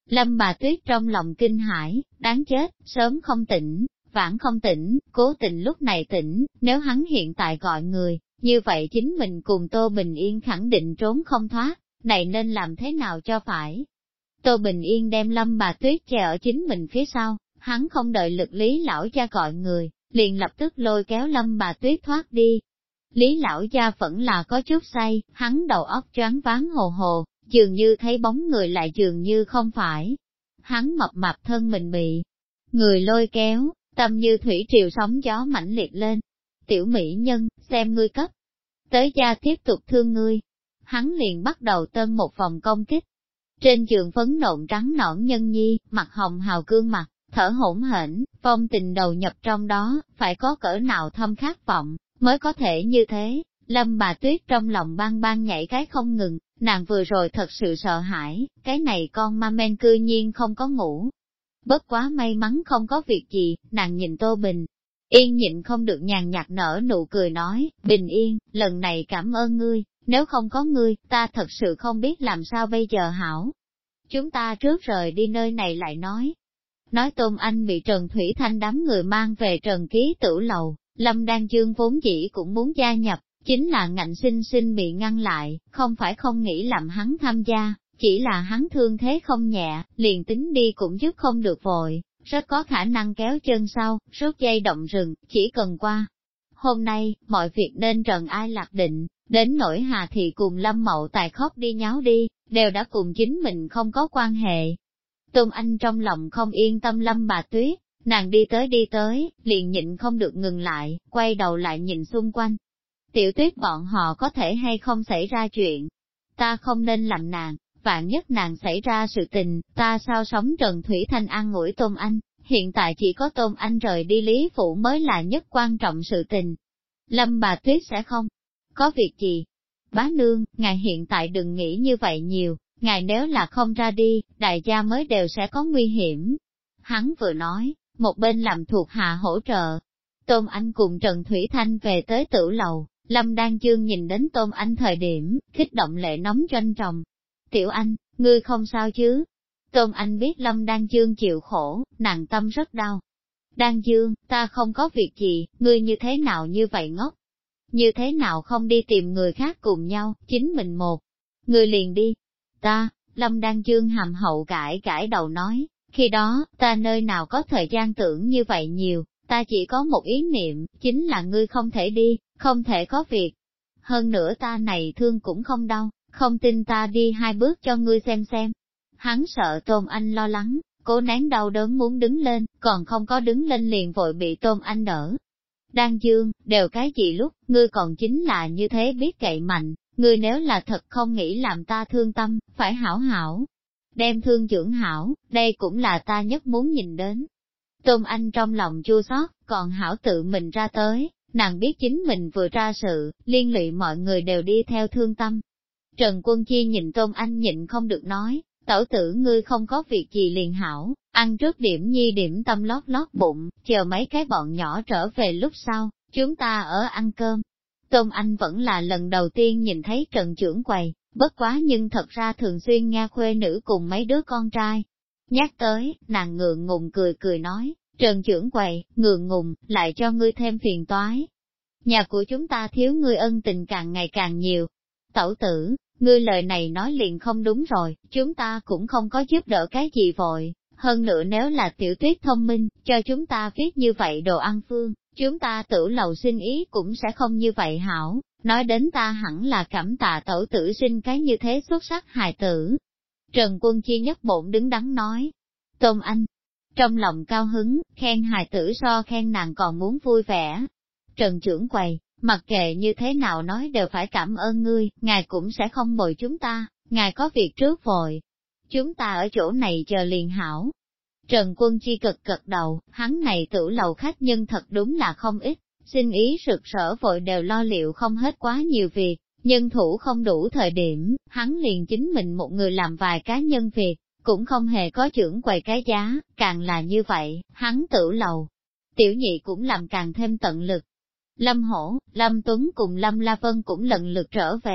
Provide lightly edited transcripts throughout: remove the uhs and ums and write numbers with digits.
Lâm bà Tuyết trong lòng kinh hãi, đáng chết, sớm không tỉnh, vãn không tỉnh, cố tình lúc này tỉnh, nếu hắn hiện tại gọi người, như vậy chính mình cùng Tô Bình Yên khẳng định trốn không thoát, này nên làm thế nào cho phải. Tô Bình Yên đem Lâm bà Tuyết che ở chính mình phía sau, hắn không đợi lực Lý lão gia gọi người, liền lập tức lôi kéo Lâm bà Tuyết thoát đi. Lý lão gia vẫn là có chút say, hắn đầu óc choáng váng hồ hồ, dường như thấy bóng người lại dường như không phải. Hắn mập mạp thân mình bị người lôi kéo, tâm như thủy triều sóng gió mãnh liệt lên. Tiểu mỹ nhân, xem ngươi cấp. Tới gia tiếp tục thương ngươi. Hắn liền bắt đầu tân một vòng công kích. Trên giường phấn nộn trắng nõn nhân nhi, mặt hồng hào gương mặt, thở hổn hển, phong tình đầu nhập trong đó, phải có cỡ nào thâm khát vọng, mới có thể như thế. Lâm bà Tuyết trong lòng bang bang nhảy cái không ngừng, nàng vừa rồi thật sự sợ hãi, cái này con ma men cư nhiên không có ngủ. Bất quá may mắn không có việc gì, nàng nhìn Tô Bình Yên nhịn không được nhàn nhạt nở nụ cười nói, Bình Yên, lần này cảm ơn ngươi, nếu không có ngươi, ta thật sự không biết làm sao bây giờ hảo. Chúng ta trước rời đi nơi này lại nói. Nói Tôn Anh bị Trần Thủy Thanh đám người mang về Trần Ký Tử Lầu, Lâm Đan Dương vốn dĩ cũng muốn gia nhập, chính là ngạnh sinh sinh bị ngăn lại, không phải không nghĩ làm hắn tham gia, chỉ là hắn thương thế không nhẹ, liền tính đi cũng giúp không được vội, rất có khả năng kéo chân sau, rút dây động rừng, chỉ cần qua. Hôm nay, mọi việc nên trần ai lạc định, đến nỗi Hà Thị cùng Lâm Mậu Tài khóc đi nháo đi, đều đã cùng chính mình không có quan hệ. Tôn Anh trong lòng không yên tâm Lâm bà Tuyết, nàng đi tới, liền nhịn không được ngừng lại, quay đầu lại nhìn xung quanh. Tiểu Tuyết bọn họ có thể hay không xảy ra chuyện. Ta không nên làm nàng, vạn nhất nàng xảy ra sự tình, ta sao sống. Trần Thủy Thanh an ủi Tôn Anh, hiện tại chỉ có Tôn Anh rời đi Lý Phủ mới là nhất quan trọng sự tình. Lâm bà Tuyết sẽ không có việc gì. Bá nương, ngài hiện tại đừng nghĩ như vậy nhiều, ngài nếu là không ra đi, đại gia mới đều sẽ có nguy hiểm. Hắn vừa nói, một bên làm thuộc hạ hỗ trợ. Tôn Anh cùng Trần Thủy Thanh về tới Tử Lầu, Lâm Đan Dương nhìn đến Tôn Anh thời điểm, kích động lệ nóng doanh tròng. Tiểu Anh, ngươi không sao chứ? Tôn Anh biết Lâm Đan Dương chịu khổ, nàng tâm rất đau. Đan Dương, ta không có việc gì, ngươi như thế nào như vậy ngốc? Như thế nào không đi tìm người khác cùng nhau, chính mình một người liền đi? Ta, Lâm Đan Dương hàm hậu gãi đầu nói, khi đó, ta nơi nào có thời gian tưởng như vậy nhiều, ta chỉ có một ý niệm, chính là ngươi không thể đi, không thể có việc. Hơn nữa ta này thương cũng không đau, không tin ta đi 2 bước cho ngươi xem. Hắn sợ Tôn Anh lo lắng, cố nén đau đớn muốn đứng lên, còn không có đứng lên liền vội bị Tôn Anh đỡ. Đan Dương, đều cái gì lúc, ngươi còn chính là như thế biết cậy mạnh, ngươi nếu là thật không nghĩ làm ta thương tâm, phải hảo hảo. Đem thương dưỡng hảo, đây cũng là ta nhất muốn nhìn đến. Tôn Anh trong lòng chua xót, còn hảo tự mình ra tới, nàng biết chính mình vừa ra sự, liên lụy mọi người đều đi theo thương tâm. Trần Quân Chi nhìn Tôn Anh nhịn không được nói, tẩu tử ngươi không có việc gì liền hảo, ăn trước điểm nhi điểm tâm lót bụng, chờ mấy cái bọn nhỏ trở về lúc sau, chúng ta ở ăn cơm. Tôn Anh vẫn là lần đầu tiên nhìn thấy Trần trưởng quầy, bất quá nhưng thật ra thường xuyên nghe khuê nữ cùng mấy đứa con trai. Nhắc tới, nàng ngượng ngùng cười nói, Trần trưởng quầy, ngượng ngùng, lại cho ngươi thêm phiền toái. Nhà của chúng ta thiếu ngươi ân tình càng ngày càng nhiều. Tẩu tử, ngươi lời này nói liền không đúng rồi, chúng ta cũng không có giúp đỡ cái gì vội. Hơn nữa nếu là Tiểu Tuyết thông minh, cho chúng ta viết như vậy đồ ăn phương, chúng ta Tử Lầu sinh ý cũng sẽ không như vậy hảo. Nói đến ta hẳn là cảm tạ tẩu tử sinh cái như thế xuất sắc hài tử. Trần Quân Chi nhất bổn đứng đắn nói. Tôn Anh, trong lòng cao hứng, khen hài tử so khen nàng còn muốn vui vẻ. Trần trưởng quầy, mặc kệ như thế nào nói đều phải cảm ơn ngươi, ngài cũng sẽ không bồi chúng ta, ngài có việc trước vội. Chúng ta ở chỗ này chờ liền hảo. Trần Quân Chi cực đầu, hắn này Tử Lầu khách nhân thật đúng là không ít, xin ý sực sở vội đều lo liệu không hết quá nhiều việc, nhân thủ không đủ thời điểm, hắn liền chính mình một người làm vài cá nhân việc, cũng không hề có trưởng quầy cái giá, càng là như vậy, hắn Tử Lầu. Tiểu nhị cũng làm càng thêm tận lực. Lâm Hổ, Lâm Tuấn cùng Lâm La Vân cũng lần lượt trở về,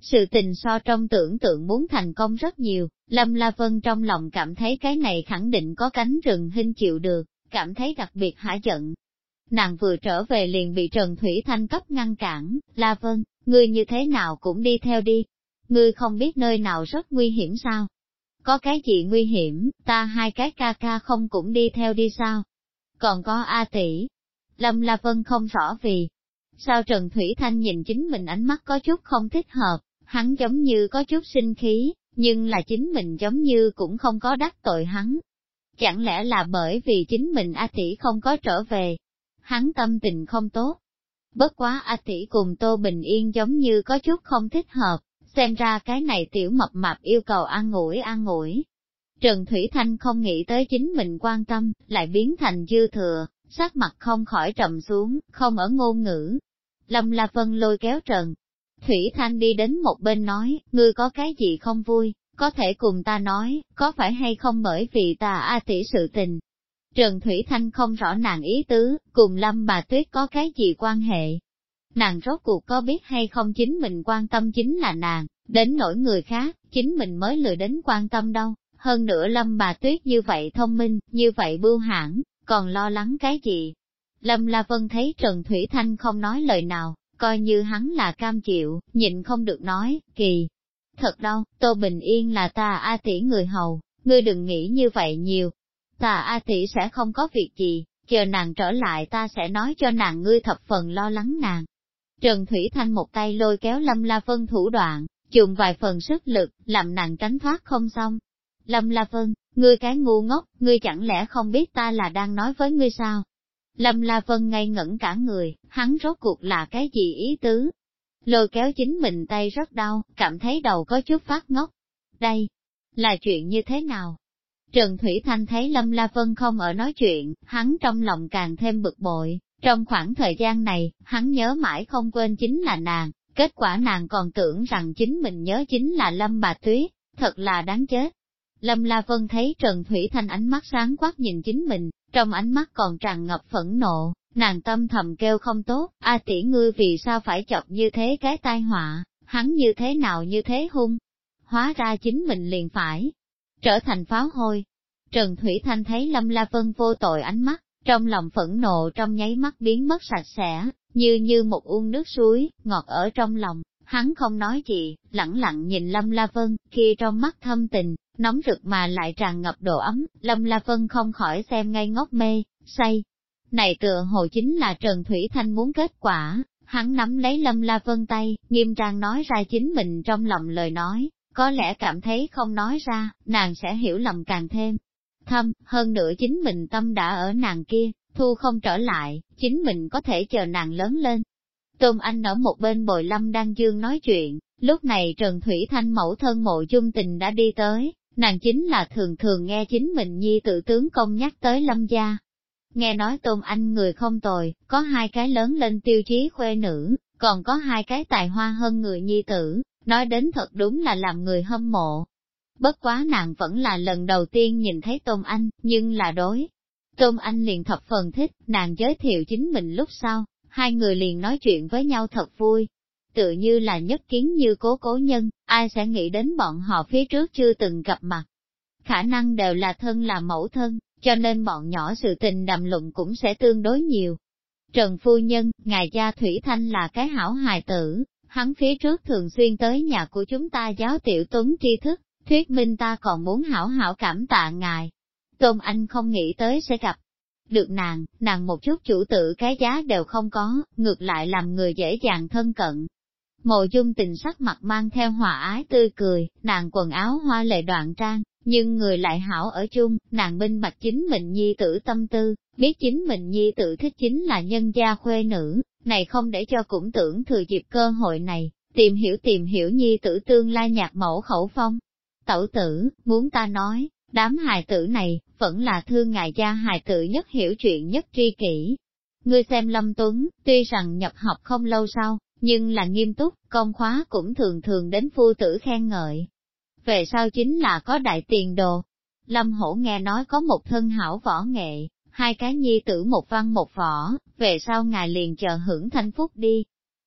Sự tình so trong tưởng tượng muốn thành công rất nhiều, Lâm La Vân trong lòng cảm thấy cái này khẳng định có cánh rừng hinh chịu được, cảm thấy đặc biệt hả giận. Nàng vừa trở về liền bị Trần Thủy Thanh cấp ngăn cản, La Vân, ngươi như thế nào cũng đi theo đi. Ngươi không biết nơi nào rất nguy hiểm sao? Có cái gì nguy hiểm, ta hai cái ca ca không cũng đi theo đi sao? Còn có A tỷ. Lâm La Vân không rõ vì sao Trần Thủy Thanh nhìn chính mình ánh mắt có chút không thích hợp, hắn giống như có chút sinh khí, nhưng là chính mình giống như cũng không có đắc tội hắn. Chẳng lẽ là bởi vì chính mình A tỷ không có trở về? Hắn tâm tình không tốt. Bất quá A tỷ cùng Tô Bình Yên giống như có chút không thích hợp, xem ra cái này tiểu mập mạp yêu cầu an ủi. Trần Thủy Thanh không nghĩ tới chính mình quan tâm, lại biến thành dư thừa, sắc mặt không khỏi trầm xuống, không ở ngôn ngữ. Lâm La Vân lôi kéo Trần Thủy Thanh đi đến một bên nói, ngươi có cái gì không vui, có thể cùng ta nói, có phải hay không bởi vì ta A tỷ sự tình. Trần Thủy Thanh không rõ nàng ý tứ, cùng Lâm bà Tuyết có cái gì quan hệ. Nàng rốt cuộc có biết hay không chính mình quan tâm chính là nàng, đến nỗi người khác, chính mình mới lười đến quan tâm đâu. Hơn nữa Lâm bà Tuyết như vậy thông minh, như vậy bưu hãn, còn lo lắng cái gì. Lâm La Vân thấy Trần Thủy Thanh không nói lời nào, coi như hắn là cam chịu, nhịn không được nói, kỳ. Thật đâu, Tô Bình Yên là ta A tỷ người hầu, ngươi đừng nghĩ như vậy nhiều. Ta A tỷ sẽ không có việc gì, chờ nàng trở lại ta sẽ nói cho nàng ngươi thập phần lo lắng nàng. Trần Thủy Thanh một tay lôi kéo Lâm La Vân thủ đoạn, dùng vài phần sức lực, làm nàng tránh thoát không xong. Lâm La Vân, ngươi cái ngu ngốc, ngươi chẳng lẽ không biết ta là đang nói với ngươi sao? Lâm La Vân ngây ngẩn cả người, hắn rốt cuộc là cái gì ý tứ? Lôi kéo chính mình tay rất đau, cảm thấy đầu có chút phát ngốc. Đây, là chuyện như thế nào? Trần Thủy Thanh thấy Lâm La Vân không ở nói chuyện, hắn trong lòng càng thêm bực bội. Trong khoảng thời gian này, hắn nhớ mãi không quên chính là nàng, kết quả nàng còn tưởng rằng chính mình nhớ chính là Lâm bà Tuyết, thật là đáng chết. Lâm La Vân thấy Trần Thủy Thanh ánh mắt sáng quắc nhìn chính mình, trong ánh mắt còn tràn ngập phẫn nộ, nàng tâm thầm kêu không tốt, A tỷ ngươi vì sao phải chọc như thế cái tai họa, hắn như thế nào như thế hung. Hóa ra chính mình liền phải trở thành pháo hôi. Trần Thủy Thanh thấy Lâm La Vân vô tội ánh mắt, trong lòng phẫn nộ trong nháy mắt biến mất sạch sẽ, như một uông nước suối, ngọt ở trong lòng. Hắn không nói gì, lẳng lặng nhìn Lâm La Vân, kia trong mắt thâm tình, nóng rực mà lại tràn ngập độ ấm, Lâm La Vân không khỏi xem ngây ngốc mê, say. Này tựa hồ chính là Trần Thủy Thanh muốn kết quả, hắn nắm lấy Lâm La Vân tay, nghiêm trang nói ra chính mình trong lòng lời nói, có lẽ cảm thấy không nói ra, nàng sẽ hiểu lầm càng thêm thâm, hơn nữa chính mình tâm đã ở nàng kia, thu không trở lại, chính mình có thể chờ nàng lớn lên. Tôn Anh ở một bên bồi Lâm Đăng Dương nói chuyện, lúc này Trần Thủy Thanh mẫu thân Mộ Dung Tình đã đi tới, nàng chính là thường thường nghe chính mình nhi tự tướng công nhắc tới Lâm gia. Nghe nói Tôn Anh người không tồi, có hai cái lớn lên tiêu chí khuê nữ, còn có hai cái tài hoa hơn người nhi tử, nói đến thật đúng là làm người hâm mộ. Bất quá nàng vẫn là lần đầu tiên nhìn thấy Tôn Anh, nhưng là đối. Tôn Anh liền thập phần thích, nàng giới thiệu chính mình lúc sau, hai người liền nói chuyện với nhau thật vui. Tự như là nhất kiến như cố nhân, ai sẽ nghĩ đến bọn họ phía trước chưa từng gặp mặt. Khả năng đều là thân là mẫu thân, cho nên bọn nhỏ sự tình đàm luận cũng sẽ tương đối nhiều. Trần phu nhân, ngài gia Thủy Thanh là cái hảo hài tử, hắn phía trước thường xuyên tới nhà của chúng ta giáo tiểu tuấn tri thức, thuyết minh ta còn muốn hảo hảo cảm tạ ngài. Tôn Anh không nghĩ tới sẽ gặp được nàng một chút chủ tử cái giá đều không có, ngược lại làm người dễ dàng thân cận. Mộ Dung Tình sắc mặt mang theo hòa ái tươi cười, nàng quần áo hoa lệ đoạn trang, nhưng người lại hảo ở chung, nàng minh bạch chính mình nhi tử tâm tư, biết chính mình nhi tử thích chính là nhân gia khuê nữ, này không để cho cũng tưởng thừa dịp cơ hội này, tìm hiểu nhi tử tương lai nhạc mẫu khẩu phong. Tẩu tử, muốn ta nói, đám hài tử này, vẫn là thương ngài gia hài tử nhất hiểu chuyện nhất tri kỷ. Ngươi xem Lâm Tuấn, tuy rằng nhập học không lâu sau, nhưng là nghiêm túc, công khóa cũng thường thường đến phu tử khen ngợi. Về sau chính là có đại tiền đồ. Lâm Hổ nghe nói có một thân hảo võ nghệ, hai cái nhi tử một văn một võ, về sau ngài liền chờ hưởng thanh phúc đi.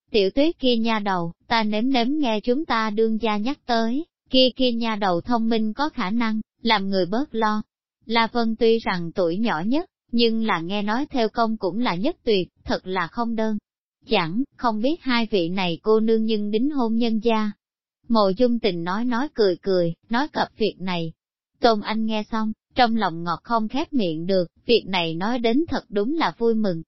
Tiểu Tuyết kia nha đầu, ta nếm nếm nghe chúng ta đương gia nhắc tới, kia nha đầu thông minh có khả năng, làm người bớt lo. La Vân tuy rằng tuổi nhỏ nhất, nhưng là nghe nói theo công cũng là nhất tuyệt, thật là không đơn. Chẳng, không biết hai vị này cô nương nhưng đính hôn nhân gia. Mộ Dung Tình nói cười, nói cập việc này. Tôn Anh nghe xong, trong lòng ngọt không khép miệng được, việc này nói đến thật đúng là vui mừng.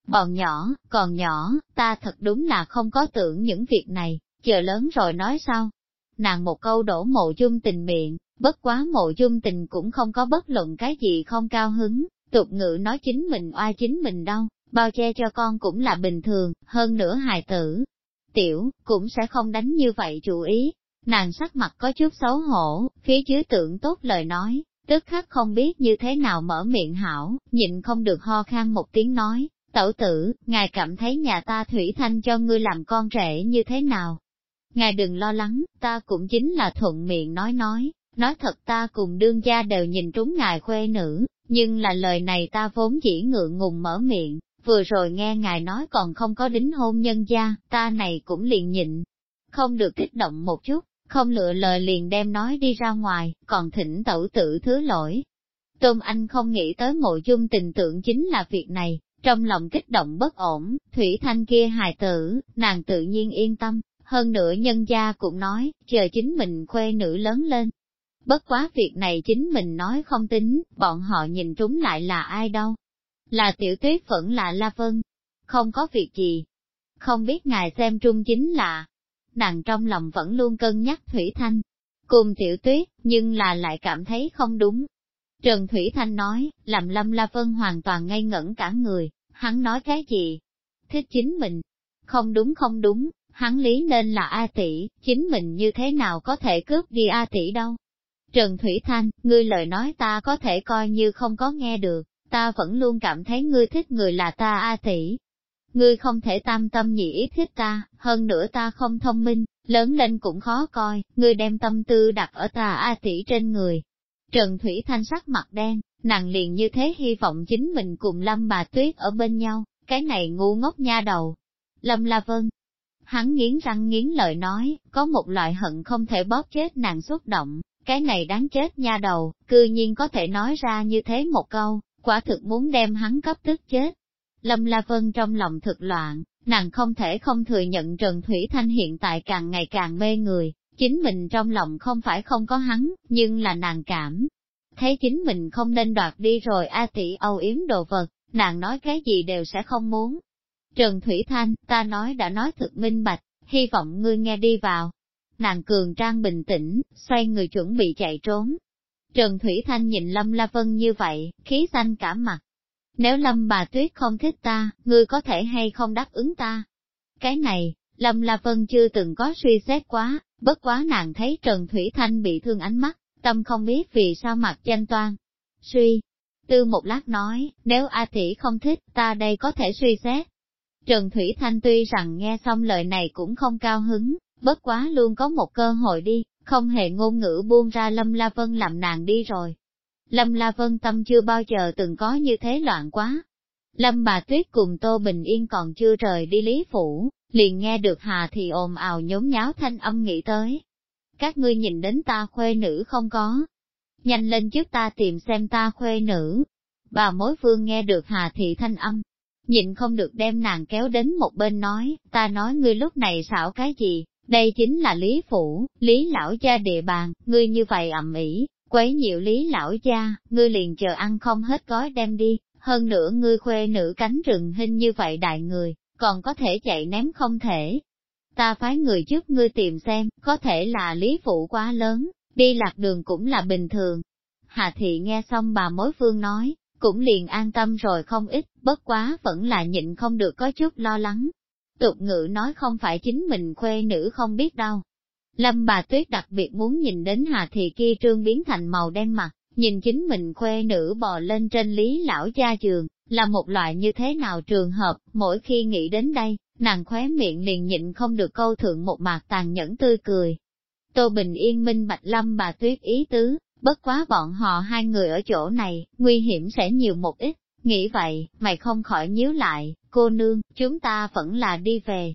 Còn nhỏ, ta thật đúng là không có tưởng những việc này, chờ lớn rồi nói sao. Nàng một câu đổ Mộ Dung Tình miệng, bất quá Mộ Dung Tình cũng không có bất luận cái gì không cao hứng, tục ngữ nói chính mình oai chính mình đâu, bao che cho con cũng là bình thường, hơn nữa hài tử. Tiểu, cũng sẽ không đánh như vậy chủ ý. Nàng sắc mặt có chút xấu hổ, phía dưới tưởng tốt lời nói, tức khắc không biết như thế nào mở miệng hảo, nhịn không được ho khan một tiếng nói, tẩu tử, ngài cảm thấy nhà ta Thủy Thanh cho ngươi làm con rể như thế nào? Ngài đừng lo lắng, ta cũng chính là thuận miệng nói thật ta cùng đương gia đều nhìn trúng ngài khuê nữ, nhưng là lời này ta vốn chỉ ngượng ngùng mở miệng, vừa rồi nghe ngài nói còn không có đính hôn nhân gia, ta này cũng liền nhịn, không được kích động một chút, không lựa lời liền đem nói đi ra ngoài, còn thỉnh tẩu tử thứ lỗi. Tôn Anh không nghĩ tới Mộ Dung Tình tưởng chính là việc này, trong lòng kích động bất ổn, Thủy Thanh kia hài tử, nàng tự nhiên yên tâm, hơn nữa nhân gia cũng nói, chờ chính mình khuê nữ lớn lên. Bất quá việc này chính mình nói không tính, bọn họ nhìn trúng lại là ai đâu. Là Tiểu Tuyết vẫn là La Vân. Không có việc gì. Không biết ngài xem trung chính là, nàng trong lòng vẫn luôn cân nhắc Thủy Thanh, cùng Tiểu Tuyết, nhưng là lại cảm thấy không đúng. Trần Thủy Thanh nói, làm Lâm La Vân hoàn toàn ngây ngẩn cả người, hắn nói cái gì? Thích chính mình? Không đúng, hắn lý nên là A tỷ, chính mình như thế nào có thể cướp đi A tỷ đâu? Trần Thủy Thanh, ngươi lời nói ta có thể coi như không có nghe được, ta vẫn luôn cảm thấy ngươi thích người là ta A tỷ. Ngươi không thể tam tâm nhị ý thích ta, hơn nữa ta không thông minh, lớn lên cũng khó coi, ngươi đem tâm tư đặt ở ta A tỷ trên người. Trần Thủy Thanh sắc mặt đen, nàng liền như thế hy vọng chính mình cùng Lâm Bà Tuyết ở bên nhau, cái này ngu ngốc nha đầu. Lâm La Vân, hắn nghiến răng nghiến lợi nói, có một loại hận không thể bóp chết nàng xúc động, cái này đáng chết nha đầu, cư nhiên có thể nói ra như thế một câu, quả thực muốn đem hắn cấp tức chết. Lâm La Vân trong lòng thực loạn, nàng không thể không thừa nhận Trần Thủy Thanh hiện tại càng ngày càng mê người, chính mình trong lòng không phải không có hắn, nhưng là nàng cảm thấy chính mình không nên đoạt đi rồi A tỷ âu yếm đồ vật, nàng nói cái gì đều sẽ không muốn. Trần Thủy Thanh, ta đã nói thực minh bạch, hy vọng ngươi nghe đi vào. Nàng cường trang bình tĩnh, xoay người chuẩn bị chạy trốn. Trần Thủy Thanh nhìn Lâm La Vân như vậy, khí xanh cả mặt. Nếu Lâm Bà Tuyết không thích ta, ngươi có thể hay không đáp ứng ta? Cái này, Lâm La Vân chưa từng có suy xét quá, bất quá nàng thấy Trần Thủy Thanh bị thương ánh mắt, tâm không biết vì sao mặt chanh toan. Suy tư một lát nói, nếu A tỷ không thích, ta đây có thể suy xét. Trần Thủy Thanh tuy rằng nghe xong lời này cũng không cao hứng, bất quá luôn có một cơ hội đi, không hề ngôn ngữ buông ra Lâm La Vân làm nàng đi rồi. Lâm La Vân tâm chưa bao giờ từng có như thế loạn quá. Lâm Bà Tuyết cùng Tô Bình Yên còn chưa rời đi Lý Phủ, liền nghe được Hà Thị ồn ào nhốn nháo thanh âm nghĩ tới. Các ngươi nhìn đến ta khuê nữ không có? Nhanh lên trước ta tìm xem ta khuê nữ. Bà mối vương nghe được Hà Thị thanh âm, nhịn không được đem nàng kéo đến một bên nói, ta nói ngươi lúc này xảo cái gì, đây chính là Lý Phủ, Lý lão gia địa bàn, ngươi như vậy ầm ĩ, quấy nhiễu Lý lão gia, ngươi liền chờ ăn không hết gói đem đi, hơn nữa ngươi khuê nữ cánh rừng hình như vậy đại người, còn có thể chạy ném không thể. Ta phái người trước ngươi tìm xem, có thể là Lý Phủ quá lớn, đi lạc đường cũng là bình thường. Hà Thị nghe xong bà mối phương nói, cũng liền an tâm rồi không ít, bất quá vẫn là nhịn không được có chút lo lắng. Tục ngữ nói không phải chính mình khuê nữ không biết đâu. Lâm Bà Tuyết đặc biệt muốn nhìn đến Hà Thị kia trương biến thành màu đen mặt, nhìn chính mình khuê nữ bò lên trên Lý lão gia giường, là một loại như thế nào trường hợp, mỗi khi nghĩ đến đây, nàng khóe miệng liền nhịn không được câu thượng một mạc tàn nhẫn tươi cười. Tô Bình Yên minh bạch Lâm Bà Tuyết ý tứ, bất quá bọn họ hai người ở chỗ này, nguy hiểm sẽ nhiều một ít, nghĩ vậy, mày không khỏi nhíu lại, cô nương, chúng ta vẫn là đi về.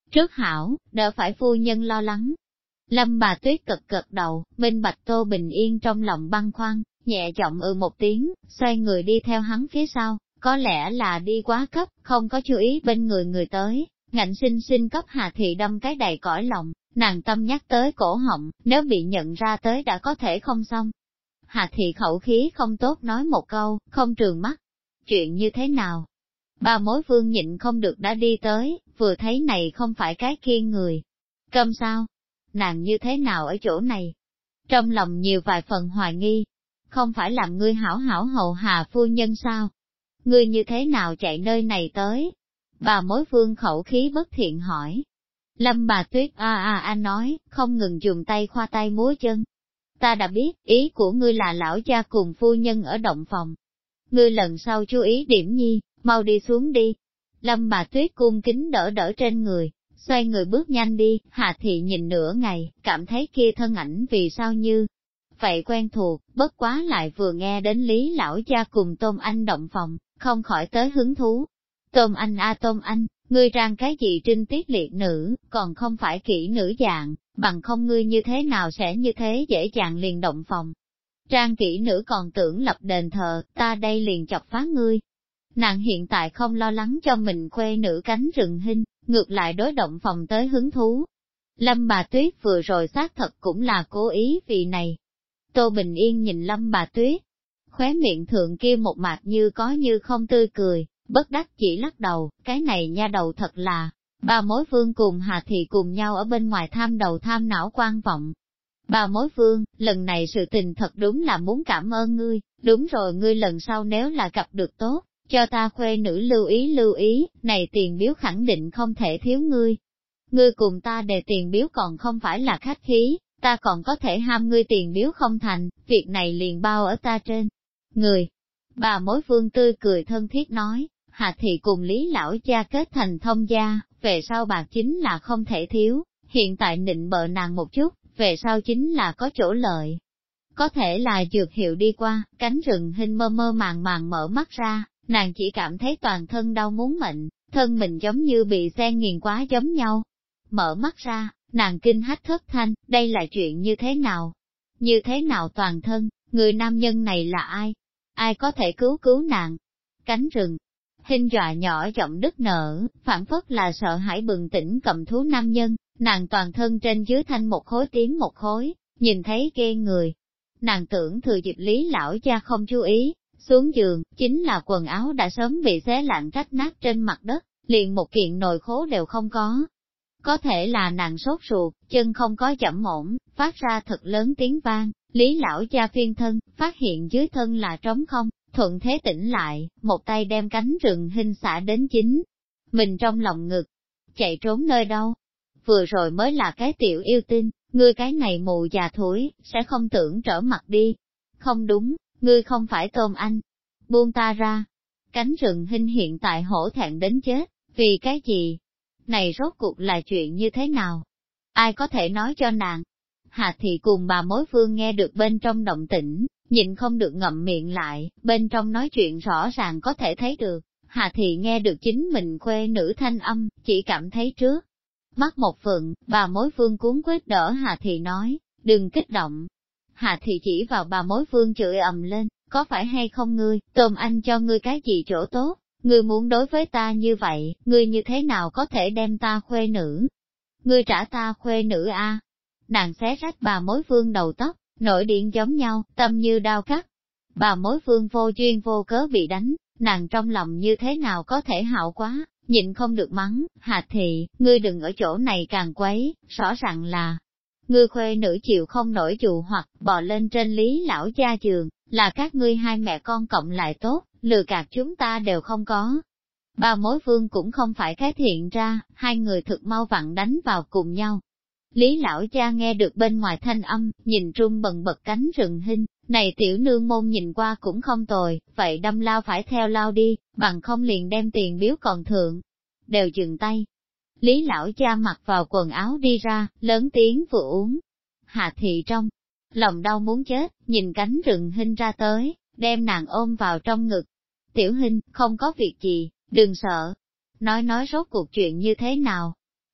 Trước hảo, đỡ phải phu nhân lo lắng. Lâm bà Tuyết cực cực đầu, minh bạch Tô Bình Yên trong lòng băn khoăn, nhẹ giọng một tiếng, xoay người đi theo hắn phía sau, có lẽ là đi quá cấp, không có chú ý bên người người tới, ngạnh sinh sinh cấp Hà Thị đâm cái đầy cõi lòng, nàng tâm nhắc tới cổ họng, nếu bị nhận ra tới đã có thể không xong. Hà Thị khẩu khí không tốt nói một câu, không trường mắt. Chuyện như thế nào? Ba mối vương nhịn không được đã đi tới, vừa thấy này không phải cái kia người. Câm sao? Nàng như thế nào ở chỗ này? Trong lòng nhiều vài phần hoài nghi. Không phải làm ngươi hảo hảo hầu hà phu nhân sao? Ngươi như thế nào chạy nơi này tới? Bà mối vương khẩu khí bất thiện hỏi. Lâm bà Tuyết nói, không ngừng dùng tay khoa tay múa chân. Ta đã biết, ý của ngươi là lão gia cùng phu nhân ở động phòng. Ngươi lần sau chú ý điểm nhi, mau đi xuống đi. Lâm bà Tuyết cung kính đỡ đỡ trên người, xoay người bước nhanh đi, Hà Thị nhìn nửa ngày, cảm thấy kia thân ảnh vì sao như vậy quen thuộc, bất quá lại vừa nghe đến Lý lão gia cùng Tôn Anh động phòng, không khỏi tới hứng thú. Tôn Anh Tôn Anh, ngươi trang cái gì trinh tiết liệt nữ, còn không phải kỹ nữ dạng, bằng không ngươi như thế nào sẽ như thế dễ dàng liền động phòng. Trang kỹ nữ còn tưởng lập đền thờ, ta đây liền chọc phá ngươi. Nàng hiện tại không lo lắng cho mình khuê nữ cánh rừng hinh, ngược lại đối động phòng tới hứng thú. Lâm bà Tuyết vừa rồi xác thật cũng là cố ý vì này. Tô Bình Yên nhìn Lâm bà Tuyết, khóe miệng thượng kia một mặt như có như không tươi cười, bất đắc chỉ lắc đầu, cái này nha đầu thật là, bà mối vương cùng Hà Thị cùng nhau ở bên ngoài tham đầu tham não quan vọng. Bà mối vương, lần này sự tình thật đúng là muốn cảm ơn ngươi, đúng rồi ngươi lần sau nếu là gặp được tốt, cho ta khuê nữ lưu ý, này tiền biếu khẳng định không thể thiếu ngươi. Ngươi cùng ta đề tiền biếu còn không phải là khách khí, ta còn có thể ham ngươi tiền biếu không thành, việc này liền bao ở ta trên người. Bà mối vương tươi cười thân thiết nói, Hà Thị cùng Lý lão gia kết thành thông gia, về sau bạc chính là không thể thiếu, hiện tại nịnh bợ nàng một chút, về sau chính là có chỗ lợi. Có thể là dược hiệu đi qua, cánh rừng hình mơ mơ màng màng mở mắt ra, nàng chỉ cảm thấy toàn thân đau muốn mệnh, thân mình giống như bị xe nghiền quá giống nhau. Mở mắt ra, nàng kinh hách thất thanh, đây là chuyện như thế nào? Như thế nào toàn thân, người nam nhân này là ai? Ai có thể cứu nàng? Cánh rừng, hình dọa nhỏ giọng đứt nở, phản phất là sợ hãi bừng tỉnh cầm thú nam nhân, nàng toàn thân trên dưới thanh một khối tiếng một khối, nhìn thấy ghê người. Nàng tưởng thừa dịp Lý lão gia không chú ý, xuống giường, chính là quần áo đã sớm bị xé lạng rách nát trên mặt đất, liền một kiện nồi khố đều không có. Có thể là nàng sốt ruột, chân không có chậm ổn, phát ra thật lớn tiếng vang, Lý lão gia phiên thân, phát hiện dưới thân là trống không, thuận thế tỉnh lại, một tay đem cánh rừng hình xả đến chính. Mình trong lòng ngực, chạy trốn nơi đâu? Vừa rồi mới là cái tiểu yêu tinh, ngươi cái này mù già thối, sẽ không tưởng trở mặt đi. Không đúng, ngươi không phải Tôn Anh. Buông ta ra. Cánh rừng hình hiện tại hổ thẹn đến chết, vì cái gì? Này rốt cuộc là chuyện như thế nào? Ai có thể nói cho nàng? Hà Thị cùng bà mối phương nghe được bên trong động tĩnh, nhịn không được ngậm miệng lại, bên trong nói chuyện rõ ràng có thể thấy được. Hà Thị nghe được chính mình khuê nữ thanh âm, chỉ cảm thấy trước. Mắt một phượng, bà mối phương cuốn quýt đỡ Hà Thị nói, đừng kích động. Hà Thị chỉ vào bà mối phương chửi ầm lên, có phải hay không ngươi, Tôn Anh cho ngươi cái gì chỗ tốt, ngươi muốn đối với ta như vậy, ngươi như thế nào có thể đem ta khuê nữ? Ngươi trả ta khuê nữ a? Nàng xé rách bà mối phương đầu tóc, nổi điện giống nhau, tâm như đao cắt. Bà mối phương vô duyên vô cớ bị đánh, nàng trong lòng như thế nào có thể hảo quá, nhịn không được mắng, Hà Thị, ngươi đừng ở chỗ này càng quấy, rõ ràng là, ngươi khuê nữ chịu không nổi dụ hoặc bò lên trên Lý lão gia giường, là các ngươi hai mẹ con cộng lại tốt, lừa gạt chúng ta đều không có. Bà mối phương cũng không phải cái thiện ra, hai người thực mau vặn đánh vào cùng nhau. Lý lão cha nghe được bên ngoài thanh âm, nhìn trung bần bật cánh rừng hình, này tiểu nương môn nhìn qua cũng không tồi, vậy đâm lao phải theo lao đi, bằng không liền đem tiền biếu còn thượng. Đều dừng tay. Lý lão cha mặc vào quần áo đi ra, lớn tiếng vừa uống. Hà Thị trong lòng đau muốn chết, nhìn cánh rừng hình ra tới, đem nàng ôm vào trong ngực. Tiểu hình, không có việc gì, đừng sợ. Nói rốt cuộc chuyện như thế nào.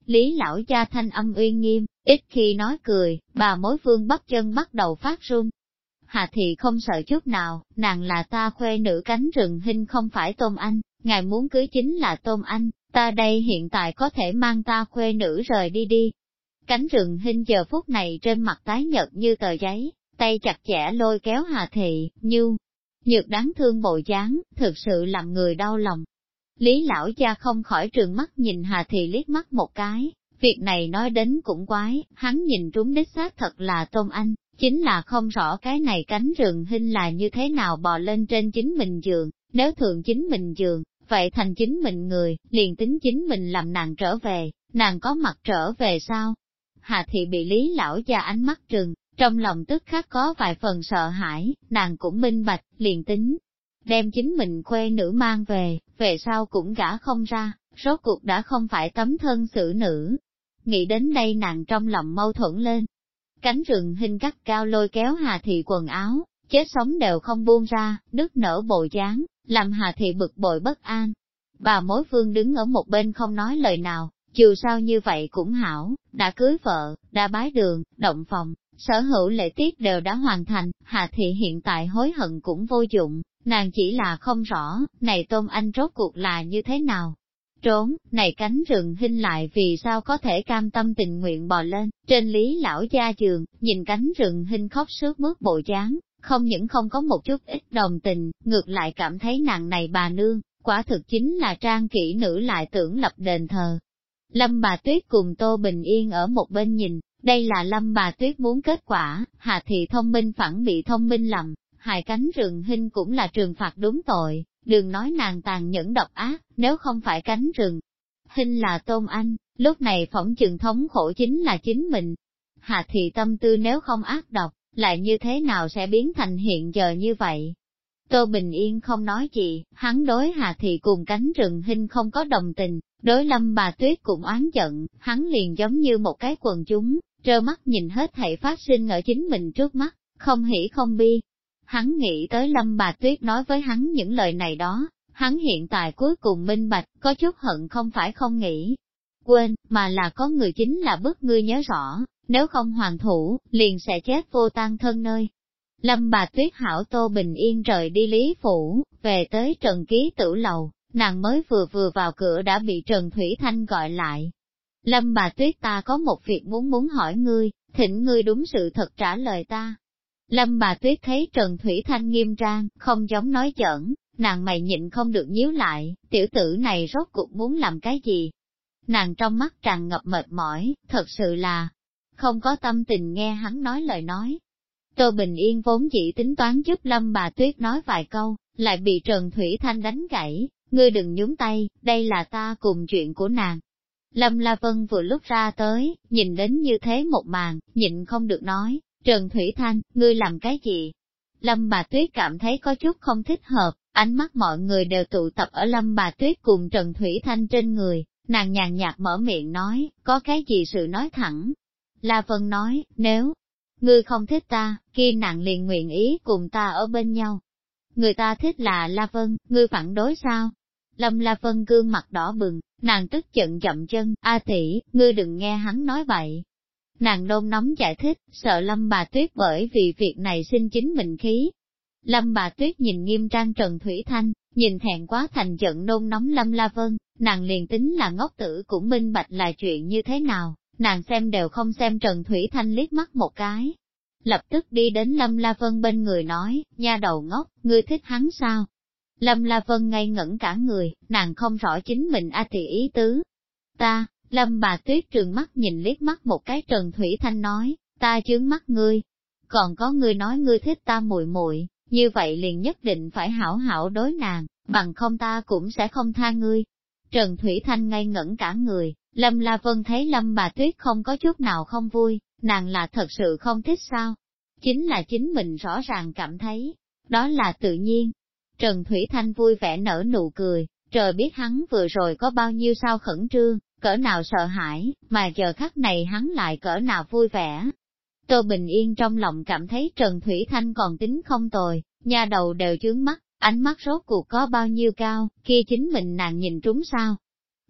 Lý lão gia thanh âm uy nghiêm, ít khi nói cười, bà mối vương bắp chân bắt đầu phát run. Hà thị không sợ chút nào, nàng là ta khuê nữ cánh rừng hình không phải Tôn Anh, ngài muốn cưới chính là Tôn Anh, ta đây hiện tại có thể mang ta khuê nữ rời đi đi. Cánh rừng hình giờ phút này trên mặt tái nhợt như tờ giấy, tay chặt chẽ lôi kéo Hà thị, như nhược đáng thương bộ dáng, thực sự làm người đau lòng. Lý lão gia không khỏi trừng mắt nhìn Hà thị liếc mắt một cái, việc này nói đến cũng quái, hắn nhìn trúng đích xác thật là Tôn Anh, chính là không rõ cái này cánh rừng hình là như thế nào bò lên trên chính mình giường, nếu thượng chính mình giường, vậy thành chính mình người, liền tính chính mình làm nàng trở về, nàng có mặt trở về sao? Hà thị bị Lý lão gia ánh mắt trừng, trong lòng tức khắc có vài phần sợ hãi, nàng cũng minh bạch, liền tính. Đem chính mình khuê nữ mang về sau cũng gả không ra, rốt cuộc đã không phải tấm thân xử nữ. Nghĩ đến đây nàng trong lòng mâu thuẫn lên. Cánh rừng hình cắt cao lôi kéo Hà thị quần áo, chết sống đều không buông ra, nức nở bộ dáng, làm Hà thị bực bội bất an. Bà mối phương đứng ở một bên không nói lời nào, dù sao như vậy cũng hảo, đã cưới vợ, đã bái đường, động phòng, sở hữu lễ tiết đều đã hoàn thành, Hà thị hiện tại hối hận cũng vô dụng, nàng chỉ là không rõ, này Tôn Anh rốt cuộc là như thế nào. Trốn, này cánh rừng hình lại vì sao có thể cam tâm tình nguyện bò lên, trên Lý lão gia giường, nhìn cánh rừng hình khóc sướt mướt bộ dáng, không những không có một chút ít đồng tình, ngược lại cảm thấy nàng này bà nương, quả thực chính là trang kỹ nữ lại tưởng lập đền thờ. Lâm bà Tuyết cùng Tô Bình Yên ở một bên nhìn, đây là Lâm bà Tuyết muốn kết quả, Hà thị thông minh phản bị thông minh lầm, hại cánh rừng hình cũng là trừng phạt đúng tội, đừng nói nàng tàn nhẫn độc ác, nếu không phải cánh rừng hình là Tôn Anh, lúc này phỏng chừng thống khổ chính là chính mình. Hà thị tâm tư nếu không ác độc, lại như thế nào sẽ biến thành hiện giờ như vậy? Tô Bình Yên không nói gì, hắn đối Hà thị cùng cánh rừng hình không có đồng tình, đối Lâm bà Tuyết cũng oán giận, hắn liền giống như một cái quần chúng, trơ mắt nhìn hết thảy phát sinh ở chính mình trước mắt, không hỉ không bi. Hắn nghĩ tới Lâm bà Tuyết nói với hắn những lời này đó, hắn hiện tại cuối cùng minh bạch, có chút hận không phải không nghĩ. Quên, mà là có người chính là bức ngươi nhớ rõ, nếu không hoàn thủ, liền sẽ chết vô tang thân nơi. Lâm bà Tuyết hảo Tô Bình Yên rời đi Lý Phủ, về tới Trần Ký Tử lầu, nàng mới vừa vào cửa đã bị Trần Thủy Thanh gọi lại. Lâm bà Tuyết ta có một việc muốn hỏi ngươi, thỉnh ngươi đúng sự thật trả lời ta. Lâm bà Tuyết thấy Trần Thủy Thanh nghiêm trang, không giống nói giỡn, nàng mày nhịn không được nhíu lại, tiểu tử này rốt cuộc muốn làm cái gì? Nàng trong mắt tràn ngập mệt mỏi, thật sự là không có tâm tình nghe hắn nói lời nói. Tô Bình Yên vốn chỉ tính toán giúp Lâm bà Tuyết nói vài câu, lại bị Trần Thủy Thanh đánh gãy, ngươi đừng nhúng tay, đây là ta cùng chuyện của nàng. Lâm La Vân vừa lúc ra tới, nhìn đến như thế một màn, nhịn không được nói, Trần Thủy Thanh, ngươi làm cái gì? Lâm bà Tuyết cảm thấy có chút không thích hợp, ánh mắt mọi người đều tụ tập ở Lâm bà Tuyết cùng Trần Thủy Thanh trên người, nàng nhàn nhạt mở miệng nói, có cái gì sự nói thẳng. La Vân nói, nếu ngươi không thích ta, kia nàng liền nguyện ý cùng ta ở bên nhau. Người ta thích là La Vân, ngươi phản đối sao? Lâm La Vân gương mặt đỏ bừng, nàng tức giận dậm chân, A tỷ, ngươi đừng nghe hắn nói vậy. Nàng nôn nóng giải thích, sợ Lâm bà Tuyết bởi vì việc này sinh chính mình khí. Lâm bà Tuyết nhìn nghiêm trang Trần Thủy Thanh, nhìn thẹn quá thành giận nôn nóng Lâm La Vân, nàng liền tính là ngốc tử cũng minh bạch là chuyện như thế nào, nàng xem đều không xem Trần Thủy Thanh liếc mắt một cái. Lập tức đi đến Lâm La Vân bên người nói, nha đầu ngốc, ngươi thích hắn sao? Lâm La Vân ngây ngẩn cả người, nàng không rõ chính mình A tỷ ý tứ. Ta, Lâm bà Tuyết trừng mắt nhìn liếc mắt một cái Trần Thủy Thanh nói, ta chướng mắt ngươi. Còn có ngươi nói ngươi thích ta muội muội, như vậy liền nhất định phải hảo hảo đối nàng, bằng không ta cũng sẽ không tha ngươi. Trần Thủy Thanh ngây ngẩn cả người, Lâm La Vân thấy Lâm bà Tuyết không có chút nào không vui, nàng là thật sự không thích sao? Chính là chính mình rõ ràng cảm thấy, đó là tự nhiên. Trần Thủy Thanh vui vẻ nở nụ cười, trời biết hắn vừa rồi có bao nhiêu sao khẩn trương, cỡ nào sợ hãi, mà giờ khắc này hắn lại cỡ nào vui vẻ. Tô Bình Yên trong lòng cảm thấy Trần Thủy Thanh còn tính không tồi, nha đầu đều chướng mắt, ánh mắt rốt cuộc có bao nhiêu cao, kia chính mình nàng nhìn trúng sao?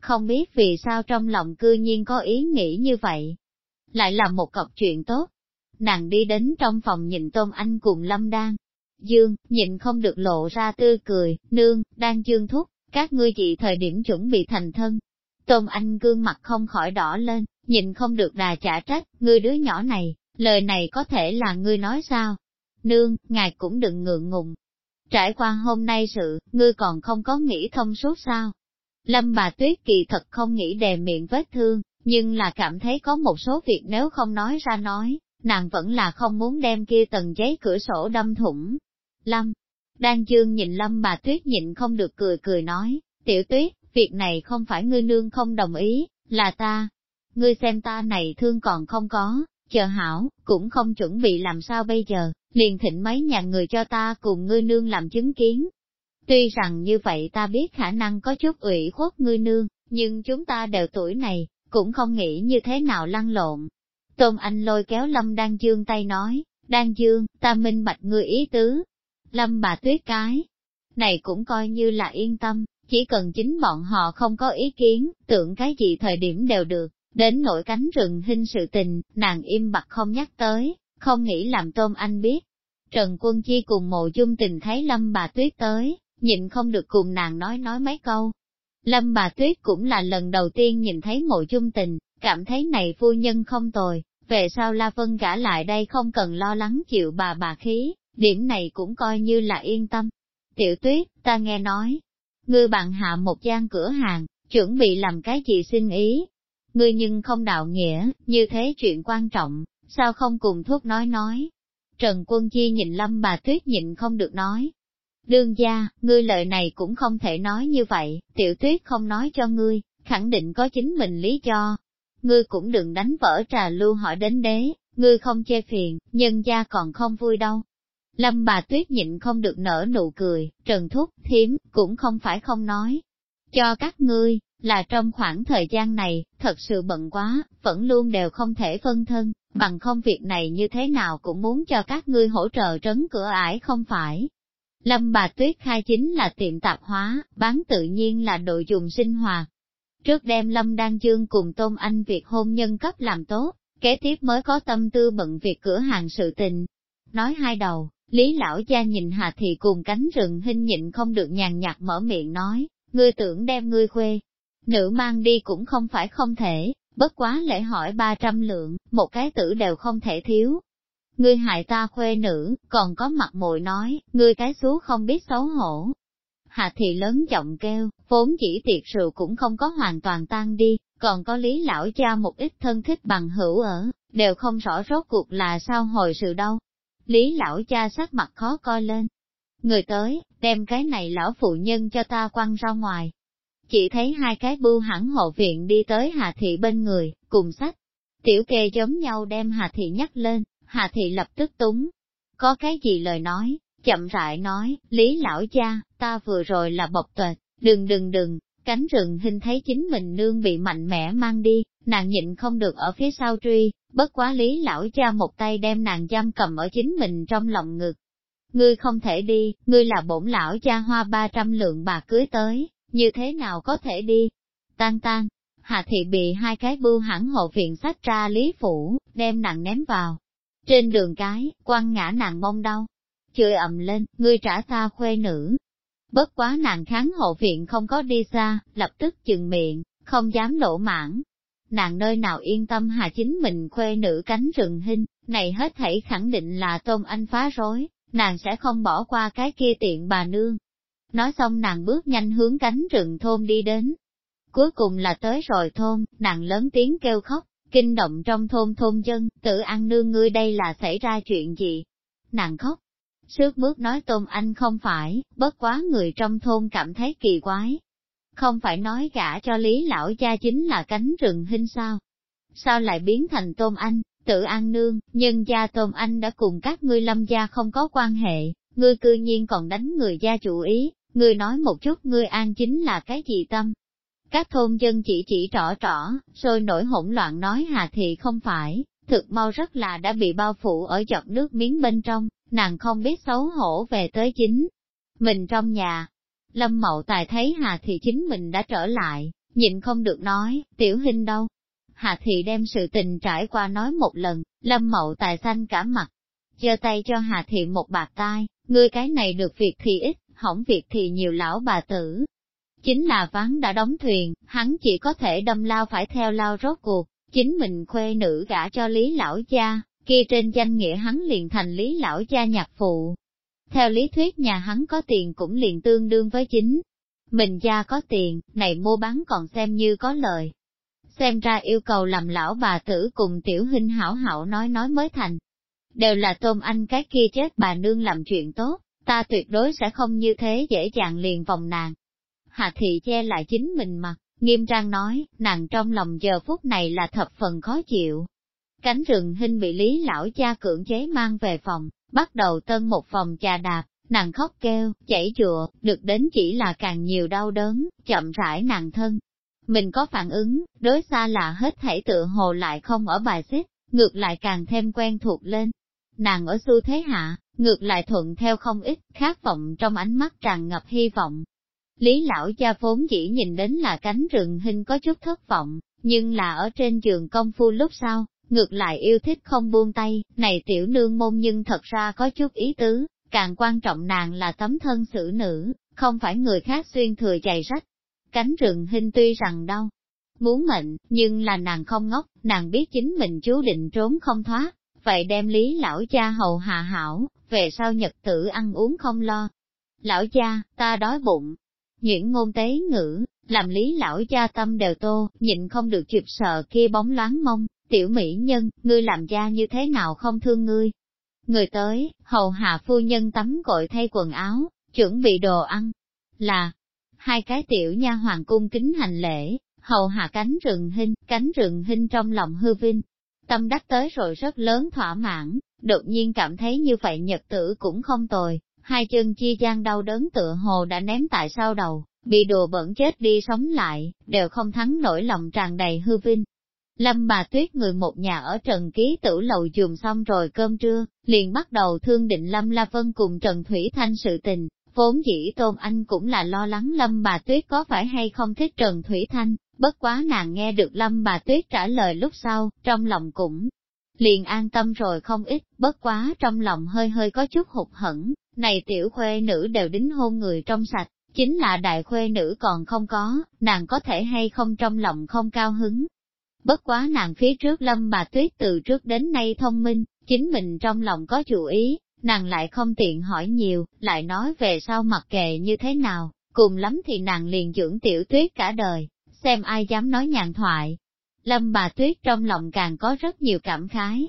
không biết vì sao trong lòng cư nhiên có ý nghĩ như vậy. Lại là một cọc chuyện tốt. Nàng đi đến trong phòng nhìn Tôn Anh cùng Lâm Đan Dương, nhìn không được lộ ra tươi cười, nương, Đan Dương thúc, các ngươi chị thời điểm chuẩn bị thành thân. Tôn Anh gương mặt không khỏi đỏ lên, nhìn không được đà chả trách, ngươi đứa nhỏ này, lời này có thể là ngươi nói sao? Nương, ngài cũng đừng ngượng ngùng. Trải qua hôm nay sự, ngươi còn không có nghĩ thông suốt sao? Lâm bà Tuyết kỳ thật không nghĩ đè miệng vết thương, nhưng là cảm thấy có một số việc nếu không nói ra nói, nàng vẫn là không muốn đem kia tầng giấy cửa sổ đâm thủng. Lâm, Đan Dương nhìn Lâm bà Tuyết nhịn không được cười cười nói, Tiểu Tuyết, việc này không phải ngươi nương không đồng ý, là ta. Ngươi xem ta này thương còn không có, chờ hảo, cũng không chuẩn bị làm sao bây giờ, liền thịnh mấy nhà người cho ta cùng ngươi nương làm chứng kiến. Tuy rằng như vậy ta biết khả năng có chút ủy khuất ngươi nương, nhưng chúng ta đều tuổi này, cũng không nghĩ như thế nào lăn lộn. Tôn Anh lôi kéo Lâm Đan Dương tay nói, Đan Dương, ta minh bạch ngươi ý tứ. Lâm bà Tuyết cái này cũng coi như là yên tâm, chỉ cần chính bọn họ không có ý kiến, tưởng cái gì thời điểm đều được, đến nỗi cánh rừng hình sự tình, nàng im bặt không nhắc tới, không nghĩ làm Tôn Anh biết. Trần Quân Chi cùng Mộ Dung Tình thấy Lâm bà Tuyết tới, nhịn không được cùng nàng nói mấy câu. Lâm bà Tuyết cũng là lần đầu tiên nhìn thấy Mộ Dung Tình, cảm thấy này phu nhân không tồi, về sau La Vân gả lại đây không cần lo lắng chịu bà khí, điểm này cũng coi như là yên tâm. Tiểu Tuyết, ta nghe nói, ngươi bạn hạ một gian cửa hàng, chuẩn bị làm cái gì xin ý. Ngươi nhưng không đạo nghĩa, như thế chuyện quan trọng, sao không cùng thuốc nói. Trần Quân Chi nhìn Lâm bà Tuyết nhịn không được nói. Đương gia, ngươi lời này cũng không thể nói như vậy, Tiểu Tuyết không nói cho ngươi, khẳng định có chính mình lý do. Ngươi cũng đừng đánh vỡ trà lưu hỏi đến đế, ngươi không chê phiền, nhân gia còn không vui đâu. Lâm bà Tuyết nhịn không được nở nụ cười, Trần Thúc, Thiếm, cũng không phải không nói. Cho các ngươi, là trong khoảng thời gian này, thật sự bận quá, vẫn luôn đều không thể phân thân, bằng không việc này như thế nào cũng muốn cho các ngươi hỗ trợ trấn cửa ải không phải. Lâm bà Tuyết khai chính là tiệm tạp hóa, bán tự nhiên là đồ dùng sinh hoạt. Trước đem Lâm Đan Dương cùng Tôn Anh việc hôn nhân cấp làm tốt, kế tiếp mới có tâm tư bận việc cửa hàng sự tình. Nói hai đầu, Lý lão gia nhìn Hà Thị cùng cánh rừng hình nhịn không được nhàn nhạt mở miệng nói, ngươi tưởng đem ngươi khuê nữ mang đi cũng không phải không thể, bất quá lễ hỏi 300 lượng, một cái tử đều không thể thiếu. Ngươi hại ta khuê nữ, còn có mặt mũi nói, ngươi cái xú không biết xấu hổ. Hà Thị lớn giọng kêu, vốn chỉ tiệc rượu cũng không có hoàn toàn tan đi, còn có Lý lão cha một ít thân thích bằng hữu ở, đều không rõ rốt cuộc là sao hồi sự đâu. Lý lão cha sắc mặt khó coi lên. Người tới, đem cái này lão phụ nhân cho ta quăng ra ngoài. Chỉ thấy hai cái bưu hãng hộ viện đi tới Hà Thị bên người, cùng sách. Tiểu kê giống nhau đem Hà Thị nhắc lên, Hà Thị lập tức túng. Có cái gì lời nói, chậm rãi nói, Lý lão cha, ta vừa rồi là bộc tuệt, đừng, cánh rừng hình thấy chính mình nương bị mạnh mẽ mang đi, nàng nhịn không được ở phía sau truy, bất quá Lý lão cha một tay đem nàng giam cầm ở chính mình trong lòng ngực. Ngươi không thể đi, ngươi là bổn lão cha hoa 300 lượng bạc cưới tới, như thế nào có thể đi? Tan, Hà Thị bị hai cái bưu hãng hộ viện xách ra Lý phủ, đem nàng ném vào. Trên đường cái, quăng ngã nàng mông đau. Chửi ầm lên, ngươi trả ta khuê nữ. Bất quá nàng kháng hộ viện không có đi xa, lập tức chừng miệng, không dám lỗ mãn. Nàng nơi nào yên tâm hà chính mình khuê nữ cánh rừng hình, này hết thảy khẳng định là Tôn Anh phá rối, nàng sẽ không bỏ qua cái kia tiện bà nương. Nói xong nàng bước nhanh hướng cánh rừng thôn đi đến. Cuối cùng là tới rồi thôn, nàng lớn tiếng kêu khóc, kinh động trong thôn thôn dân, Tử An nương ngươi đây là xảy ra chuyện gì? Nàng khóc, sướt mướt nói Tôn Anh không phải, bất quá người trong thôn cảm thấy kỳ quái. Không phải nói gả cho Lý lão cha chính là cánh rừng hình sao? Sao lại biến thành Tôn Anh, Tử An nương, nhân gia Tôn Anh đã cùng các ngươi Lâm gia không có quan hệ, ngươi cư nhiên còn đánh người gia chủ ý, ngươi nói một chút ngươi an chính là cái gì tâm? Các thôn dân chỉ trỏ, sôi nổi hỗn loạn nói Hà Thị không phải, thực mau rất là đã bị bao phủ ở giọt nước miếng bên trong, nàng không biết xấu hổ về tới chính mình trong nhà. Lâm Mậu Tài thấy Hà Thị chính mình đã trở lại, nhịn không được nói, Tiểu Hinh đâu? Hạ Thị đem sự tình trải qua nói một lần, Lâm Mậu Tài xanh cả mặt, giơ tay cho Hạ Thị một bạt tai, ngươi cái này được việc thì ít, hỏng việc thì nhiều lão bà tử. Chính là ván đã đóng thuyền, hắn chỉ có thể đâm lao phải theo lao rốt cuộc, chính mình khuê nữ gả cho Lý lão gia, kia trên danh nghĩa hắn liền thành Lý lão gia nhạc phụ. Theo lý thuyết nhà hắn có tiền cũng liền tương đương với chính. Mình gia có tiền, này mua bán còn xem như có lời. Xem ra yêu cầu làm lão bà tử cùng Tiểu Hinh hảo hảo nói mới thành. Đều là Tôm Anh cái kia chết bà nương làm chuyện tốt, ta tuyệt đối sẽ không như thế dễ dàng liền vòng nàng. Hạ Thị che lại chính mình mặt, nghiêm trang nói, nàng trong lòng giờ phút này là thập phần khó chịu. Cánh rừng Hinh bị Lý lão cha cưỡng chế mang về phòng, bắt đầu tân một vòng chà đạp, nàng khóc kêu, chảy chùa, được đến chỉ là càng nhiều đau đớn, chậm rãi nàng thân. Mình có phản ứng, đối xa là hết thảy tựa hồ lại không ở bài xích, ngược lại càng thêm quen thuộc lên. Nàng ở xu thế hạ, ngược lại thuận theo không ít, khát vọng trong ánh mắt tràn ngập hy vọng. Lý lão cha vốn chỉ nhìn đến là cánh rừng Hinh có chút thất vọng, nhưng là ở trên giường công phu lúc sau, ngược lại yêu thích không buông tay, này tiểu nương môn nhưng thật ra có chút ý tứ, càng quan trọng nàng là tấm thân xử nữ, không phải người khác xuyên thừa giày rách. Cánh rừng Hinh tuy rằng đau, muốn mệnh, nhưng là nàng không ngốc, nàng biết chính mình chú định trốn không thoát, vậy đem Lý lão cha hầu hạ hảo, về sau nhật tử ăn uống không lo. Lão cha, ta đói bụng. Nhuyễn ngôn tế ngữ, làm Lý lão cha tâm đều tô, nhịn không được chịp sợ kia bóng loáng mông, tiểu mỹ nhân, ngươi làm cha như thế nào không thương ngươi. Người tới, hầu hạ phu nhân tắm gội thay quần áo, chuẩn bị đồ ăn. Là, hai cái tiểu nha hoàng cung kính hành lễ, hầu hạ cánh rừng Hinh trong lòng hư vinh. Tâm đắc tới rồi rất lớn thỏa mãn, đột nhiên cảm thấy như vậy nhật tử cũng không tồi, hai chân chi gian đau đớn tựa hồ đã ném tại sau đầu, bị đùa bẩn chết đi sống lại, đều không thắng nổi lòng tràn đầy hư vinh. Lâm bà Tuyết người một nhà ở Trần Ký Tử lầu dùng xong rồi cơm trưa, liền bắt đầu thương định Lâm La Vân cùng Trần Thủy Thanh sự tình, vốn dĩ Tôn Anh cũng là lo lắng Lâm bà Tuyết có phải hay không thích Trần Thủy Thanh, bất quá nàng nghe được Lâm bà Tuyết trả lời lúc sau, trong lòng cũng liền an tâm rồi không ít, bất quá trong lòng hơi hơi có chút hụt hẫng, này tiểu khuê nữ đều đính hôn người trong sạch, chính là đại khuê nữ còn không có, nàng có thể hay không trong lòng không cao hứng. Bất quá nàng phía trước Lâm bà Tuyết từ trước đến nay thông minh, chính mình trong lòng có chủ ý, nàng lại không tiện hỏi nhiều, lại nói về sau mặc kệ như thế nào, cùng lắm thì nàng liền dưỡng Tiểu Tuyết cả đời, xem ai dám nói nhàn thoại. Lâm bà Tuyết trong lòng càng có rất nhiều cảm khái,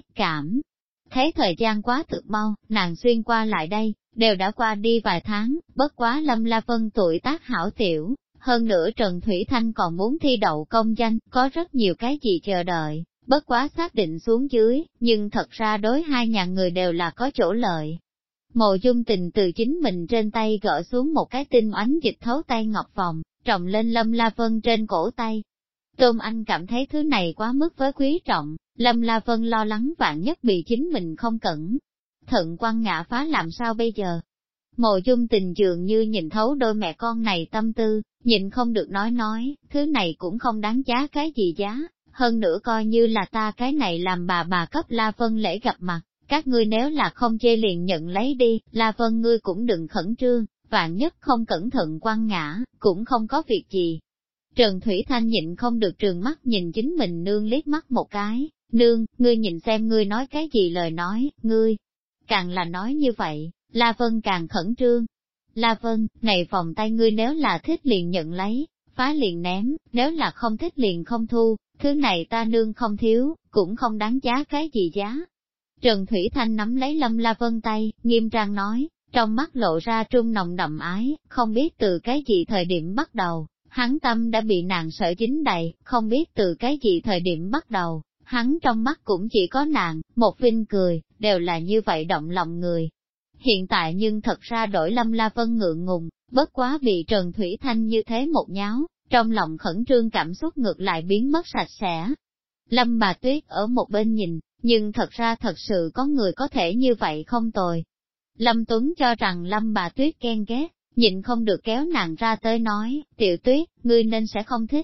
thấy thời gian quá thực mau, nàng xuyên qua lại đây, đều đã qua đi vài tháng, bất quá Lâm La Vân tuổi tác hảo tiểu, hơn nữa Trần Thủy Thanh còn muốn thi đậu công danh, có rất nhiều cái gì chờ đợi, bất quá xác định xuống dưới, nhưng thật ra đối hai nhà người đều là có chỗ lợi. Mộ Dung Tình từ chính mình trên tay gỡ xuống một cái tinh oánh dịch thấu tay ngọc vòng, trồng lên Lâm La Vân trên cổ tay. Tôn Anh cảm thấy thứ này quá mức với quý trọng, Lâm La Vân lo lắng vạn nhất bị chính mình không cẩn thận quăng ngã phá làm sao bây giờ. Mộ Dung Tình dường như nhìn thấu đôi mẹ con này tâm tư, nhịn không được nói, thứ này cũng không đáng giá cái gì giá, hơn nữa coi như là ta cái này làm bà cấp La Vân lễ gặp mặt, các ngươi nếu là không chê liền nhận lấy đi, La Vân ngươi cũng đừng khẩn trương, vạn nhất không cẩn thận quăng ngã, cũng không có việc gì. Trần Thủy Thanh nhịn không được trừng mắt nhìn chính mình nương liếc mắt một cái, nương, ngươi nhìn xem ngươi nói cái gì lời nói, ngươi, càng là nói như vậy, La Vân càng khẩn trương. La Vân, này vòng tay ngươi nếu là thích liền nhận lấy, phá liền ném, nếu là không thích liền không thu, thứ này ta nương không thiếu, cũng không đáng giá cái gì giá. Trần Thủy Thanh nắm lấy Lâm La Vân tay, nghiêm trang nói, trong mắt lộ ra trung nồng đậm ái, không biết từ cái gì thời điểm bắt đầu, hắn tâm đã bị nàng sợ dính đầy, không biết từ cái gì thời điểm bắt đầu, hắn trong mắt cũng chỉ có nàng, một vinh cười, đều là như vậy động lòng người. Hiện tại nhưng thật ra đổi Lâm La Vân ngượng ngùng, bất quá bị Trần Thủy Thanh như thế một nháo, trong lòng khẩn trương cảm xúc ngược lại biến mất sạch sẽ. Lâm bà Tuyết ở một bên nhìn, nhưng thật ra thật sự có người có thể như vậy không tồi. Lâm Tuấn cho rằng Lâm bà Tuyết ghen ghét, nhịn không được kéo nàng ra tới nói, Tiểu Tuyết, ngươi nên sẽ không thích.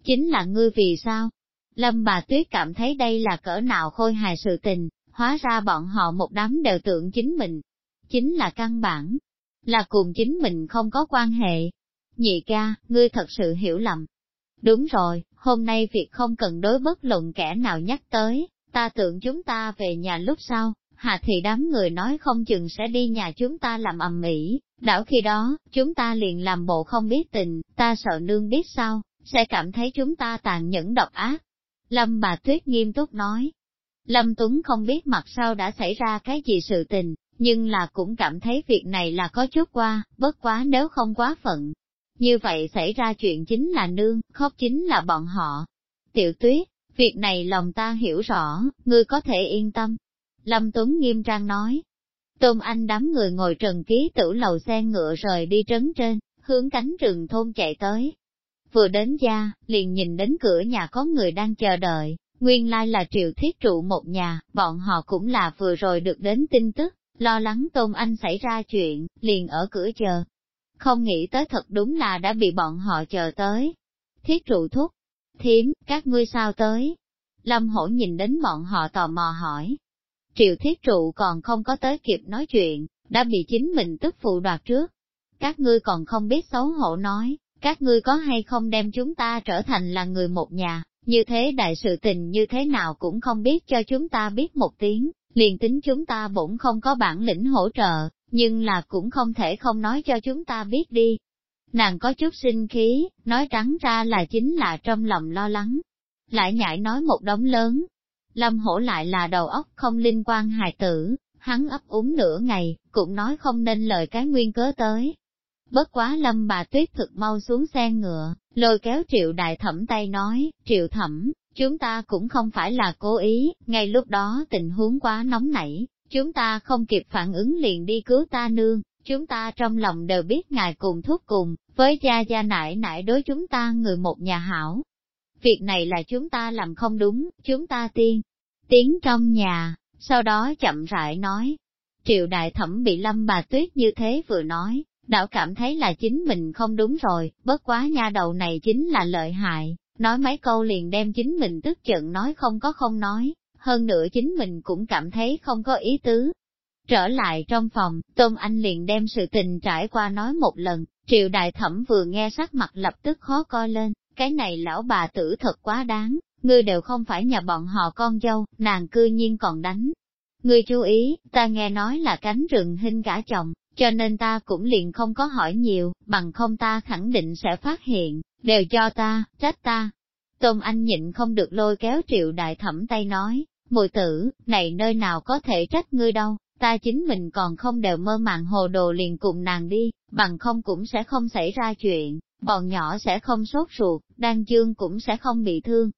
Chính là ngươi vì sao? Lâm bà Tuyết cảm thấy đây là cỡ nào khôi hài sự tình, hóa ra bọn họ một đám đều tưởng chính mình. Chính là căn bản, là cùng chính mình không có quan hệ. Nhị ca, ngươi thật sự hiểu lầm. Đúng rồi, hôm nay việc không cần đối bất luận kẻ nào nhắc tới, ta tưởng chúng ta về nhà lúc sau, Hà thì đám người nói không chừng sẽ đi nhà chúng ta làm ầm ĩ, đảo khi đó, chúng ta liền làm bộ không biết tình, ta sợ nương biết sao, sẽ cảm thấy chúng ta tàn nhẫn độc ác. Lâm bà Tuyết nghiêm túc nói. Lâm Tuấn không biết mặt sau đã xảy ra cái gì sự tình, nhưng là cũng cảm thấy việc này là có chút qua, bất quá nếu không quá phận. Như vậy xảy ra chuyện chính là nương, khóc chính là bọn họ. Tiểu Tuyết, việc này lòng ta hiểu rõ, ngươi có thể yên tâm. Lâm Tuấn nghiêm trang nói. Tôn Anh đám người ngồi trần ký tử lầu xe ngựa rời đi trấn trên, hướng cánh rừng thôn chạy tới. Vừa đến gia, liền nhìn đến cửa nhà có người đang chờ đợi, nguyên lai là Triệu Thiết Trụ một nhà, bọn họ cũng là vừa rồi được đến tin tức, lo lắng Tôn Anh xảy ra chuyện, liền ở cửa chờ. Không nghĩ tới thật đúng là đã bị bọn họ chờ tới. Thiết Trụ thúc, thím, các ngươi sao tới? Lâm Hổ nhìn đến bọn họ tò mò hỏi. Triệu Thiết Trụ còn không có tới kịp nói chuyện, đã bị chính mình tức phụ đoạt trước. Các ngươi còn không biết xấu hổ nói, các ngươi có hay không đem chúng ta trở thành là người một nhà, như thế đại sự tình như thế nào cũng không biết cho chúng ta biết một tiếng, liền tính chúng ta bổn không có bản lĩnh hỗ trợ, nhưng là cũng không thể không nói cho chúng ta biết đi. Nàng có chút sinh khí, nói trắng ra là chính là trong lòng lo lắng. Lại nhảy nói một đống lớn. Lâm Hổ lại là đầu óc không liên quan hài tử, hắn ấp úng nửa ngày, cũng nói không nên lời cái nguyên cớ tới. Bất quá Lâm bà Tuyết thực mau xuống xe ngựa, lôi kéo Triệu Đại Thẩm tay nói, Triệu Thẩm, chúng ta cũng không phải là cố ý, ngay lúc đó tình huống quá nóng nảy, chúng ta không kịp phản ứng liền đi cứu ta nương, chúng ta trong lòng đều biết ngài cùng thuốc cùng, với gia gia nại nại đối chúng ta người một nhà hảo. Việc này là chúng ta làm không đúng, chúng ta tiến trong nhà, sau đó chậm rãi nói. Triệu Đại Thẩm bị Lâm bà Tuyết như thế vừa nói, đảo cảm thấy là chính mình không đúng rồi, bất quá nha đầu này chính là lợi hại, nói mấy câu liền đem chính mình tức giận nói không nói, hơn nữa chính mình cũng cảm thấy không có ý tứ. Trở lại trong phòng, Tôn Anh liền đem sự tình trải qua nói một lần, Triệu Đại Thẩm vừa nghe sắc mặt lập tức khó coi lên, cái này lão bà tử thật quá đáng, ngươi đều không phải nhà bọn họ con dâu, nàng cư nhiên còn đánh. Ngươi chú ý, ta nghe nói là cánh rừng hình gả chồng, cho nên ta cũng liền không có hỏi nhiều, bằng không ta khẳng định sẽ phát hiện, đều cho ta, trách ta. Tôn Anh nhịn không được lôi kéo Triệu Đại Thẩm tay nói, mùi tử, này nơi nào có thể trách ngươi đâu, ta chính mình còn không đều mơ màng hồ đồ liền cùng nàng đi, bằng không cũng sẽ không xảy ra chuyện, bọn nhỏ sẽ không sốt ruột, Đan Dương cũng sẽ không bị thương.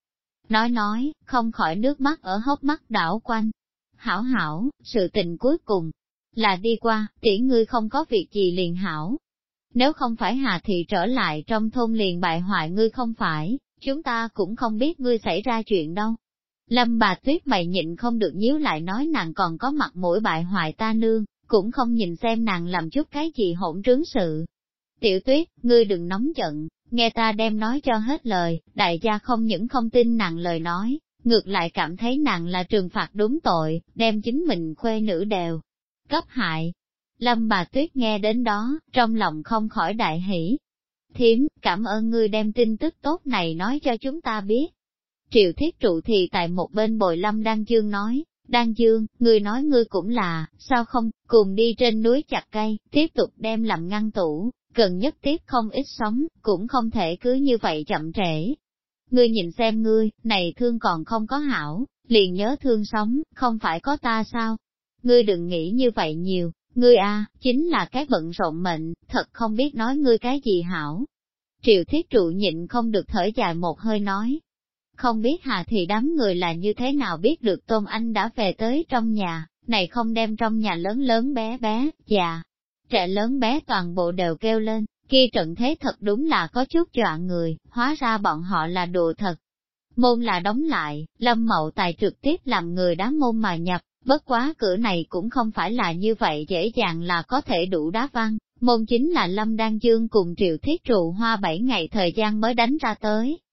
Nói, không khỏi nước mắt ở hốc mắt đảo quanh. Hảo hảo, sự tình cuối cùng là đi qua, tỷ ngươi không có việc gì liền hảo. Nếu không phải Hà Thị trở lại trong thôn liền bại hoại ngươi không phải, chúng ta cũng không biết ngươi xảy ra chuyện đâu. Lâm bà Tuyết mày nhịn không được nhíu lại nói nàng còn có mặt mũi bại hoại ta nương, cũng không nhìn xem nàng làm chút cái gì hỗn trướng sự. Tiểu Tuyết, ngươi đừng nóng giận, nghe ta đem nói cho hết lời, đại gia không những không tin nàng lời nói, ngược lại cảm thấy nàng là trừng phạt đúng tội, đem chính mình khuê nữ đều cấp hại. Lâm bà Tuyết nghe đến đó, trong lòng không khỏi đại hỷ. Thím, cảm ơn ngươi đem tin tức tốt này nói cho chúng ta biết. Triệu Thiết Trụ thì tại một bên bồi Lâm Đan Dương nói, Đan Dương, ngươi nói ngươi cũng là, sao không, cùng đi trên núi chặt cây, tiếp tục đem làm ngăn tủ, cần nhất tiếp không ít sống, cũng không thể cứ như vậy chậm trễ. Ngươi nhìn xem ngươi, này thương còn không có hảo, liền nhớ thương sống, không phải có ta sao? Ngươi đừng nghĩ như vậy nhiều, ngươi chính là cái bận rộn mệnh, thật không biết nói ngươi cái gì hảo. Triệu Thiết Trụ nhịn không được thở dài một hơi nói. Không biết Hà thì đám người là như thế nào biết được Tôn Anh đã về tới trong nhà, này không đem trong nhà lớn lớn bé bé, già, trẻ lớn bé toàn bộ đều kêu lên, kia trận thế thật đúng là có chút dọa người, hóa ra bọn họ là đùa thật. Môn là đóng lại, Lâm Mậu Tài trực tiếp làm người đá môn mà nhập, bất quá cửa này cũng không phải là như vậy dễ dàng là có thể đủ đá văng, môn chính là Lâm Đan Dương cùng Triệu Thiết Trụ hoa 7 ngày thời gian mới đánh ra tới,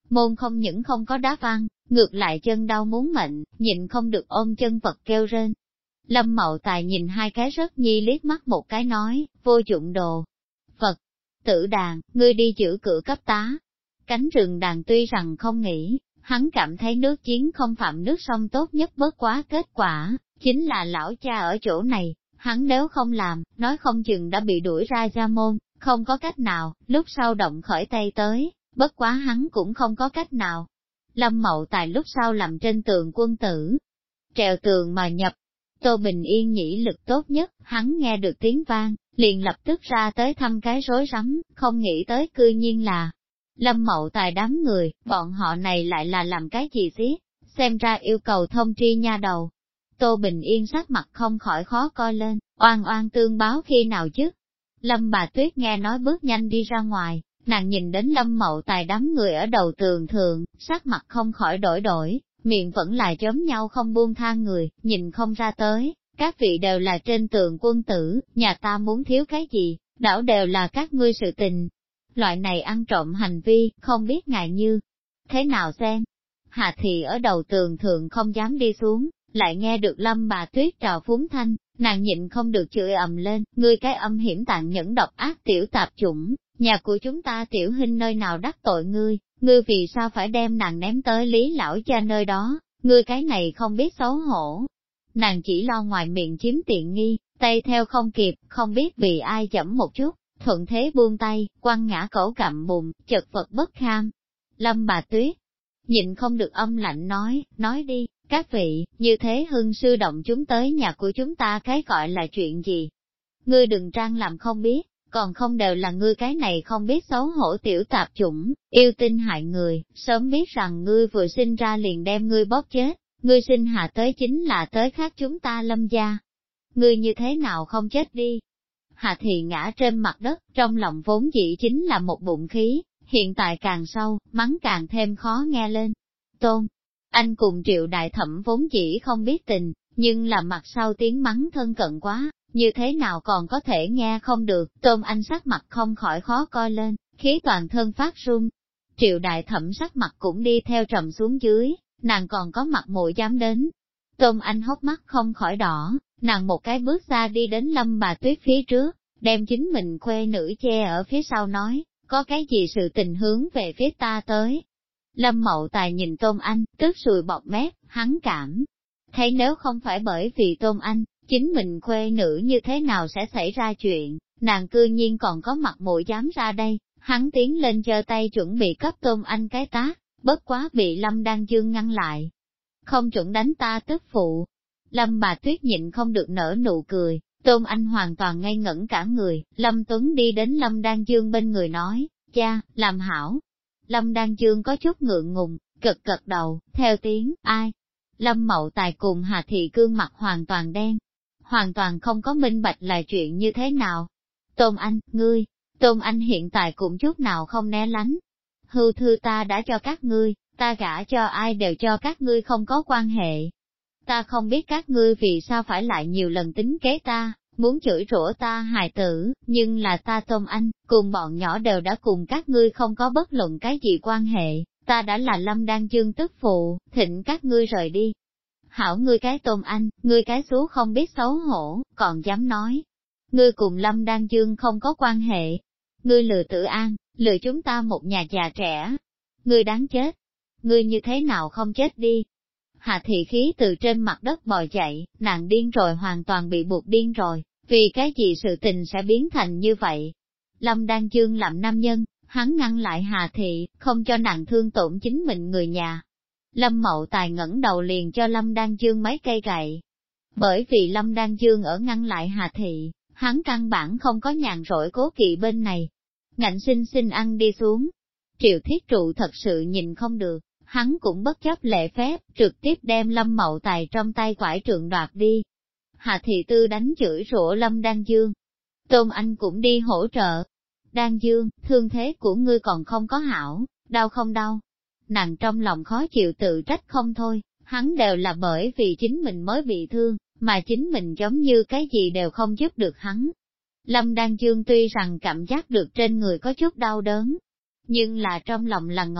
Môn không những không có đá văng, ngược lại chân đau muốn mệnh, nhịn không được ôm chân vật kêu rên. Lâm Mậu Tài nhìn hai cái rất nhi liếc mắt một cái nói, vô dụng đồ. Vật, tử đàn, ngươi đi giữ cửa cấp tá. Cánh rừng đàn tuy rằng không nghĩ, hắn cảm thấy nước chiến không phạm nước sông tốt nhất bớt quá kết quả, chính là lão cha ở chỗ này, hắn nếu không làm, nói không chừng đã bị đuổi ra gia môn, không có cách nào, lúc sau động khởi tay tới, bất quá hắn cũng không có cách nào. Lâm Mậu Tài lúc sau làm trên tường quân tử, trèo tường mà nhập. Tô Bình Yên nhĩ lực tốt nhất, hắn nghe được tiếng vang, liền lập tức ra tới thăm cái rối rắm, không nghĩ tới cư nhiên là Lâm Mậu Tài đám người, bọn họ này lại là làm cái gì xiết, xem ra yêu cầu thông tri nha đầu. Tô Bình Yên sắc mặt không khỏi khó coi lên, oan oan tương báo khi nào chứ. Lâm Bà Tuyết nghe nói bước nhanh đi ra ngoài, nàng nhìn đến Lâm Mậu Tài đám người ở đầu tường thượng, sắc mặt không khỏi đổi, miệng vẫn là giống nhau không buông tha người, nhìn không ra tới, các vị đều là trên tường quân tử, nhà ta muốn thiếu cái gì, đảo đều là các ngươi sự tình. Loại này ăn trộm hành vi, không biết ngại như thế nào xem. Hà Thị ở đầu tường thượng không dám đi xuống, lại nghe được Lâm Bà Tuyết trào phúng thanh, nàng nhịn không được chửi ầm lên, ngươi cái âm hiểm tàn nhẫn độc ác tiểu tạp chủng, nhà của chúng ta tiểu huynh nơi nào đắc tội ngươi vì sao phải đem nàng ném tới Lý lão cha nơi đó, ngươi cái này không biết xấu hổ. Nàng chỉ lo ngoài miệng chiếm tiện nghi, tay theo không kịp, không biết vì ai chậm một chút, thuận thế buông tay, quăng ngã cổ cặm bùn, chật vật bất kham. Lâm Bà Tuyết nhịn không được âm lạnh nói đi, các vị, như thế hưng sư động chúng tới nhà của chúng ta cái gọi là chuyện gì? Ngươi đừng trang làm không biết, còn không đều là ngươi cái này không biết xấu hổ tiểu tạp chủng, yêu tinh hại người, sớm biết rằng ngươi vừa sinh ra liền đem ngươi bóp chết, ngươi sinh hạ tới chính là tới khác chúng ta Lâm gia. Ngươi như thế nào không chết đi? Hạ Thị ngã trên mặt đất, trong lòng vốn dĩ chính là một bụng khí, hiện tại càng sâu, mắng càng thêm khó nghe lên. Tôn, anh cùng Triệu Đại Thẩm vốn dĩ không biết tình, nhưng là mặt sau tiếng mắng thân cận quá, như thế nào còn có thể nghe không được, Tôn Anh sắc mặt không khỏi khó coi lên, khí toàn thân phát run. Triệu Đại Thẩm sắc mặt cũng đi theo trầm xuống dưới, nàng còn có mặt mũi dám đến. Tôn Anh hốc mắt không khỏi đỏ, nàng một cái bước ra đi đến Lâm Bà Tuyết phía trước, đem chính mình khuê nữ che ở phía sau nói, có cái gì sự tình hướng về phía ta tới. Lâm Mậu Tài nhìn Tôn Anh, tức sùi bọt mép, hắn cảm thấy nếu không phải bởi vì Tôn Anh, chính mình khuê nữ như thế nào sẽ xảy ra chuyện, nàng cư nhiên còn có mặt mũi dám ra đây, hắn tiến lên giơ tay chuẩn bị cấp Tôn Anh cái tát, bất quá bị Lâm Đan Dương ngăn lại. Không chuẩn đánh ta tức phụ. Lâm Bà Tuyết nhịn không được nở nụ cười, Tôn Anh hoàn toàn ngây ngẩn cả người, Lâm Tuấn đi đến Lâm Đan Dương bên người nói, cha, làm hảo. Lâm Đan Dương có chút ngượng ngùng, gật đầu, theo tiếng, ai? Lâm Mậu Tài cùng Hà Thị gương mặt hoàn toàn đen, hoàn toàn không có minh bạch là chuyện như thế nào. Tôn Anh, ngươi, Tôn Anh hiện tại cũng chút nào không né lánh. Hưu thư ta đã cho các ngươi, ta gả cho ai đều cho các ngươi không có quan hệ. Ta không biết các ngươi vì sao phải lại nhiều lần tính kế ta, muốn chửi rủa ta hài tử, nhưng là ta Tôn Anh, cùng bọn nhỏ đều đã cùng các ngươi không có bất luận cái gì quan hệ, ta đã là Lâm Đan Dương tức phụ, thịnh các ngươi rời đi. Hảo ngươi cái Tôn Anh, ngươi cái xú không biết xấu hổ, còn dám nói. Ngươi cùng Lâm Đan Dương không có quan hệ. Ngươi lừa Tử An, lừa chúng ta một nhà già trẻ. Ngươi đáng chết. Ngươi như thế nào không chết đi. Hạ Thị khí từ trên mặt đất bò dậy, nàng điên rồi, hoàn toàn bị buộc điên rồi, vì cái gì sự tình sẽ biến thành như vậy. Lâm Đan Dương làm nam nhân, hắn ngăn lại Hà Thị, không cho nàng thương tổn chính mình người nhà. Lâm Mậu Tài ngẩng đầu liền cho Lâm Đan Dương mấy cây gậy. Bởi vì Lâm Đan Dương ở ngăn lại Hà Thị, hắn căn bản không có nhàn rỗi cố kỵ bên này. Ngạnh sinh ăn đi xuống. Triệu Thiết Trụ thật sự nhìn không được, hắn cũng bất chấp lệ phép, trực tiếp đem Lâm Mậu Tài trong tay quải trượng đoạt đi. Hà Thị Tư đánh chửi rủa Lâm Đan Dương. Tôn Anh cũng đi hỗ trợ. Đan Dương, thương thế của ngươi còn không có hảo, đau không đau? Nàng trong lòng khó chịu tự trách không thôi, hắn đều là bởi vì chính mình mới bị thương, mà chính mình giống như cái gì đều không giúp được hắn. Lâm Đan Dương tuy rằng cảm giác được trên người có chút đau đớn, nhưng là trong lòng là ngọt,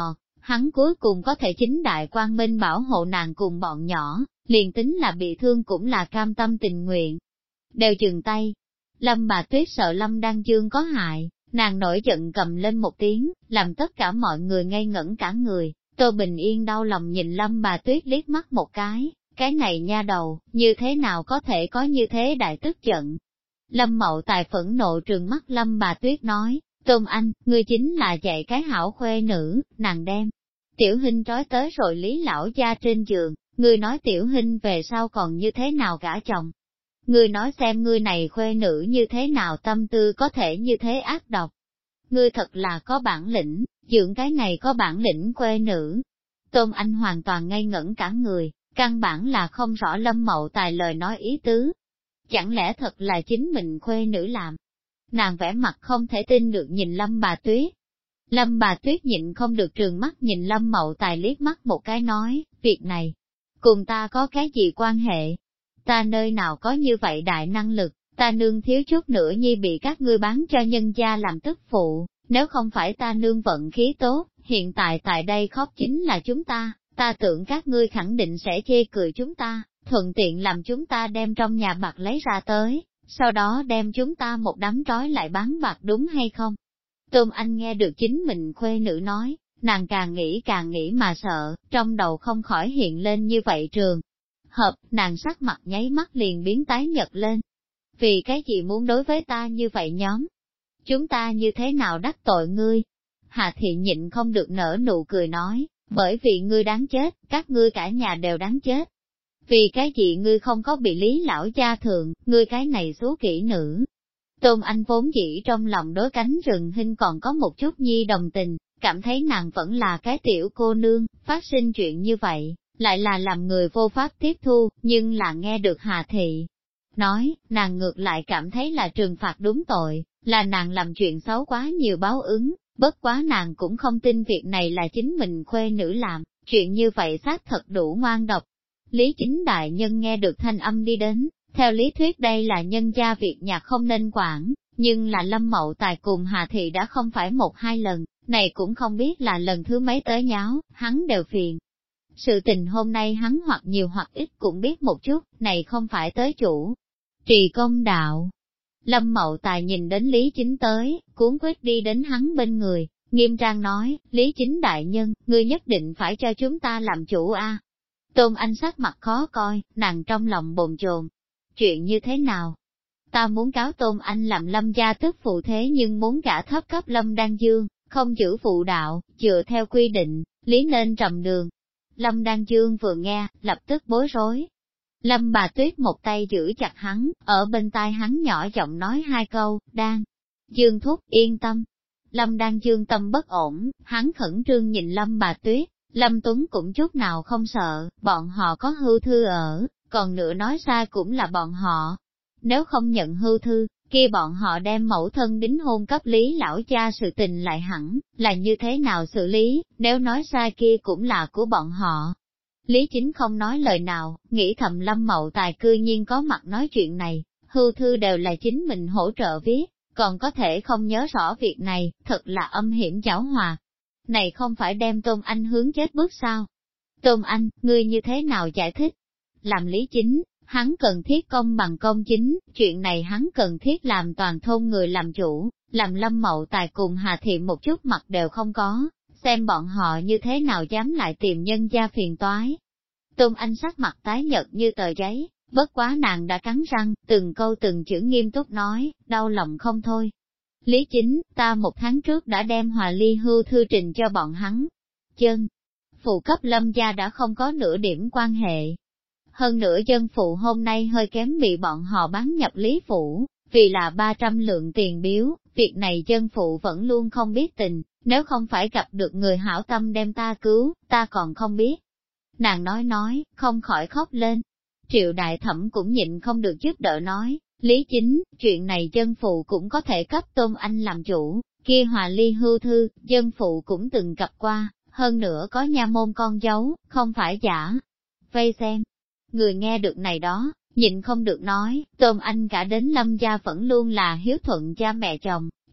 hắn cuối cùng có thể chính đại quang minh bảo hộ nàng cùng bọn nhỏ, liền tính là bị thương cũng là cam tâm tình nguyện. Đều dừng tay. Lâm bà Tuyết sợ Lâm Đan Dương có hại, nàng nổi giận cầm lên một tiếng, làm tất cả mọi người ngây ngẩn cả người. Tô Bình Yên đau lòng nhìn Lâm bà Tuyết liếc mắt một cái này nha đầu, như thế nào có thể có như thế đại tức giận. Lâm Mậu Tài phẫn nộ trừng mắt Lâm bà Tuyết nói, Tôn Anh, ngươi chính là dạy cái hảo khuê nữ, nàng đem Tiểu Hinh trói tới rồi Lý lão gia trên giường, ngươi nói Tiểu Hinh về sau còn như thế nào gả chồng. Ngươi nói xem ngươi này khuê nữ như thế nào tâm tư có thể như thế ác độc. Ngươi thật là có bản lĩnh, dưỡng cái này có bản lĩnh khuê nữ. Tôn Anh hoàn toàn ngây ngẩn cả người, căn bản là không rõ Lâm Mậu Tài lời nói ý tứ. Chẳng lẽ thật là chính mình khuê nữ làm? Nàng vẻ mặt không thể tin được nhìn Lâm bà Tuyết. Lâm bà Tuyết nhịn không được trừng mắt nhìn Lâm Mậu Tài liếc mắt một cái nói, việc này, cùng ta có cái gì quan hệ? Ta nơi nào có như vậy đại năng lực, ta nương thiếu chút nữa nhi bị các ngươi bán cho nhân gia làm tức phụ, nếu không phải ta nương vận khí tốt, hiện tại tại đây khóc chính là chúng ta tưởng các ngươi khẳng định sẽ chê cười chúng ta, thuận tiện làm chúng ta đem trong nhà bạc lấy ra tới, sau đó đem chúng ta một đám trói lại bán bạc đúng hay không? Tôn Anh nghe được chính mình khuê nữ nói, nàng càng nghĩ mà sợ, trong đầu không khỏi hiện lên như vậy trường. Hợp, nàng sắc mặt nháy mắt liền biến tái nhật lên. Vì cái gì muốn đối với ta như vậy nhóm? Chúng ta như thế nào đắc tội ngươi? Hà Thị nhịn không được nở nụ cười nói, bởi vì ngươi đáng chết, các ngươi cả nhà đều đáng chết. Vì cái gì ngươi không có bị Lý lão gia thượng, ngươi cái này số kỹ nữ. Tôn Anh vốn dĩ trong lòng đối cánh rừng Hinh còn có một chút nhi đồng tình, cảm thấy nàng vẫn là cái tiểu cô nương, phát sinh chuyện như vậy, lại là làm người vô pháp tiếp thu, nhưng là nghe được Hà Thị nói, nàng ngược lại cảm thấy là trừng phạt đúng tội, là nàng làm chuyện xấu quá nhiều báo ứng, bất quá nàng cũng không tin việc này là chính mình khuê nữ làm, chuyện như vậy xác thật đủ ngoan độc. Lý Chính đại nhân nghe được thanh âm đi đến, theo lý thuyết đây là nhân gia việc nhạc không nên quản, nhưng là Lâm Mậu Tài cùng Hà Thị đã không phải một hai lần, này cũng không biết là lần thứ mấy tới nháo, hắn đều phiền. Sự tình hôm nay hắn hoặc nhiều hoặc ít cũng biết một chút, này không phải tới chủ trì công đạo. Lâm Mậu Tài nhìn đến Lý Chính tới, cuốn quyết đi đến hắn bên người, nghiêm trang nói, Lý Chính đại nhân, ngươi nhất định phải cho chúng ta làm chủ a. Tôn Anh sắc mặt khó coi, nàng trong lòng bồn chồn. Chuyện như thế nào? Ta muốn cáo Tôn Anh làm Lâm gia tức phụ thế nhưng muốn gả thấp cấp Lâm Đan Dương, không giữ phụ đạo, dựa theo quy định, lý nên trầm đường. Lâm Đan Dương vừa nghe, lập tức bối rối. Lâm bà Tuyết một tay giữ chặt hắn, ở bên tai hắn nhỏ giọng nói hai câu, Đan Dương thúc yên tâm. Lâm Đan Dương tâm bất ổn, hắn khẩn trương nhìn Lâm bà Tuyết, Lâm Tuấn cũng chút nào không sợ, bọn họ có hưu thư ở, còn nữa nói xa cũng là bọn họ. Nếu không nhận hưu thư, kia bọn họ đem mẫu thân đính hôn cấp Lý lão cha sự tình lại hẳn, là như thế nào xử lý, nếu nói sai kia cũng là của bọn họ. Lý Chính không nói lời nào, nghĩ thầm Lâm Mậu Tài cư nhiên có mặt nói chuyện này, hưu thư đều là chính mình hỗ trợ viết, còn có thể không nhớ rõ việc này, thật là âm hiểm giảo hòa. Này không phải đem Tôn Anh hướng chết bước sao? Tôn Anh, ngươi như thế nào giải thích? Làm Lý Chính, hắn cần thiết công bằng công chính, chuyện này hắn cần thiết làm toàn thôn người làm chủ, làm Lâm Mậu Tài cùng Hà Thị một chút mặt đều không có, xem bọn họ như thế nào dám lại tìm nhân gia phiền toái. Tôn Anh sắc mặt tái nhợt như tờ giấy, bất quá nàng đã cắn răng, từng câu từng chữ nghiêm túc nói, đau lòng không thôi. Lý Chính, ta một tháng trước đã đem Hòa Ly hưu thư trình cho bọn hắn. Chân, phụ cấp Lâm gia đã không có nửa điểm quan hệ. Hơn nữa dân phụ hôm nay hơi kém bị bọn họ bán nhập Lý Phủ, vì là 300 lượng tiền biếu, việc này dân phụ vẫn luôn không biết tình, nếu không phải gặp được người hảo tâm đem ta cứu, ta còn không biết. Nàng nói, không khỏi khóc lên. Triệu đại thẩm cũng nhịn không được giúp đỡ nói, Lý Chính, chuyện này dân phụ cũng có thể cấp Tôn Anh làm chủ, kia Hòa Ly hưu thư, dân phụ cũng từng gặp qua, hơn nữa có nha môn con dấu, không phải giả. Vây xem, người nghe được này đó, nhịn không được nói, Tôn Anh cả đến Lâm gia vẫn luôn là hiếu thuận cha mẹ chồng,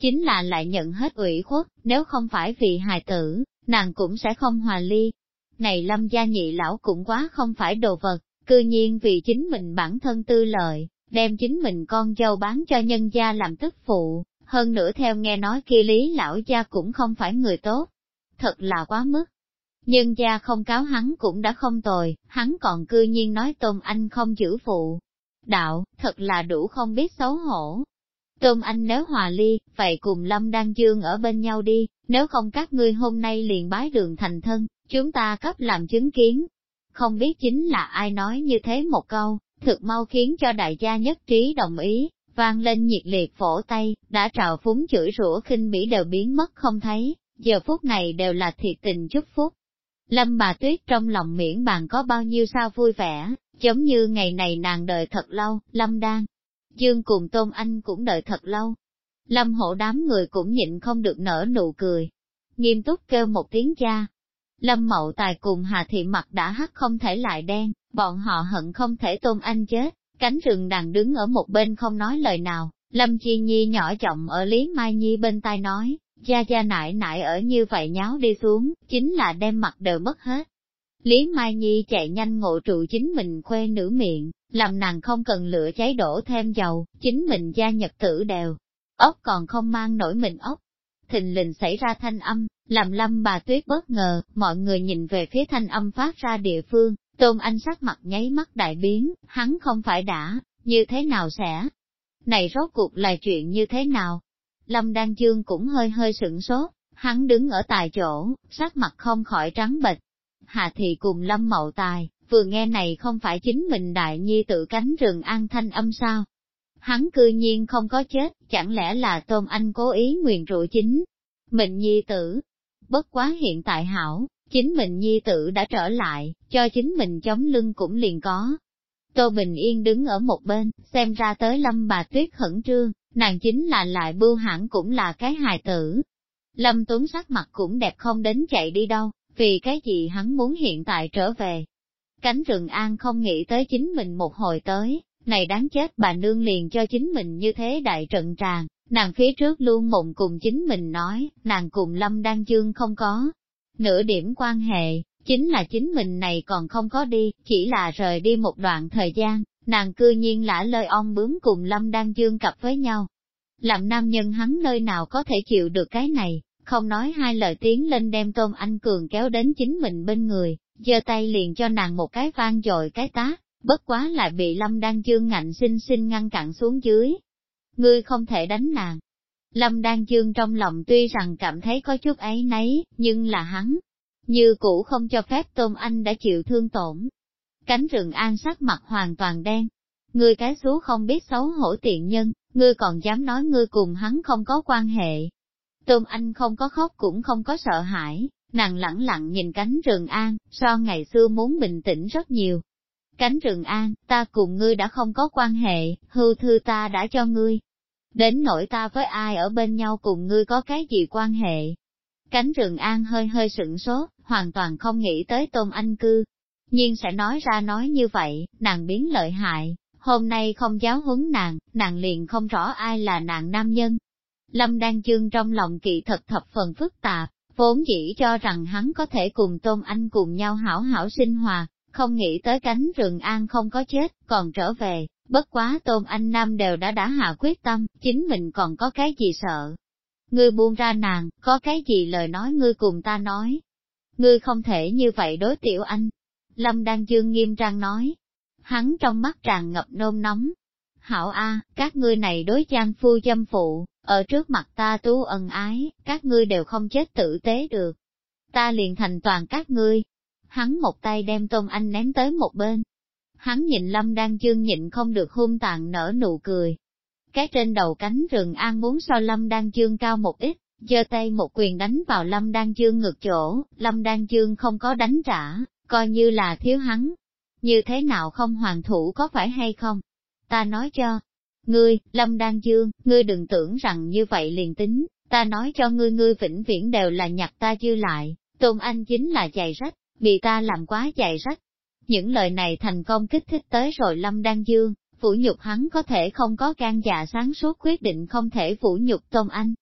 chính là lại nhận hết ủy khuất, nếu không phải vì hài tử, nàng cũng sẽ không hòa ly. Này Lâm gia nhị lão cũng quá không phải đồ vật, cư nhiên vì chính mình bản thân tư lợi, đem chính mình con dâu bán cho nhân gia làm tức phụ, hơn nữa theo nghe nói kia Lý lão gia cũng không phải người tốt. Thật là quá mức. Nhân gia không cáo hắn cũng đã không tồi, hắn còn cư nhiên nói Tôn Anh không giữ phụ. Đạo, thật là đủ không biết xấu hổ. Tôn Anh nếu hòa ly, vậy cùng Lâm Đan Dương ở bên nhau đi, nếu không các ngươi hôm nay liền bái đường thành thân, chúng ta cấp làm chứng kiến. Không biết chính là ai nói như thế một câu, thực mau khiến cho đại gia nhất trí đồng ý, vang lên nhiệt liệt vỗ tay, đã trào phúng chửi rủa khinh bỉ đều biến mất không thấy, giờ phút này đều là thiệt tình chúc phúc. Lâm bà Tuyết trong lòng miễn bàn có bao nhiêu sao vui vẻ, giống như ngày này nàng đợi thật lâu, Lâm Đan Dương cùng Tôn Anh cũng đợi thật lâu. Lâm Hổ đám người cũng nhịn không được nở nụ cười. Nghiêm túc kêu một tiếng cha. Lâm Mậu Tài cùng Hà Thị mặt đã hắt không thể lại đen, bọn họ hận không thể Tôn Anh chết. Cánh rừng đàn đứng ở một bên không nói lời nào, Lâm Chi Nhi nhỏ giọng ở Lý Mai Nhi bên tai nói, gia nại nại ở như vậy nháo đi xuống, chính là đem mặt đều mất hết. Lý Mai Nhi chạy nhanh ngộ trụ chính mình khuê nữ miệng, làm nàng không cần lửa cháy đổ thêm dầu, chính mình gia nhật tử đều. Ốc còn không mang nổi mình ốc. Thình lình xảy ra thanh âm, làm Lâm bà Tuyết bất ngờ, mọi người nhìn về phía thanh âm phát ra địa phương, Tôn Anh sắc mặt nháy mắt đại biến, hắn không phải đã, như thế nào sẽ? Này rốt cuộc là chuyện như thế nào? Lâm Đan Dương cũng hơi hơi sửng sốt, hắn đứng ở tại chỗ, sắc mặt không khỏi trắng bệch. Hà Thị cùng Lâm Mậu Tài, vừa nghe này không phải chính mình đại nhi tự cánh rừng an thanh âm sao? Hắn cư nhiên không có chết, chẳng lẽ là Tôn Anh cố ý nguyền rủa chính mình nhi tử? Bất quá hiện tại hảo, chính mình nhi tử đã trở lại, cho chính mình chống lưng cũng liền có. Tô Bình Yên đứng ở một bên, xem ra tới Lâm bà Tuyết khẩn trương, nàng chính là lại bưu hãng cũng là cái hài tử. Lâm Tuấn sắc mặt cũng đẹp không đến chạy đi đâu, vì cái gì hắn muốn hiện tại trở về. Cánh rừng an không nghĩ tới chính mình một hồi tới, này đáng chết bà nương liền cho chính mình như thế đại trận tràng, nàng phía trước luôn mộng cùng chính mình nói, nàng cùng Lâm Đan Dương không có nửa điểm quan hệ, chính là chính mình này còn không có đi, chỉ là rời đi một đoạn thời gian, nàng cư nhiên lả lơi ong bướm cùng Lâm Đan Dương cặp với nhau. Làm nam nhân hắn nơi nào có thể chịu được cái này, không nói hai lời tiến lên đem Tôn Anh Cường kéo đến chính mình bên người, giơ tay liền cho nàng một cái vang dội cái tá, bất quá lại bị Lâm Đan Dương ngạnh sinh sinh ngăn cản xuống dưới. Ngươi không thể đánh nàng. Lâm Đan Dương trong lòng tuy rằng cảm thấy có chút áy náy, nhưng là hắn, như cũ không cho phép Tôn Anh đã chịu thương tổn. Cánh rừng an sắc mặt hoàn toàn đen. Ngươi cái xú không biết xấu hổ tiện nhân, ngươi còn dám nói ngươi cùng hắn không có quan hệ. Tôn Anh không có khóc cũng không có sợ hãi, nàng lẳng lặng nhìn cánh rừng an, so ngày xưa muốn bình tĩnh rất nhiều. Cánh rừng an, ta cùng ngươi đã không có quan hệ, hưu thư ta đã cho ngươi. Đến nỗi ta với ai ở bên nhau cùng ngươi có cái gì quan hệ. Cánh rừng an hơi hơi sửng sốt, hoàn toàn không nghĩ tới Tôn Anh cư. Nhưng sẽ nói ra nói như vậy, nàng biến lợi hại, hôm nay không giáo huấn nàng liền không rõ ai là nàng nam nhân. Lâm Đan Dương trong lòng kỵ thật thập phần phức tạp, vốn dĩ cho rằng hắn có thể cùng Tôn Anh cùng nhau hảo hảo sinh hoạt, không nghĩ tới cánh rừng an không có chết, còn trở về, bất quá Tôn Anh Nam đều đã hạ quyết tâm, chính mình còn có cái gì sợ. Ngươi buông ra nàng, có cái gì lời nói ngươi cùng ta nói. Ngươi không thể như vậy đối Tiểu Anh. Lâm Đan Dương nghiêm trang nói. Hắn trong mắt tràn ngập nôn nóng. Hảo A, các ngươi này đối trang phu dâm phụ, ở trước mặt ta tú ân ái, các ngươi đều không chết tử tế được. Ta liền thành toàn các ngươi. Hắn một tay đem Tôn Anh ném tới một bên. Hắn nhìn Lâm Đan Dương nhịn không được hung tàn nở nụ cười. Cái trên đầu cánh rừng an muốn so Lâm Đan Dương cao một ít, giơ tay một quyền đánh vào Lâm Đan Dương ngực chỗ, Lâm Đan Dương không có đánh trả, coi như là thiếu hắn. Như thế nào không hoàn thủ có phải hay không? Ta nói cho ngươi, Lâm Đan Dương, ngươi đừng tưởng rằng như vậy liền tính, ta nói cho ngươi ngươi vĩnh viễn đều là nhặt ta dư lại, Tôn Anh chính là giày rách, bị ta làm quá giày rách. Những lời này thành công kích thích tới rồi Lâm Đan Dương, vũ nhục hắn có thể không có gan dạ sáng suốt quyết định không thể vũ nhục Tôn Anh.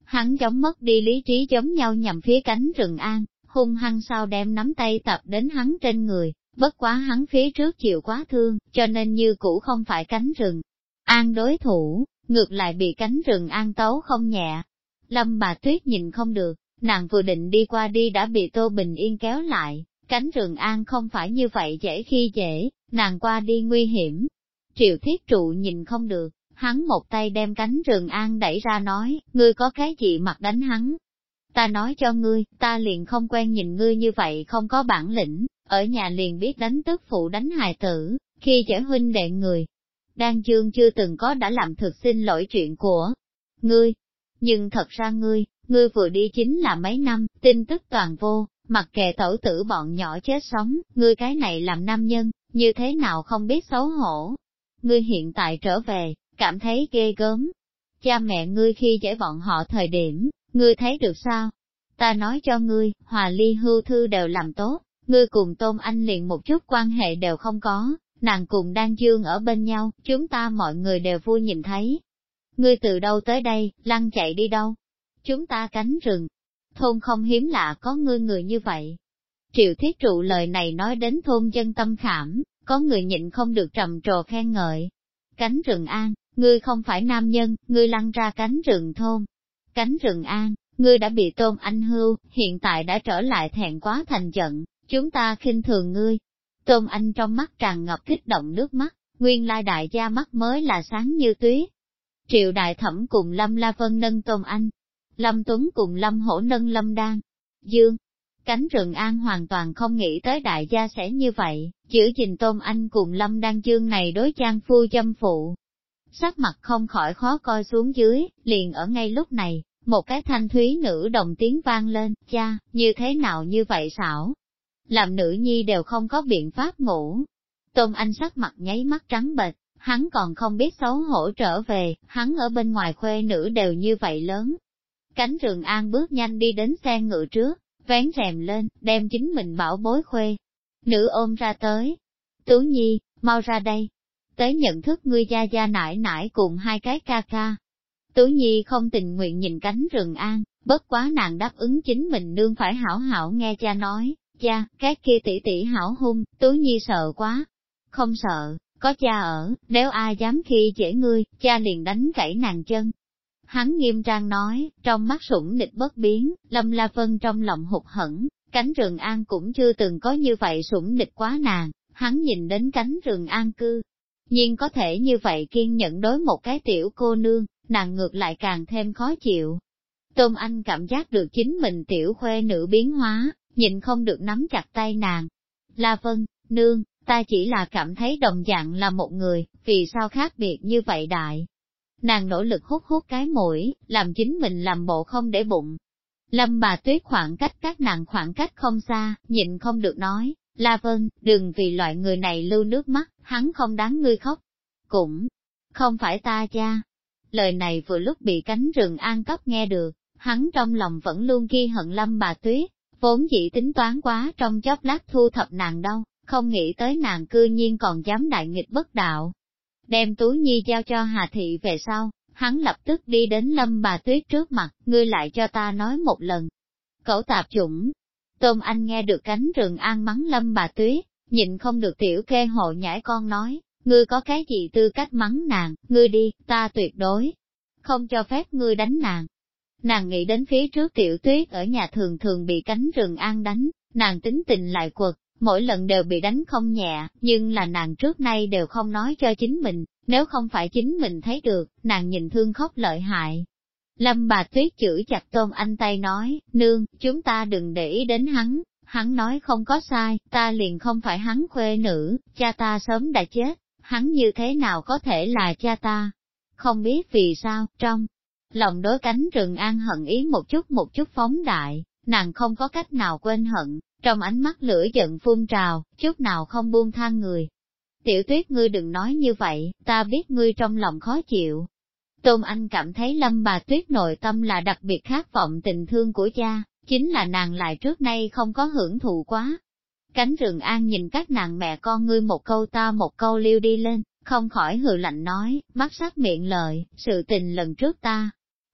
hắn giống mất đi lý trí giống nhau nhằm phía cánh rừng an, hung hăng sau đem nắm tay tập đến hắn trên người, bất quá hắn phía trước chịu quá thương, cho nên như cũ không phải cánh rừng an đối thủ, ngược lại bị cánh rừng an tấu không nhẹ. Lâm Bà Tuyết nhìn không được, nàng vừa định đi qua đi đã bị Tô Bình Yên kéo lại, cánh rừng an không phải như vậy dễ khi dễ, nàng qua đi nguy hiểm. Triệu Thiết Trụ nhìn không được, hắn một tay đem cánh rừng an đẩy ra nói, ngươi có cái gì mặt đánh hắn? Ta nói cho ngươi, ta liền không quen nhìn ngươi như vậy không có bản lĩnh, ở nhà liền biết đánh tức phụ đánh hài tử, khi dễ huynh đệ người. Đan Dương chưa từng có đã làm thực xin lỗi chuyện của ngươi, nhưng thật ra ngươi vừa đi chính là mấy năm, tin tức toàn vô, mặc kệ tẩu tử bọn nhỏ chết sống, ngươi cái này làm nam nhân, như thế nào không biết xấu hổ. Ngươi hiện tại trở về, cảm thấy ghê gớm. Cha mẹ ngươi khi dễ bọn họ thời điểm, ngươi thấy được sao? Ta nói cho ngươi, hòa ly hưu thư đều làm tốt, ngươi cùng Tôn Anh liền một chút quan hệ đều không có, nàng cùng Đan Dương ở bên nhau, chúng ta mọi người đều vui nhìn thấy. Ngươi từ đâu tới đây, lăn chạy đi đâu? Chúng ta cánh rừng. Thôn không hiếm lạ có ngươi người như vậy. Triệu Thiết Trụ lời này nói đến thôn dân tâm khảm, có người nhịn không được trầm trồ khen ngợi. Cánh rừng an, ngươi không phải nam nhân, ngươi lăn ra cánh rừng thôn. Cánh rừng an, ngươi đã bị Tôn Anh hưu, hiện tại đã trở lại thẹn quá thành giận, chúng ta khinh thường ngươi. Tôn Anh trong mắt tràn ngập kích động nước mắt, nguyên lai đại gia mắt mới là sáng như tuyết. Triệu Đại Thẩm cùng Lâm La Vân nâng Tôn Anh, Lâm Tuấn cùng Lâm Hổ nâng Lâm Đan, Dương. Cánh rừng an hoàn toàn không nghĩ tới đại gia sẽ như vậy, giữ gìn Tôn Anh cùng Lâm Đan Dương này đối trang phu châm phụ. Sắc mặt không khỏi khó coi xuống dưới, liền ở ngay lúc này, một cái thanh thúy nữ đồng tiếng vang lên, cha, như thế nào như vậy xảo. Làm nữ nhi đều không có biện pháp ngủ. Tôn Anh sắc mặt nháy mắt trắng bệch, hắn còn không biết xấu hổ trở về, hắn ở bên ngoài khuê nữ đều như vậy lớn. Cánh rừng an bước nhanh đi đến xe ngựa trước, vén rèm lên, đem chính mình bảo bối khuê. Nữ ôm ra tới. Tú Nhi, mau ra đây. Tới nhận thức ngươi gia gia nải nải cùng hai cái ca ca. Tú Nhi không tình nguyện nhìn cánh rừng an, bất quá nàng đáp ứng chính mình nương phải hảo hảo nghe cha nói, cha, cái kia tỷ tỷ hảo hung, Tú Nhi sợ quá. Không sợ, có cha ở, nếu ai dám khi dễ ngươi, cha liền đánh gãy nàng chân. Hắn nghiêm trang nói, trong mắt sủng nịch bất biến, Lâm La Vân trong lòng hụt hẫng, cánh rừng an cũng chưa từng có như vậy sủng nịch quá nàng, hắn nhìn đến cánh rừng an cư. Nhưng có thể như vậy kiên nhẫn đối một cái tiểu cô nương, nàng ngược lại càng thêm khó chịu. Tôn Anh cảm giác được chính mình tiểu khuê nữ biến hóa, nhìn không được nắm chặt tay nàng. La Vân, nương, ta chỉ là cảm thấy đồng dạng là một người, vì sao khác biệt như vậy đại. Nàng nỗ lực hút hút cái mũi, làm chính mình làm bộ không để bụng. Lâm Bà Tuyết khoảng cách các nàng khoảng cách không xa, nhịn không được nói, La Vân, đừng vì loại người này lưu nước mắt, hắn không đáng ngươi khóc. Cũng không phải ta cha. Lời này vừa lúc bị cánh rừng an cấp nghe được, hắn trong lòng vẫn luôn ghi hận Lâm Bà Tuyết, vốn dĩ tính toán quá trong chốc lát thu thập nàng đâu, không nghĩ tới nàng cư nhiên còn dám đại nghịch bất đạo. Đem Tú Nhi giao cho Hà Thị về sau, hắn lập tức đi đến Lâm Bà Tuyết trước mặt, ngươi lại cho ta nói một lần. Cẩu tạp chủng. Tôn Anh nghe được cánh rừng an mắng Lâm Bà Tuyết, nhịn không được tiểu kê hộ nhãi con nói, ngươi có cái gì tư cách mắng nàng, ngươi đi, ta tuyệt đối không cho phép ngươi đánh nàng. Nàng nghĩ đến phía trước Tiểu Tuyết ở nhà thường thường bị cánh rừng an đánh, nàng tính tình lại quật, mỗi lần đều bị đánh không nhẹ, nhưng là nàng trước nay đều không nói cho chính mình, nếu không phải chính mình thấy được, nàng nhìn thương khóc lợi hại. Lâm Bà Tuyết chửi chặt Tôn Anh tay nói, nương, chúng ta đừng để ý đến hắn nói không có sai, ta liền không phải hắn khuê nữ, cha ta sớm đã chết, hắn như thế nào có thể là cha ta. Không biết vì sao, trong lòng đối cánh rừng an hận ý một chút phóng đại, nàng không có cách nào quên hận, trong ánh mắt lửa giận phun trào, chút nào không buông tha người. Tiểu Tuyết ngươi đừng nói như vậy, ta biết ngươi trong lòng khó chịu. Tôn Anh cảm thấy Lâm Bà Tuyết nội tâm là đặc biệt khát vọng tình thương của cha, chính là nàng lại trước nay không có hưởng thụ quá. Cánh rừng an nhìn các nàng mẹ con ngươi một câu ta một câu liêu đi lên, không khỏi hừ lạnh nói, mắt sắc miệng lợi, sự tình lần trước ta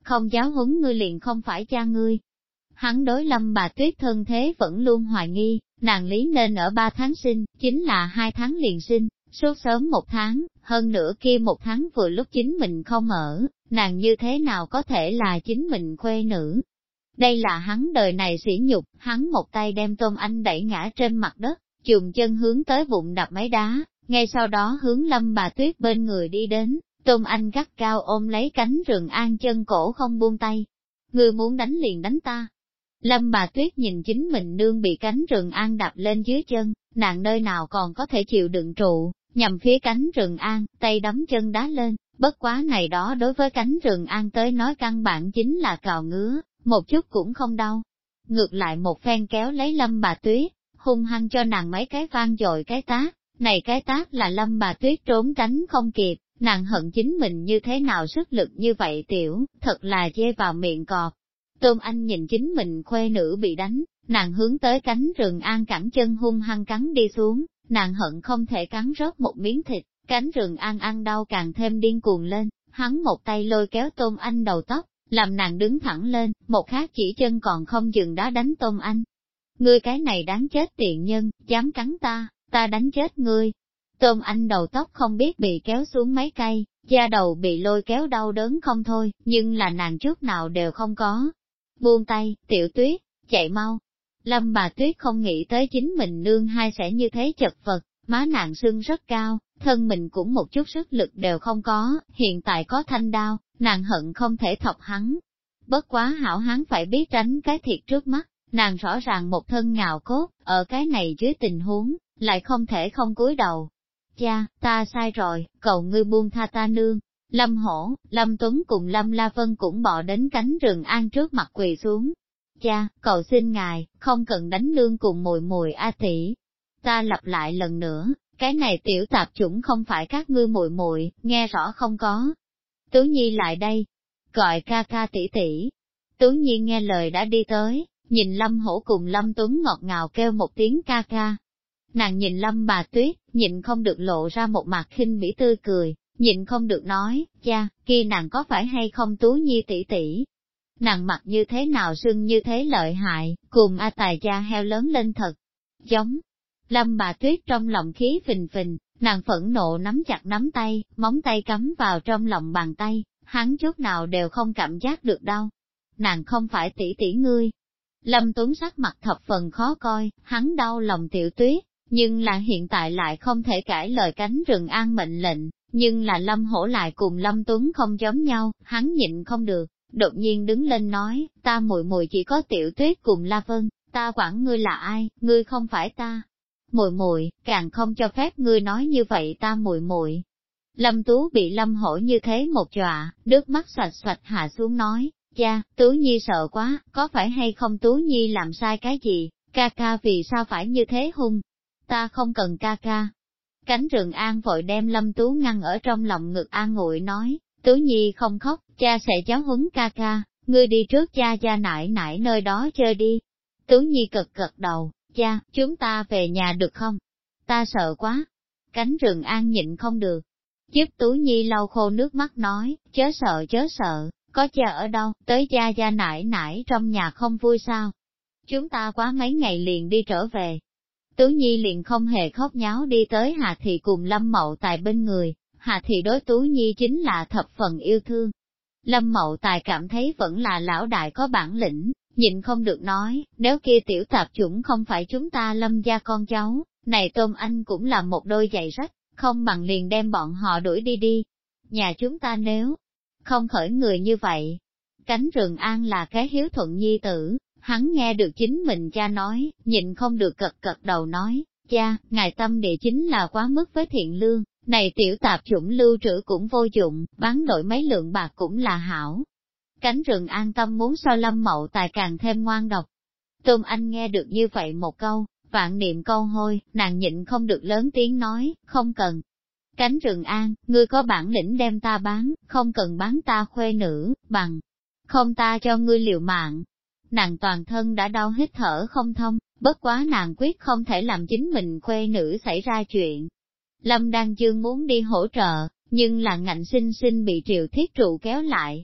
không giáo huấn ngươi liền không phải cha ngươi. Hắn đối Lâm Bà Tuyết thân thế vẫn luôn hoài nghi, nàng lý nên ở 3 tháng sinh, chính là 2 tháng liền sinh, sốt sớm 1 tháng, hơn nữa kia 1 tháng vừa lúc chính mình không ở, nàng như thế nào có thể là chính mình khuê nữ. Đây là hắn đời này sỉ nhục, hắn một tay đem Tôn Anh đẩy ngã trên mặt đất, chùm chân hướng tới bụng đập mấy đá, ngay sau đó hướng Lâm Bà Tuyết bên người đi đến, Tôn Anh gắt cao ôm lấy cánh rừng an chân cổ không buông tay. Ngươi muốn đánh liền đánh ta. Lâm Bà Tuyết nhìn chính mình nương bị cánh rừng an đập lên dưới chân, nàng nơi nào còn có thể chịu đựng trụ, nhằm phía cánh rừng an, tay đấm chân đá lên, bất quá này đó đối với cánh rừng an tới nói căn bản chính là cào ngứa, một chút cũng không đau. Ngược lại một phen kéo lấy Lâm Bà Tuyết, hung hăng cho nàng mấy cái vang dội cái tác, này cái tác là Lâm Bà Tuyết trốn tránh không kịp, nàng hận chính mình như thế nào sức lực như vậy tiểu, thật là dê vào miệng cọp. Tôn Anh nhìn chính mình khuê nữ bị đánh, nàng hướng tới cánh rừng an cẳng chân hung hăng cắn đi xuống, nàng hận không thể cắn rớt một miếng thịt, cánh rừng an ăn đau càng thêm điên cuồng lên, hắn một tay lôi kéo Tôn Anh đầu tóc, làm nàng đứng thẳng lên, một khác chỉ chân còn không dừng đá đánh Tôn Anh. Ngươi cái này đáng chết tiện nhân, dám cắn ta đánh chết ngươi. Tôn Anh đầu tóc không biết bị kéo xuống mấy cây, da đầu bị lôi kéo đau đớn không thôi, nhưng là nàng chút nào đều không có. Buông tay, Tiểu Tuyết, chạy mau. Lâm Bà Tuyết không nghĩ tới chính mình nương hai sẽ như thế chật vật, má nàng sưng rất cao, thân mình cũng một chút sức lực đều không có, hiện tại có thanh đao, nàng hận không thể thọc hắn. Bất quá hảo hắn phải biết tránh cái thiệt trước mắt, nàng rõ ràng một thân ngạo cốt, ở cái này dưới tình huống, lại không thể không cúi đầu. Cha, ta sai rồi, cầu ngươi buông tha ta nương. Lâm Hổ, Lâm Tuấn cùng Lâm La Vân cũng bò đến cánh rừng an trước mặt quỳ xuống. Cha, cầu xin ngài, không cần đánh nương cùng mùi mùi a tỷ. Ta lặp lại lần nữa, cái này tiểu tạp chủng không phải các ngươi mùi mùi, nghe rõ không có. Tú Nhi lại đây, gọi ca ca tỷ tỷ. Tú Nhi nghe lời đã đi tới, nhìn Lâm Hổ cùng Lâm Tuấn ngọt ngào kêu một tiếng ca ca. Nàng nhìn Lâm Bà Tuyết, nhịn không được lộ ra một mặt khinh bỉ tươi cười, nhịn không được nói, cha, kia nàng có phải hay không Tú Nhi tỷ tỷ? Nàng mặt như thế nào sưng như thế lợi hại, cùng A Tài cha heo lớn lên thật giống. Lâm Bà Tuyết trong lòng khí phình phình, nàng phẫn nộ nắm chặt nắm tay, móng tay cắm vào trong lòng bàn tay, hắn chút nào đều không cảm giác được đau. Nàng không phải tỷ tỷ ngươi. Lâm Tuấn sắc mặt thập phần khó coi, hắn đau lòng Tiểu Tuyết, nhưng là hiện tại lại không thể cãi lời cánh rừng an mệnh lệnh, nhưng là Lâm Hổ lại cùng Lâm Tuấn không giống nhau, hắn nhịn không được, đột nhiên đứng lên nói, ta mùi mùi chỉ có Tiểu Tuyết cùng La Vân, ta quản ngươi là ai, ngươi không phải ta. Mùi mùi, càng không cho phép ngươi nói như vậy ta mùi mùi. Lâm Tú bị Lâm Hổ như thế một dọa, nước mắt xoạch xoạch hạ xuống nói, cha, Tú Nhi sợ quá, có phải hay không Tú Nhi làm sai cái gì, ca ca vì sao phải như thế hung? Ta không cần ca ca. Cánh rừng an vội đem Lâm Tú ngăn ở trong lòng ngực an ngụy nói, Tú Nhi không khóc, cha sẽ giáo huấn ca ca, ngươi đi trước cha gia nải nải nơi đó chơi đi. Tú Nhi cực gật đầu, cha, chúng ta về nhà được không? Ta sợ quá. Cánh rừng an nhịn không được. Giúp Tú Nhi lau khô nước mắt nói, chớ sợ, có cha ở đâu, tới cha gia nải nải trong nhà không vui sao? Chúng ta quá mấy ngày liền đi trở về. Tú Nhi liền không hề khóc nháo đi tới Hà Thị cùng Lâm Mậu Tài bên người, Hà Thị đối Tú Nhi chính là thập phần yêu thương. Lâm Mậu Tài cảm thấy vẫn là lão đại có bản lĩnh, nhịn không được nói, nếu kia tiểu tạp chủng không phải chúng ta Lâm gia con cháu, này Tôn Anh cũng là một đôi giày rách, không bằng liền đem bọn họ đuổi đi. Nhà chúng ta nếu không khởi người như vậy, cánh rừng an là cái hiếu thuận nhi tử. Hắn nghe được chính mình cha nói, nhịn không được cật đầu nói, cha, ngài tâm địa chính là quá mức với thiện lương, này tiểu tạp chủng lưu trữ cũng vô dụng, bán đổi mấy lượng bạc cũng là hảo. Cánh rừng an tâm muốn so Lâm Mậu Tài càng thêm ngoan độc. Tôn Anh nghe được như vậy một câu, vạn niệm câu hôi, nàng nhịn không được lớn tiếng nói, không cần. Cánh rừng an, ngươi có bản lĩnh đem ta bán, không cần bán ta khuê nữ, bằng không ta cho ngươi liều mạng. Nàng toàn thân đã đau hít thở không thông, bất quá nàng quyết không thể làm chính mình khuê nữ xảy ra chuyện. Lâm Đan Dương muốn đi hỗ trợ, nhưng là ngạnh sinh sinh bị Triệu Thiết Trụ kéo lại.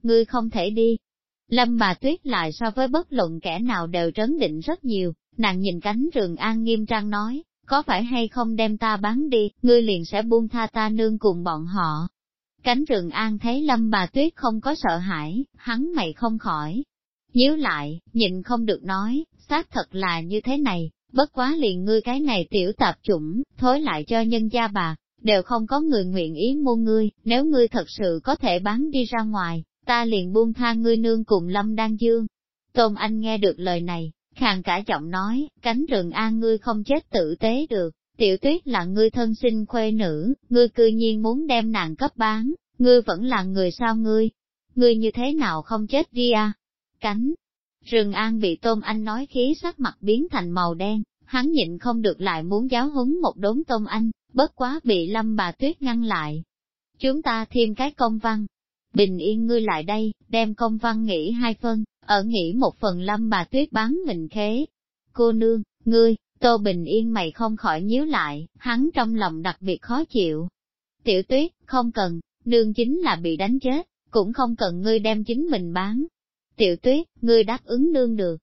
ngươi không thể đi. Lâm bà Tuyết lại so với bất luận kẻ nào đều trấn định rất nhiều, nàng nhìn cánh Trường An nghiêm trang nói, có phải hay không đem ta bán đi, ngươi liền sẽ buông tha ta nương cùng bọn họ. Cánh Trường An thấy Lâm bà Tuyết không có sợ hãi, hắn mày không khỏi. Nhíu lại, nhịn không được nói, xác thật là như thế này, bất quá liền ngươi cái này tiểu tạp chủng, thối lại cho nhân gia bạc, đều không có người nguyện ý mua ngươi, nếu ngươi thật sự có thể bán đi ra ngoài, ta liền buông tha ngươi nương cùng Lâm Đan Dương. Tôn Anh nghe được lời này, khàn cả giọng nói, cánh Trường An ngươi không chết tử tế được, Tiểu Tuyết là ngươi thân sinh khuê nữ, ngươi cư nhiên muốn đem nàng cấp bán, ngươi vẫn là người sao ngươi như thế nào không chết đi à? Cánh Trường An bị Tôn Anh nói khí sắc mặt biến thành màu đen, hắn nhịn không được lại muốn giáo huấn một đốn Tôn Anh, bất quá bị Lâm bà Tuyết ngăn lại. Chúng ta thêm cái công văn. Bình Yên ngươi lại đây, đem công văn nghỉ 2 phân, ở nghỉ 1 phần. Lâm bà Tuyết bán mình khế. Cô nương, ngươi, Tô Bình Yên mày không khỏi nhíu lại, hắn trong lòng đặc biệt khó chịu. Tiểu Tuyết, không cần, nương chính là bị đánh chết, cũng không cần ngươi đem chính mình bán. Tiểu Tuyết, ngươi đáp ứng nương được.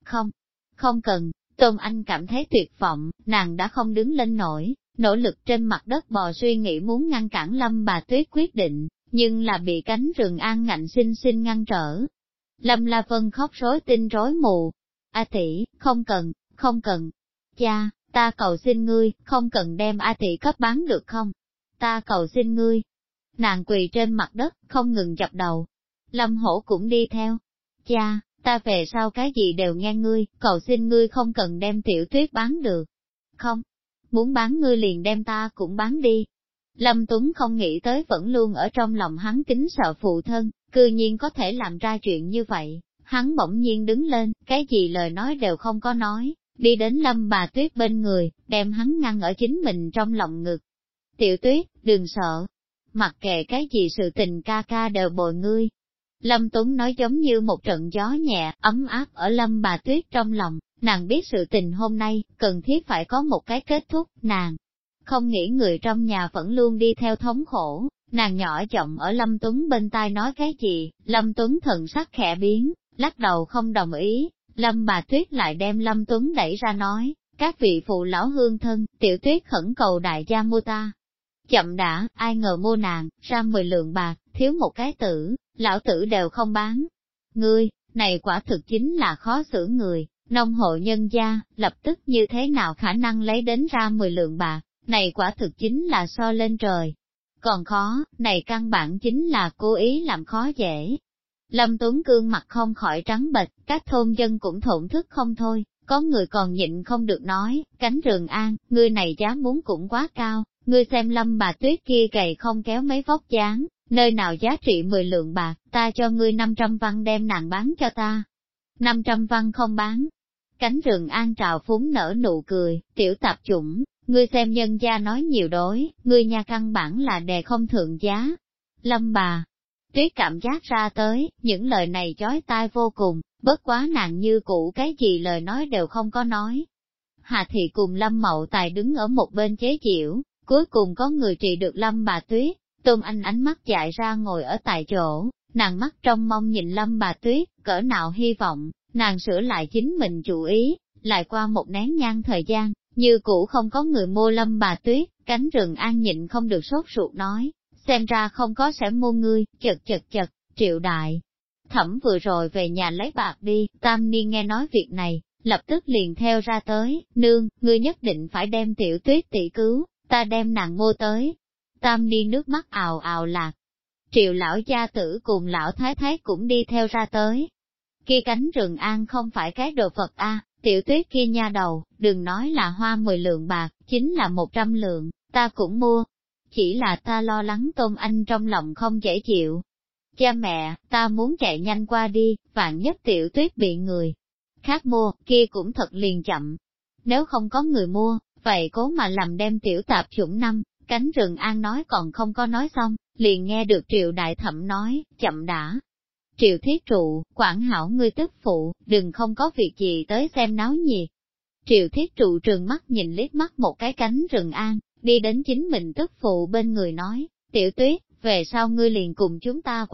Không cần. Tôn Anh cảm thấy tuyệt vọng, nàng đã không đứng lên nổi, nỗ lực trên mặt đất bò suy nghĩ muốn ngăn cản Lâm bà Tuyết quyết định, nhưng là bị cánh Trường An ngạnh sinh sinh ngăn trở. Lâm La Vân khóc rối tinh rối mù. A tỷ, không cần. Cha, ta cầu xin ngươi, không cần đem A tỷ cấp bán được không? Ta cầu xin ngươi. Nàng quỳ trên mặt đất, không ngừng dập đầu. Lâm Hổ cũng đi theo. Cha, ta về sau cái gì đều nghe ngươi, cầu xin ngươi không cần đem Tiểu Tuyết bán được. Không, muốn bán ngươi liền đem ta cũng bán đi. Lâm Tuấn không nghĩ tới vẫn luôn ở trong lòng hắn kính sợ phụ thân, cư nhiên có thể làm ra chuyện như vậy. Hắn bỗng nhiên đứng lên, cái gì lời nói đều không có nói, đi đến Lâm bà Tuyết bên người, đem hắn ngăn ở chính mình trong lòng ngực. Tiểu Tuyết, đừng sợ, mặc kệ cái gì sự tình ca ca đều bồi ngươi. Lâm Tuấn nói giống như một trận gió nhẹ, ấm áp ở Lâm bà Tuyết trong lòng, nàng biết sự tình hôm nay, cần thiết phải có một cái kết thúc, nàng không nghĩ người trong nhà vẫn luôn đi theo thống khổ, nàng nhỏ giọng ở Lâm Tuấn bên tai nói cái gì, Lâm Tuấn thần sắc khẽ biến, lắc đầu không đồng ý, Lâm bà Tuyết lại đem Lâm Tuấn đẩy ra nói, các vị phụ lão hương thân, Tiểu Tuyết khẩn cầu đại gia mua ta. Chậm đã, ai ngờ mua nàng, ra 10 lượng bạc, thiếu một cái tử, lão tử đều không bán. Ngươi, này quả thực chính là khó xử người, nông hộ nhân gia, lập tức như thế nào khả năng lấy đến ra 10 lượng bạc, này quả thực chính là so lên trời. Còn khó, này căn bản chính là cố ý làm khó dễ. Lâm Tuấn Cương mặt không khỏi trắng bệch, các thôn dân cũng thổn thức không thôi, có người còn nhịn không được nói, cánh Trường An, ngươi này giá muốn cũng quá cao, ngươi xem Lâm bà Tuyết kia gầy không kéo mấy vóc dáng, nơi nào giá trị 10 lượng bạc, ta cho ngươi 500 văn đem nàng bán cho ta. 500 văn không bán. Cánh Trường An trào phúng nở nụ cười, tiểu tạp chủng, ngươi xem nhân gia nói nhiều đối, ngươi nha căn bản là đề không thượng giá. Lâm bà Tuyết cảm giác ra tới, những lời này chói tai vô cùng, bất quá nàng như cũ cái gì lời nói đều không có nói. Hà Thị cùng Lâm Mậu Tài đứng ở một bên chế giễu, cuối cùng có người trị được Lâm bà Tuyết. Tôn Anh ánh mắt dại ra ngồi ở tại chỗ, nàng mắt trong mong nhìn Lâm bà Tuyết, cỡ nào hy vọng, nàng sửa lại chính mình chủ ý, lại qua một nén nhang thời gian, như cũ không có người mua Lâm bà Tuyết, cánh Trường An nhịn không được sốt ruột nói, xem ra không có sẽ mua ngươi, chật, Triệu đại Thẩm vừa rồi về nhà lấy bạc đi, Tam Niên nghe nói việc này, lập tức liền theo ra tới, nương, ngươi nhất định phải đem Tiểu Tuyết tỷ cứu, ta đem nàng mua tới. Tam Niên nước mắt ào ào lạc. Triệu lão gia tử cùng lão thái thái cũng đi theo ra tới. Kia cánh Trường An không phải cái đồ vật a, Tiểu Tuyết kia nha đầu, đừng nói là hoa 10 lượng bạc, chính là 100 lượng, ta cũng mua. Chỉ là ta lo lắng Tôn Anh trong lòng không dễ chịu. Cha mẹ, ta muốn chạy nhanh qua đi, vạn nhất Tiểu Tuyết bị người khác mua, kia cũng thật liền chậm. Nếu không có người mua, vậy cố mà làm đem tiểu tạp chủng năm. Cánh Trường An nói còn không có nói xong, liền nghe được Triệu Đại Thẩm nói, chậm đã. Triệu Thiết Trụ, quản hảo ngươi tức phụ, đừng không có việc gì tới xem náo nhiệt. Triệu Thiết Trụ trừng mắt nhìn liếc mắt một cái cánh Trường An, đi đến chính mình tức phụ bên người nói, Tiểu Tuyết, về sau ngươi liền cùng chúng ta quá,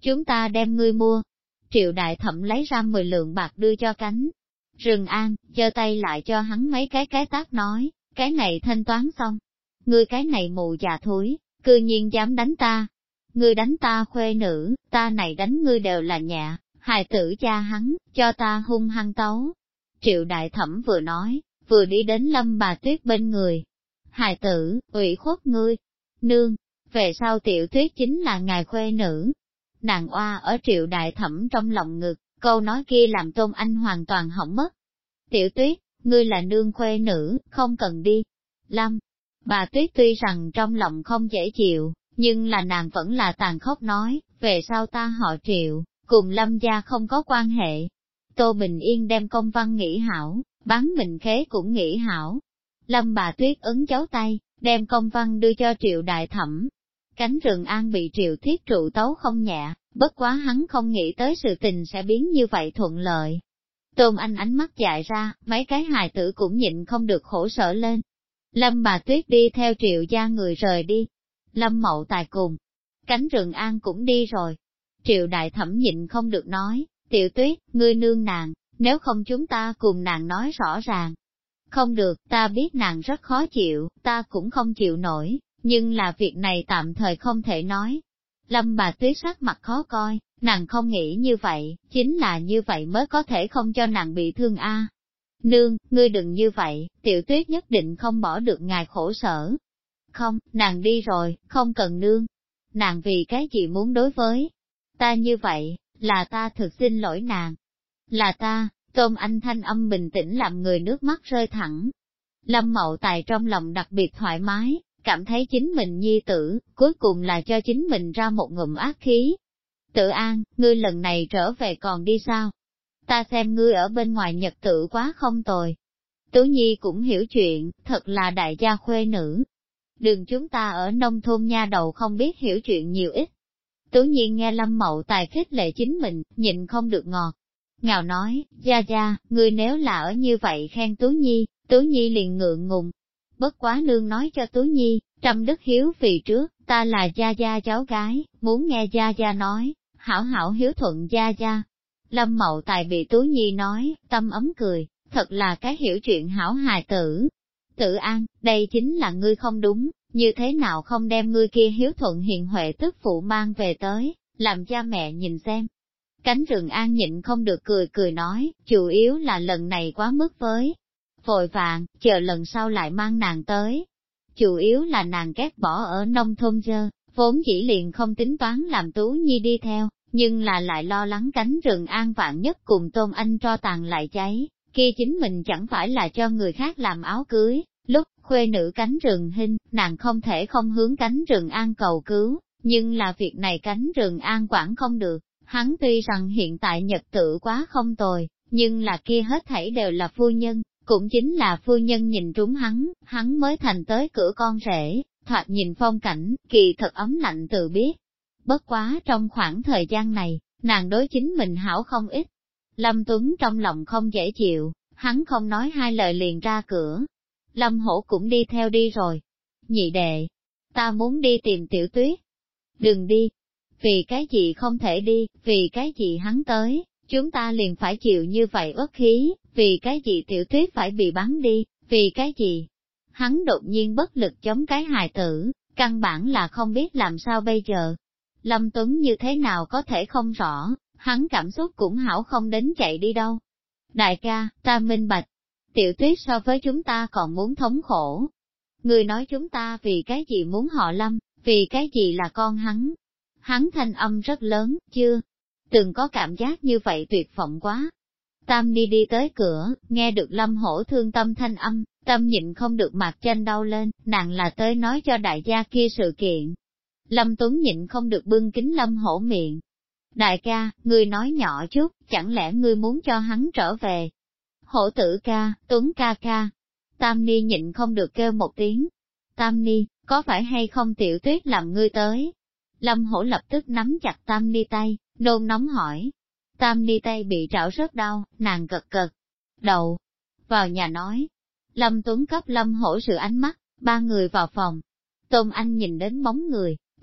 chúng ta đem ngươi mua. Triệu đại thẩm lấy ra 10 lượng bạc đưa cho Cánh Rừng An, giơ tay lại cho hắn mấy cái tác nói, cái này thanh toán xong. Ngươi cái này mù già thúi, cư nhiên dám đánh ta. Ngươi đánh ta khuê nữ, ta này đánh ngươi đều là nhẹ, hài tử cha hắn, cho ta hung hăng tấu. Triệu đại thẩm vừa nói, vừa đi đến Lâm Bà Tuyết bên người. Hài tử, ủy khuất ngươi. Nương, về sau Tiểu Tuyết chính là ngài khuê nữ. Nàng oa ở Triệu đại thẩm trong lòng ngực, câu nói kia làm Tôn Anh hoàn toàn hỏng mất. Tiểu Tuyết, ngươi là nương khuê nữ, không cần đi. Lâm Bà Tuyết tuy rằng trong lòng không dễ chịu, nhưng là nàng vẫn là tàn khốc nói, về sau ta họ Triệu, cùng Lâm gia không có quan hệ. Tô Bình Yên đem công văn nghĩ hảo, bán mình khế cũng nghĩ hảo. Lâm Bà Tuyết ấn dấu tay, đem công văn đưa cho Triệu đại thẩm. Cánh Rừng An bị Triệu Thiết trụ tấu không nhẹ, bất quá hắn không nghĩ tới sự tình sẽ biến như vậy thuận lợi. Tôn Anh ánh mắt dại ra, mấy cái hài tử cũng nhịn không được khổ sở lên. Lâm Bà Tuyết đi theo Triệu gia người rời đi. Lâm Mậu Tài cùng Cánh Rừng An cũng đi rồi. Triệu đại thẩm nhịn không được nói, Tiểu Tuyết, ngươi nương nàng, nếu không chúng ta cùng nàng nói rõ ràng. Không được, ta biết nàng rất khó chịu, ta cũng không chịu nổi, nhưng là việc này tạm thời không thể nói. Lâm Bà Tuyết sắc mặt khó coi, nàng không nghĩ như vậy, chính là như vậy mới có thể không cho nàng bị thương a. Nương, ngươi đừng như vậy, Tiểu Tuyết nhất định không bỏ được ngài khổ sở. Không, nàng đi rồi, không cần nương. Nàng vì cái gì muốn đối với ta như vậy, là ta thực xin lỗi nàng. Là ta, Tôn Anh thanh âm bình tĩnh làm người nước mắt rơi thẳng. Lâm Mậu Tài trong lòng đặc biệt thoải mái, cảm thấy chính mình nhi tử, cuối cùng là cho chính mình ra một ngụm ác khí. Tự An, ngươi lần này trở về còn đi sao? Ta xem ngươi ở bên ngoài nhật tự quá không tồi. Tú Nhi cũng hiểu chuyện, thật là đại gia khuê nữ. Đường chúng ta ở nông thôn nha đầu không biết hiểu chuyện nhiều ít. Tú Nhi nghe Lâm Mậu Tài khích lệ chính mình, nhịn không được ngọt. Ngào nói, gia, ngươi nếu là ở như vậy khen Tú Nhi liền ngượng ngùng. Bất quá nương nói cho Tú Nhi, trăm đức hiếu vì trước, ta là gia cháu gái, muốn nghe gia nói, hảo hảo hiếu thuận gia. Lâm Mậu Tài bị Tú Nhi nói, tâm ấm cười, thật là cái hiểu chuyện hảo hài tử. Tự An, đây chính là ngươi không đúng, như thế nào không đem ngươi kia hiếu thuận hiền huệ tức phụ mang về tới, làm cha mẹ nhìn xem. Cánh Rừng An nhịn không được cười nói, chủ yếu là lần này quá mức với. Vội vàng, chờ lần sau lại mang nàng tới. Chủ yếu là nàng ghét bỏ ở nông thôn dơ, vốn chỉ liền không tính toán làm Tú Nhi đi theo, nhưng là lại lo lắng Cánh Rừng An vạn nhất cùng Tôn Anh tro tàn lại cháy, kia chính mình chẳng phải là cho người khác làm áo cưới. Lúc khuê nữ Cánh Rừng Hinh, nàng không thể không hướng Cánh Rừng An cầu cứu, nhưng là việc này Cánh Rừng An quản không được. Hắn tuy rằng hiện tại nhật tự quá không tồi, nhưng là kia hết thảy đều là phu nhân, cũng chính là phu nhân nhìn trúng hắn mới thành tới cửa con rể, thoạt nhìn phong cảnh, kỳ thật ấm lạnh tự biết. Bất quá trong khoảng thời gian này, nàng đối chính mình hảo không ít. Lâm Tuấn trong lòng không dễ chịu, hắn không nói hai lời liền ra cửa. Lâm Hổ cũng đi theo đi rồi. Nhị đệ, ta muốn đi tìm Tiểu Tuyết. Đừng đi. Vì cái gì không thể đi, vì cái gì hắn tới, chúng ta liền phải chịu như vậy uất khí, vì cái gì Tiểu Tuyết phải bị bắn đi, vì cái gì. Hắn đột nhiên bất lực chống cái hài tử, căn bản là không biết làm sao bây giờ. Lâm Tuấn như thế nào có thể không rõ, hắn cảm xúc cũng hảo không đến chạy đi đâu. Đại ca, ta minh bạch, Tiểu Tuyết so với chúng ta còn muốn thống khổ. Người nói chúng ta vì cái gì muốn họ Lâm, vì cái gì là con hắn. Hắn thanh âm rất lớn, chưa từng có cảm giác như vậy tuyệt vọng quá. Tam Ni đi tới cửa, nghe được Lâm Hổ thương tâm thanh âm, tâm nhịn không được mặt trên đau lên, nàng là tới nói cho đại gia kia sự kiện. Lâm Tuấn nhịn không được bưng kính Lâm Hổ miệng. Đại ca, ngươi nói nhỏ chút, chẳng lẽ ngươi muốn cho hắn trở về? Hổ tử ca, Tuấn ca ca. Tam Ni nhịn không được kêu một tiếng. Tam Ni, có phải hay không Tiểu Tuyết làm ngươi tới? Lâm Hổ lập tức nắm chặt Tam Ni tay, nôn nóng hỏi. Tam Ni tay bị trảo rất đau, nàng gật đầu. Vào nhà nói. Lâm Tuấn cấp Lâm Hổ sự ánh mắt, ba người vào phòng. Tôn Anh nhìn đến bóng người,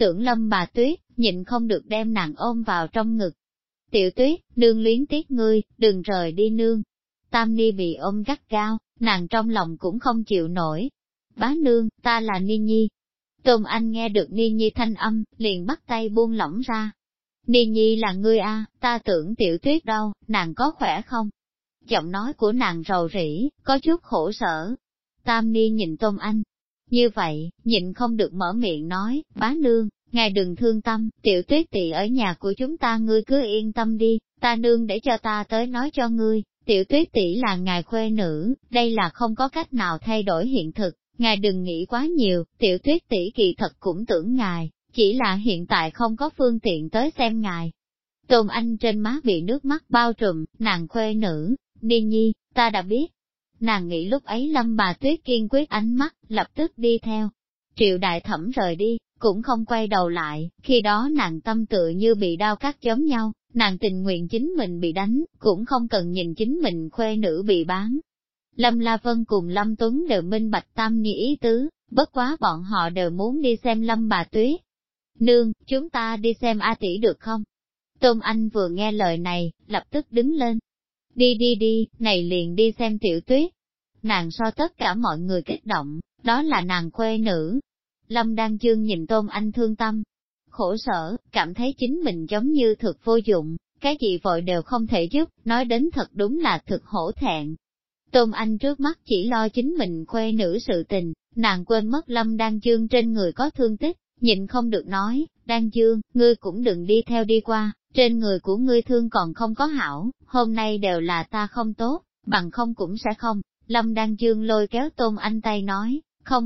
tưởng Lâm bà Tuyết, nhịn không được đem nàng ôm vào trong ngực. Tiểu Tuyết, nương luyến tiếc ngươi, đừng rời đi nương. Tam Ni bị ôm gắt gao, nàng trong lòng cũng không chịu nổi. Bá nương, ta là Ni Nhi. Tôn Anh nghe được Ni Nhi thanh âm, liền bắt tay buông lỏng ra. Ni Nhi là ngươi a, ta tưởng Tiểu Tuyết đâu, nàng có khỏe không? Giọng nói của nàng rầu rĩ, có chút khổ sở. Tam Ni nhìn Tôn Anh. Như vậy, nhịn không được mở miệng nói, bá nương, ngài đừng thương tâm, Tiểu Tuyết tỳ ở nhà của chúng ta ngươi cứ yên tâm đi, ta nương để cho ta tới nói cho ngươi, Tiểu Tuyết tỷ là ngài khuê nữ, đây là không có cách nào thay đổi hiện thực, ngài đừng nghĩ quá nhiều, Tiểu Tuyết tỷ kỳ thật cũng tưởng ngài, chỉ là hiện tại không có phương tiện tới xem ngài. Tôn Anh trên má bị nước mắt bao trùm, nàng khuê nữ, Ni Nhi, ta đã biết. Nàng nghĩ lúc ấy Lâm bà Tuyết kiên quyết ánh mắt, lập tức đi theo. Triệu đại thẩm rời đi, cũng không quay đầu lại, khi đó nàng tâm tựa như bị đau cắt giống nhau, nàng tình nguyện chính mình bị đánh, cũng không cần nhìn chính mình khuê nữ bị bán. Lâm La Vân cùng Lâm Tuấn đều minh bạch Tam Ni ý tứ, bất quá bọn họ đều muốn đi xem Lâm bà Tuyết. Nương, chúng ta đi xem A tỷ được không? Tôn Anh vừa nghe lời này, lập tức đứng lên. Đi đi đi, này liền đi xem Tiểu Tuyết. Nàng so tất cả mọi người kích động, đó là nàng khuê nữ. Lâm Đan Dương nhìn Tôn Anh thương tâm, khổ sở, cảm thấy chính mình giống như thực vô dụng, cái gì vội đều không thể giúp, nói đến thật đúng là thực hổ thẹn. Tôn Anh trước mắt chỉ lo chính mình khuê nữ sự tình, nàng quên mất Lâm Đan Dương trên người có thương tích, nhịn không được nói, Đan Dương, ngươi cũng đừng đi theo đi qua, trên người của ngươi thương còn không có hảo, hôm nay đều là ta không tốt, bằng không cũng sẽ không. Lâm Đan Dương lôi kéo Tôn Anh tay nói,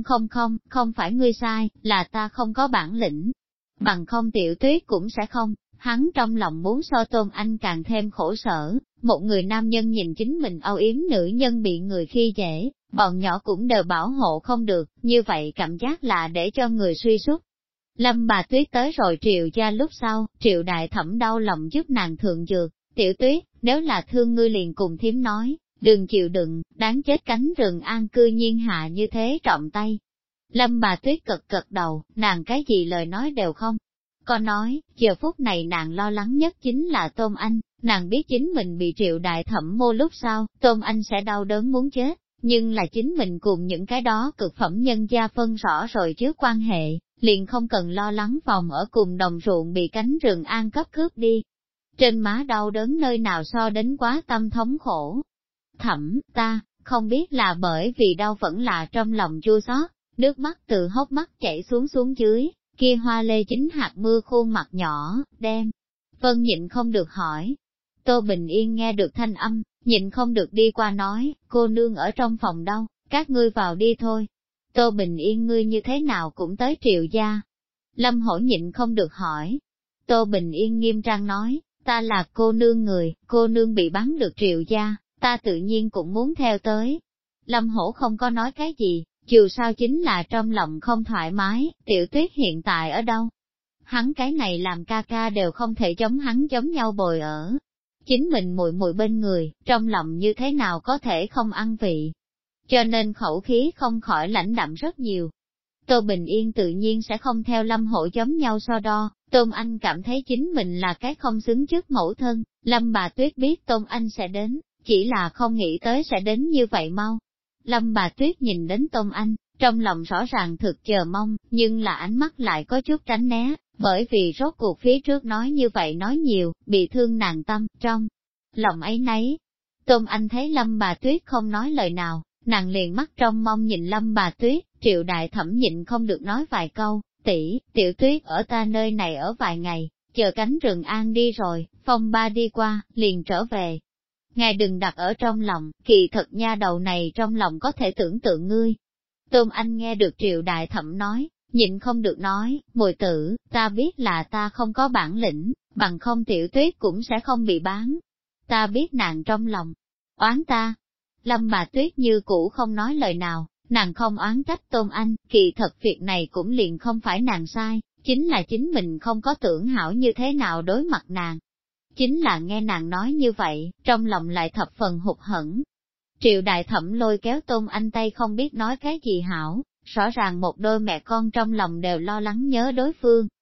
không phải ngươi sai, là ta không có bản lĩnh. Bằng không Tiểu Tuyết cũng sẽ không, hắn trong lòng muốn so Tôn Anh càng thêm khổ sở, một người nam nhân nhìn chính mình âu yếm nữ nhân bị người khi dễ, bọn nhỏ cũng đều bảo hộ không được, như vậy cảm giác là để cho người suy sút. Lâm bà Tuyết tới rồi Triệu gia lúc sau, Triệu đại thẩm đau lòng giúp nàng thượng dược, Tiểu Tuyết, nếu là thương ngươi liền cùng thím nói, đừng chịu đựng, đáng chết cánh rừng an cư nhiên hạ như thế trọng tay. Lâm bà Tuyết cật đầu, nàng cái gì lời nói đều không. Có nói, giờ phút này nàng lo lắng nhất chính là Tôn Anh, nàng biết chính mình bị Triệu đại thẩm mô lúc sau, Tôn Anh sẽ đau đớn muốn chết, nhưng là chính mình cùng những cái đó cực phẩm nhân gia phân rõ rồi chứ quan hệ, liền không cần lo lắng phòng ở cùng đồng ruộng bị cánh rừng an cấp cướp đi. Trên má đau đớn nơi nào so đến quá tâm thống khổ. Thẩm, ta, không biết là bởi vì đau vẫn là trong lòng chua xót, nước mắt từ hốc mắt chảy xuống dưới, kia hoa lê chính hạt mưa khuôn mặt nhỏ, đen. Vân nhịn không được hỏi. Tô Bình Yên nghe được thanh âm, nhịn không được đi qua nói, cô nương ở trong phòng đâu, các ngươi vào đi thôi. Tô Bình Yên ngươi như thế nào cũng tới Triệu gia. Lâm Hổ nhịn không được hỏi. Tô Bình Yên nghiêm trang nói, ta là cô nương người, cô nương bị bắn được Triệu gia, ta tự nhiên cũng muốn theo tới. Lâm Hổ không có nói cái gì, dù sao chính là trong lòng không thoải mái, Tiểu Tuyết hiện tại ở đâu. Hắn cái này làm ca ca đều không thể giống hắn giống nhau bồi ở. Chính mình muội muội bên người, trong lòng như thế nào có thể không ăn vị. Cho nên khẩu khí không khỏi lãnh đạm rất nhiều. Tô Bình Yên tự nhiên sẽ không theo Lâm Hổ giống nhau so đo, Tôn Anh cảm thấy chính mình là cái không xứng trước mẫu thân, Lâm bà Tuyết biết Tôn Anh sẽ đến, chỉ là không nghĩ tới sẽ đến như vậy mau. Lâm bà Tuyết nhìn đến Tôn Anh, trong lòng rõ ràng thực chờ mong, nhưng là ánh mắt lại có chút tránh né, bởi vì rốt cuộc phía trước nói như vậy nói nhiều, bị thương nàng tâm, trong lòng ấy nấy. Tôn Anh thấy Lâm bà Tuyết không nói lời nào, nàng liền mắt trong mong nhìn Lâm bà Tuyết, Triệu đại thẩm nhịn không được nói vài câu, tỷ, Tiểu Tuyết ở ta nơi này ở vài ngày, chờ cánh rừng an đi rồi, phong ba đi qua, liền trở về. Ngài đừng đặt ở trong lòng, kỳ thật nha đầu này trong lòng có thể tưởng tượng ngươi. Tôn Anh nghe được Triệu đại thẩm nói, nhịn không được nói, Mùi tử, ta biết là ta không có bản lĩnh, bằng không Tiểu Tuyết cũng sẽ không bị bán. Ta biết nàng trong lòng, oán ta. Lâm bà Tuyết như cũ không nói lời nào, nàng không oán trách Tôn Anh, kỳ thật việc này cũng liền không phải nàng sai, chính là chính mình không có tưởng hảo như thế nào đối mặt nàng. Chính là nghe nàng nói như vậy, trong lòng lại thập phần hụt hẫng. Triệu đại thẩm lôi kéo Tôn Anh tay không biết nói cái gì hảo, rõ ràng một đôi mẹ con trong lòng đều lo lắng nhớ đối phương,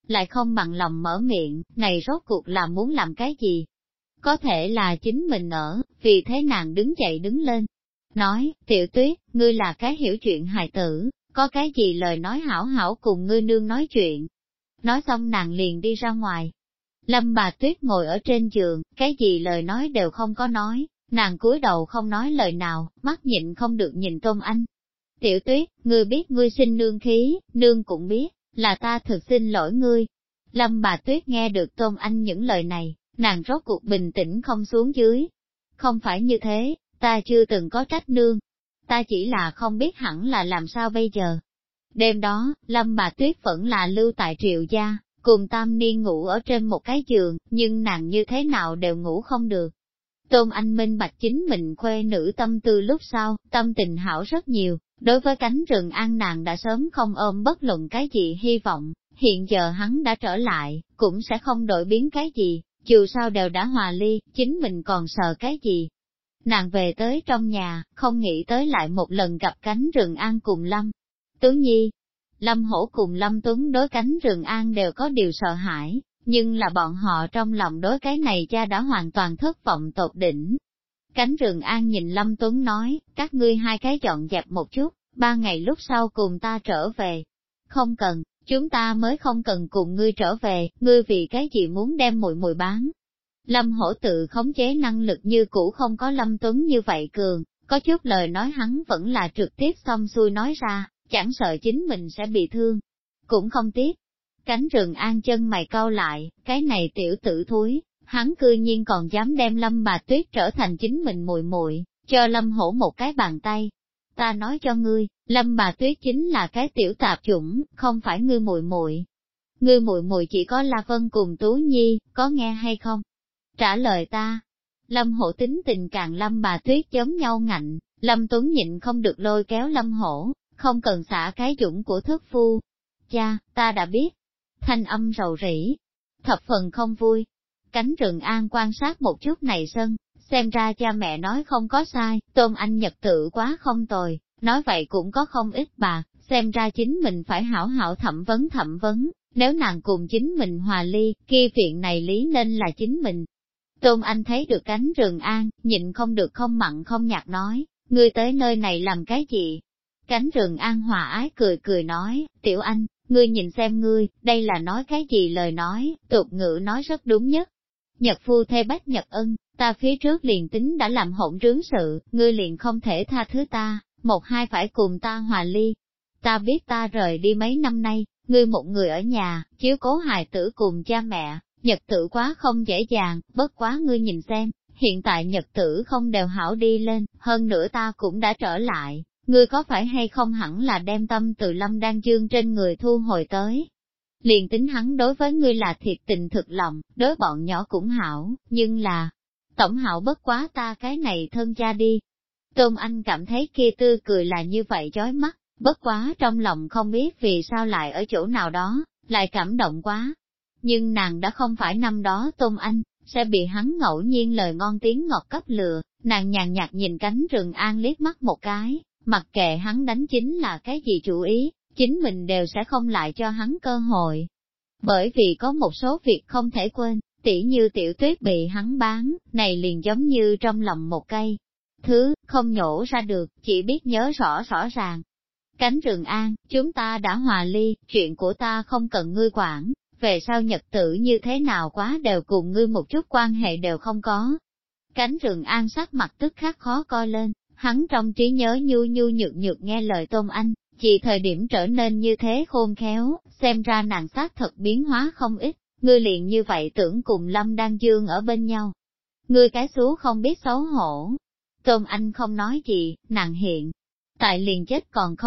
lại không bằng lòng mở miệng, này rốt cuộc là muốn làm cái gì? Có thể là chính mình ở, vì thế nàng đứng dậy đứng lên. Nói, Tiểu Tuyết, ngươi là cái hiểu chuyện hài tử, có cái gì lời nói hảo hảo cùng ngươi nương nói chuyện. Nói xong nàng liền đi ra ngoài. Lâm bà Tuyết ngồi ở trên giường, cái gì lời nói đều không có nói, nàng cúi đầu không nói lời nào, mắt nhịn không được nhìn Tôn Anh. Tiểu Tuyết, ngươi biết ngươi sinh nương khí, nương cũng biết, là ta thực xin lỗi ngươi. Lâm bà Tuyết nghe được Tôn Anh những lời này, nàng rốt cuộc bình tĩnh không xuống dưới. Không phải như thế, ta chưa từng có trách nương. Ta chỉ là không biết hẳn là làm sao bây giờ. Đêm đó, Lâm bà Tuyết vẫn là lưu tại Triệu gia, cùng Tam Niên ngủ ở trên một cái giường, nhưng nàng như thế nào đều ngủ không được. Tôn Anh minh bạch chính mình khuê nữ tâm tư lúc sau, tâm tình hảo rất nhiều, đối với cánh rừng an nàng đã sớm không ôm bất luận cái gì hy vọng, hiện giờ hắn đã trở lại, cũng sẽ không đổi biến cái gì, dù sao đều đã hòa ly, chính mình còn sợ cái gì. Nàng về tới trong nhà, không nghĩ tới lại một lần gặp cánh rừng an cùng Lâm Tuấn Nhi. Lâm Hổ cùng Lâm Tuấn đối cánh rừng an đều có điều sợ hãi, nhưng là bọn họ trong lòng đối cái này cha đã hoàn toàn thất vọng tột đỉnh. Cánh rừng an nhìn Lâm Tuấn nói, các ngươi hai cái dọn dẹp một chút, 3 ngày lúc sau cùng ta trở về. Không cần, chúng ta mới không cần cùng ngươi trở về, ngươi vì cái gì muốn đem muội muội bán. Lâm Hổ tự khống chế năng lực như cũ không có Lâm Tuấn như vậy cường, có chút lời nói hắn vẫn là trực tiếp xong xuôi nói ra, chẳng sợ chính mình sẽ bị thương. Cũng không tiếc. Cánh rừng an chân mày cau lại, cái này tiểu tử thúi, hắn cư nhiên còn dám đem Lâm bà Tuyết trở thành chính mình muội muội, cho Lâm Hổ một cái bàn tay. Ta nói cho ngươi, Lâm bà Tuyết chính là cái tiểu tạp chủng, không phải ngươi muội muội. Ngươi muội muội chỉ có La Vân cùng Tú Nhi, có nghe hay không? Trả lời ta. Lâm Hổ tính tình càng Lâm bà Tuyết giống nhau ngạnh, Lâm Tuấn nhịn không được lôi kéo Lâm Hổ, không cần xả cái dũng của thất phu. Cha, ta đã biết. Thanh âm rầu rĩ, thập phần không vui. Cánh rừng an quan sát một chút này sân, xem ra cha mẹ nói không có sai, Tôn Anh nhật tự quá không tồi, nói vậy cũng có không ít bạc, xem ra chính mình phải hảo hảo thẩm vấn, nếu nàng cùng chính mình hòa ly, kia chuyện này lý nên là chính mình. Tôn Anh thấy được cánh rừng an, nhịn không được không mặn không nhạt nói, ngươi tới nơi này làm cái gì? Cánh rừng an hòa ái cười cười nói, Tiểu Anh, ngươi nhìn xem ngươi, đây là nói cái gì lời nói, tục ngữ nói rất đúng nhất. Nhật phu thê bách nhật ân, ta phía trước liền tính đã làm hỗn trướng sự, ngươi liền không thể tha thứ ta, một hai phải cùng ta hòa ly. Ta biết ta rời đi mấy năm nay, ngươi một người ở nhà, chiếu cố hài tử cùng cha mẹ, nhật tử quá không dễ dàng, bất quá ngươi nhìn xem, hiện tại nhật tử không đều hảo đi lên, hơn nữa ta cũng đã trở lại. Ngươi có phải hay không hẳn là đem tâm từ Lâm Đan Dương trên người thu hồi tới. Liền tính hắn đối với ngươi là thiệt tình thực lòng, đối bọn nhỏ cũng hảo, nhưng là, tổng hảo bất quá ta cái này thân cha đi. Tôn Anh cảm thấy kia tươi cười là như vậy chói mắt, bất quá trong lòng không biết vì sao lại ở chỗ nào đó, lại cảm động quá. Nhưng nàng đã không phải năm đó Tôn Anh, sẽ bị hắn ngẫu nhiên lời ngon tiếng ngọt cấp lừa, nàng nhàn nhạt nhìn cánh rừng an liếc mắt một cái. Mặc kệ hắn đánh chính là cái gì chủ ý, chính mình đều sẽ không lại cho hắn cơ hội. Bởi vì có một số việc không thể quên, tỉ như Tiểu Tuyết bị hắn bán, này liền giống như trong lòng một cây. Thứ, không nhổ ra được, chỉ biết nhớ rõ ràng. Cánh rừng an, chúng ta đã hòa ly, chuyện của ta không cần ngươi quản, về sau nhật tử như thế nào quá đều cùng ngươi một chút quan hệ đều không có. Cánh rừng an sắc mặt tức khắc khó coi lên. Hắn trong trí nhớ nhu nhược nghe lời Tôn Anh, chỉ thời điểm trở nên như thế khôn khéo, xem ra nàng xác thật biến hóa không ít, ngươi liền như vậy tưởng cùng Lâm Đan Dương ở bên nhau. Ngươi cái xú không biết xấu hổ. Tôn Anh không nói gì, nàng hiện tại liền chết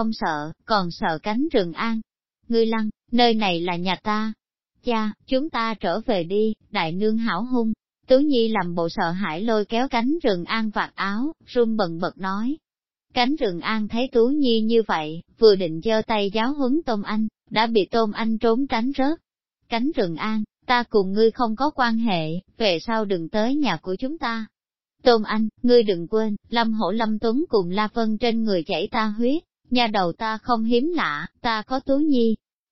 còn sợ cánh rừng an. Ngươi lăng, nơi này là nhà ta. Cha, chúng ta trở về đi, đại nương hảo hung. Tú Nhi làm bộ sợ hãi lôi kéo cánh rừng an vạt áo, run bần bật nói. Cánh rừng an thấy Tú Nhi như vậy, vừa định giơ tay giáo huấn Tôn Anh, đã bị Tôn Anh trốn tránh rớt. Cánh rừng an, ta cùng ngươi không có quan hệ, về sau đừng tới nhà của chúng ta. Tôn Anh, ngươi đừng quên, Lâm Hổ Lâm Tuấn cùng La Vân trên người chảy ta huyết, nhà đầu ta không hiếm lạ, ta có Tú Nhi.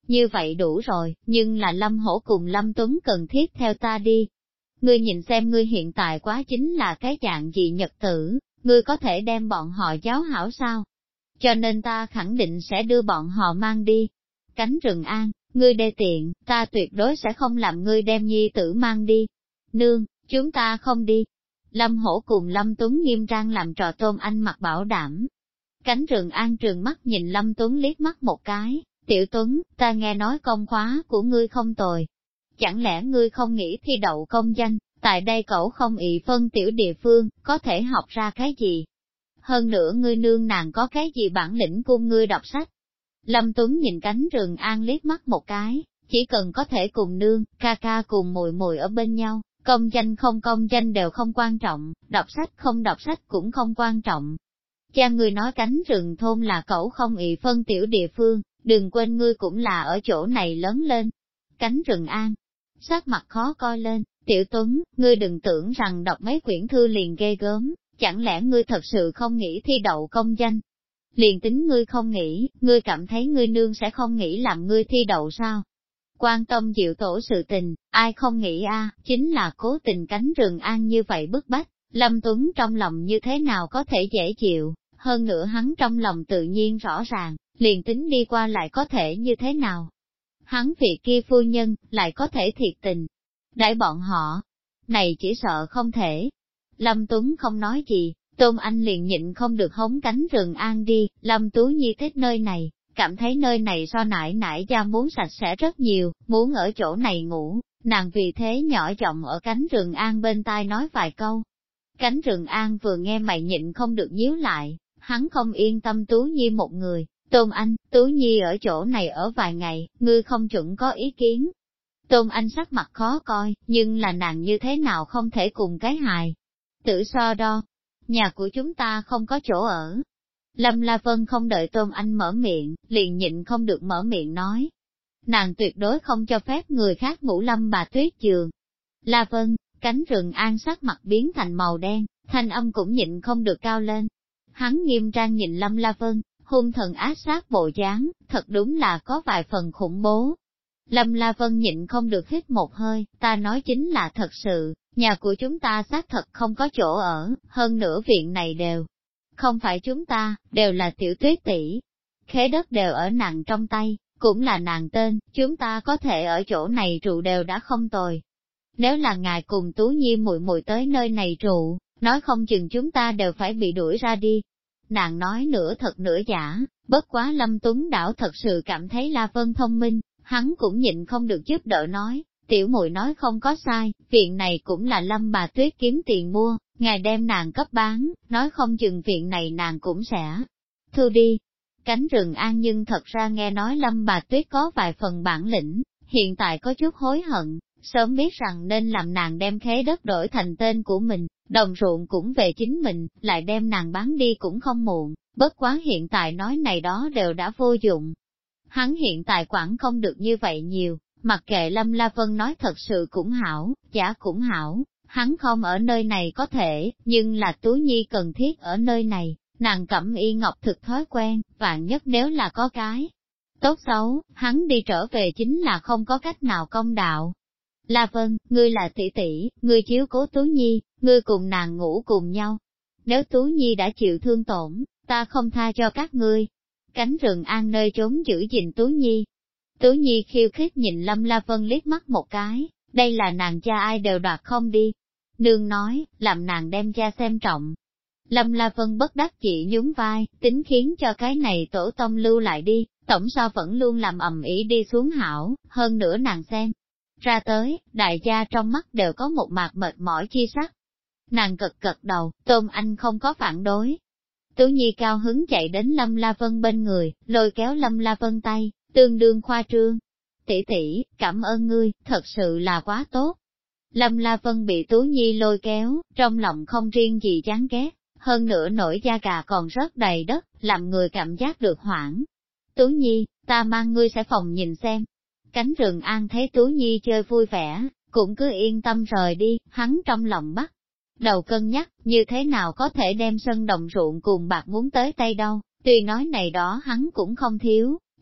Như vậy đủ rồi, nhưng là Lâm Hổ cùng Lâm Tuấn cần thiết theo ta đi. Ngươi nhìn xem ngươi hiện tại quá chính là cái dạng gì nhật tử, ngươi có thể đem bọn họ giáo hảo sao? Cho nên ta khẳng định sẽ đưa bọn họ mang đi. Cánh rừng an, ngươi đê tiện, ta tuyệt đối sẽ không làm ngươi đem nhi tử mang đi. Nương, chúng ta không đi. Lâm Hổ cùng Lâm Tuấn nghiêm trang làm trò tôm anh mặc bảo đảm. Cánh rừng an trừng mắt nhìn Lâm Tuấn liếc mắt một cái, Tiểu Tuấn, ta nghe nói công khóa của ngươi không tồi. Chẳng lẽ ngươi không nghĩ thi đậu công danh, tại đây cậu không ị phân tiểu địa phương, có thể học ra cái gì? Hơn nữa ngươi nương nàng có cái gì bản lĩnh cung ngươi đọc sách? Lâm Tuấn nhìn cánh rừng an liếc mắt một cái, chỉ cần có thể cùng nương, ca ca cùng mùi mùi ở bên nhau, công danh không công danh đều không quan trọng, đọc sách không đọc sách cũng không quan trọng. Cha ngươi nói cánh rừng thôn là cậu không ị phân tiểu địa phương, đừng quên ngươi cũng là ở chỗ này lớn lên. Cánh rừng an, sắc mặt khó coi lên, Tiểu Tuấn, ngươi đừng tưởng rằng đọc mấy quyển thư liền ghê gớm, chẳng lẽ ngươi thật sự không nghĩ thi đậu công danh? Liền tính ngươi không nghĩ, ngươi cảm thấy ngươi nương sẽ không nghĩ làm ngươi thi đậu sao? Quan tâm diệu tổ sự tình, ai không nghĩ chính là cố tình cánh rừng an như vậy bức bách, Lâm Tuấn trong lòng như thế nào có thể dễ chịu, hơn nữa hắn trong lòng tự nhiên rõ ràng, liền tính đi qua lại có thể như thế nào. Hắn vị kia phu nhân, lại có thể thiệt tình, đãi bọn họ, này chỉ sợ không thể. Lâm Tuấn không nói gì, Tôn Anh liền nhịn không được hống cánh rừng an đi, Lâm Tú Nhi thích nơi này, cảm thấy nơi này so nải nải ra muốn sạch sẽ rất nhiều, muốn ở chỗ này ngủ, nàng vì thế nhỏ giọng ở cánh rừng an bên tai nói vài câu. Cánh rừng an vừa nghe mày nhịn không được nhíu lại, hắn không yên tâm Tú Nhi một người, Tôn Anh, Tú Nhi ở chỗ này ở vài ngày, ngươi không chuẩn có ý kiến. Tôn Anh sắc mặt khó coi, nhưng là nàng như thế nào không thể cùng cái hài tử so đo. Nhà của chúng ta không có chỗ ở. Lâm La Vân không đợi Tôn Anh mở miệng, liền nhịn không được mở miệng nói. Nàng tuyệt đối không cho phép người khác ngủ Lâm bà Tuyết giường. La Vân, cánh rừng an sắc mặt biến thành màu đen, thanh âm cũng nhịn không được cao lên. Hắn nghiêm trang nhìn Lâm La Vân, hung thần ác sát bộ dáng, thật đúng là có vài phần khủng bố. Lâm La Vân nhịn không được hít một hơi, ta nói chính là thật sự, nhà của chúng ta xác thật không có chỗ ở, hơn nữa viện này đều không phải chúng ta, đều là Tiểu Tuyết tỷ. Khế đất đều ở nàng trong tay, cũng là nàng tên, chúng ta có thể ở chỗ này trụ đều đã không tồi. Nếu là ngài cùng Tú Nhi muội muội tới nơi này trụ, nói không chừng chúng ta đều phải bị đuổi ra đi. Nàng nói nửa thật nửa giả, bất quá Lâm Tuấn Đảo thật sự cảm thấy La Vân thông minh, hắn cũng nhịn không được giúp đỡ nói, tiểu muội nói không có sai, viện này cũng là Lâm bà Tuyết kiếm tiền mua, ngài đem nàng cấp bán, nói không chừng viện này nàng cũng sẽ thu đi. Cánh rừng an nhưng thật ra nghe nói Lâm bà Tuyết có vài phần bản lĩnh, hiện tại có chút hối hận, sớm biết rằng nên làm nàng đem khế đất đổi thành tên của mình, đồng ruộng cũng về chính mình, lại đem nàng bán đi cũng không muộn, bất quá hiện tại nói này đó đều đã vô dụng. Hắn hiện tại quản không được như vậy nhiều, mặc kệ Lâm La Vân nói thật sự cũng hảo, giả cũng hảo, hắn không ở nơi này có thể, nhưng là Tú Nhi cần thiết ở nơi này, nàng Cẩm Y Ngọc thực thói quen, vạn nhất nếu là có cái tốt xấu, hắn đi trở về chính là không có cách nào công đạo. La Vân, ngươi là tỷ tỷ, ngươi chiếu cố Tú Nhi, ngươi cùng nàng ngủ cùng nhau. Nếu Tú Nhi đã chịu thương tổn, ta không tha cho các ngươi. Cánh rừng an nơi trốn giữ gìn Tú Nhi. Tú Nhi khiêu khích nhìn Lâm La Vân liếc mắt một cái, đây là nàng cha ai đều đoạt không đi. Nương nói, làm nàng đem cha xem trọng. Lâm La Vân bất đắc chỉ nhún vai, tính khiến cho cái này tổ tông lưu lại đi, tổng so vẫn luôn làm ầm ĩ đi xuống hảo, hơn nữa nàng xem. Ra tới, đại gia trong mắt đều có một mạt mệt mỏi chi sắc. Nàng cực cực đầu, Tôn Anh không có phản đối. Tú Nhi cao hứng chạy đến Lâm La Vân bên người, lôi kéo Lâm La Vân tay, tương đương khoa trương. Tỷ tỷ, cảm ơn ngươi, thật sự là quá tốt. Lâm La Vân bị Tú Nhi lôi kéo, trong lòng không riêng gì chán ghét, hơn nữa nổi da gà còn rất đầy đất, làm người cảm giác được hoảng. Tú Nhi, ta mang ngươi sẽ phòng nhìn xem. Cánh rừng an thấy Tú Nhi chơi vui vẻ, cũng cứ yên tâm rời đi, hắn trong lòng bắt đầu cân nhắc, như thế nào có thể đem sân đồng ruộng cùng bạc muốn tới tay đâu, tuy nói này đó hắn cũng không thiếu,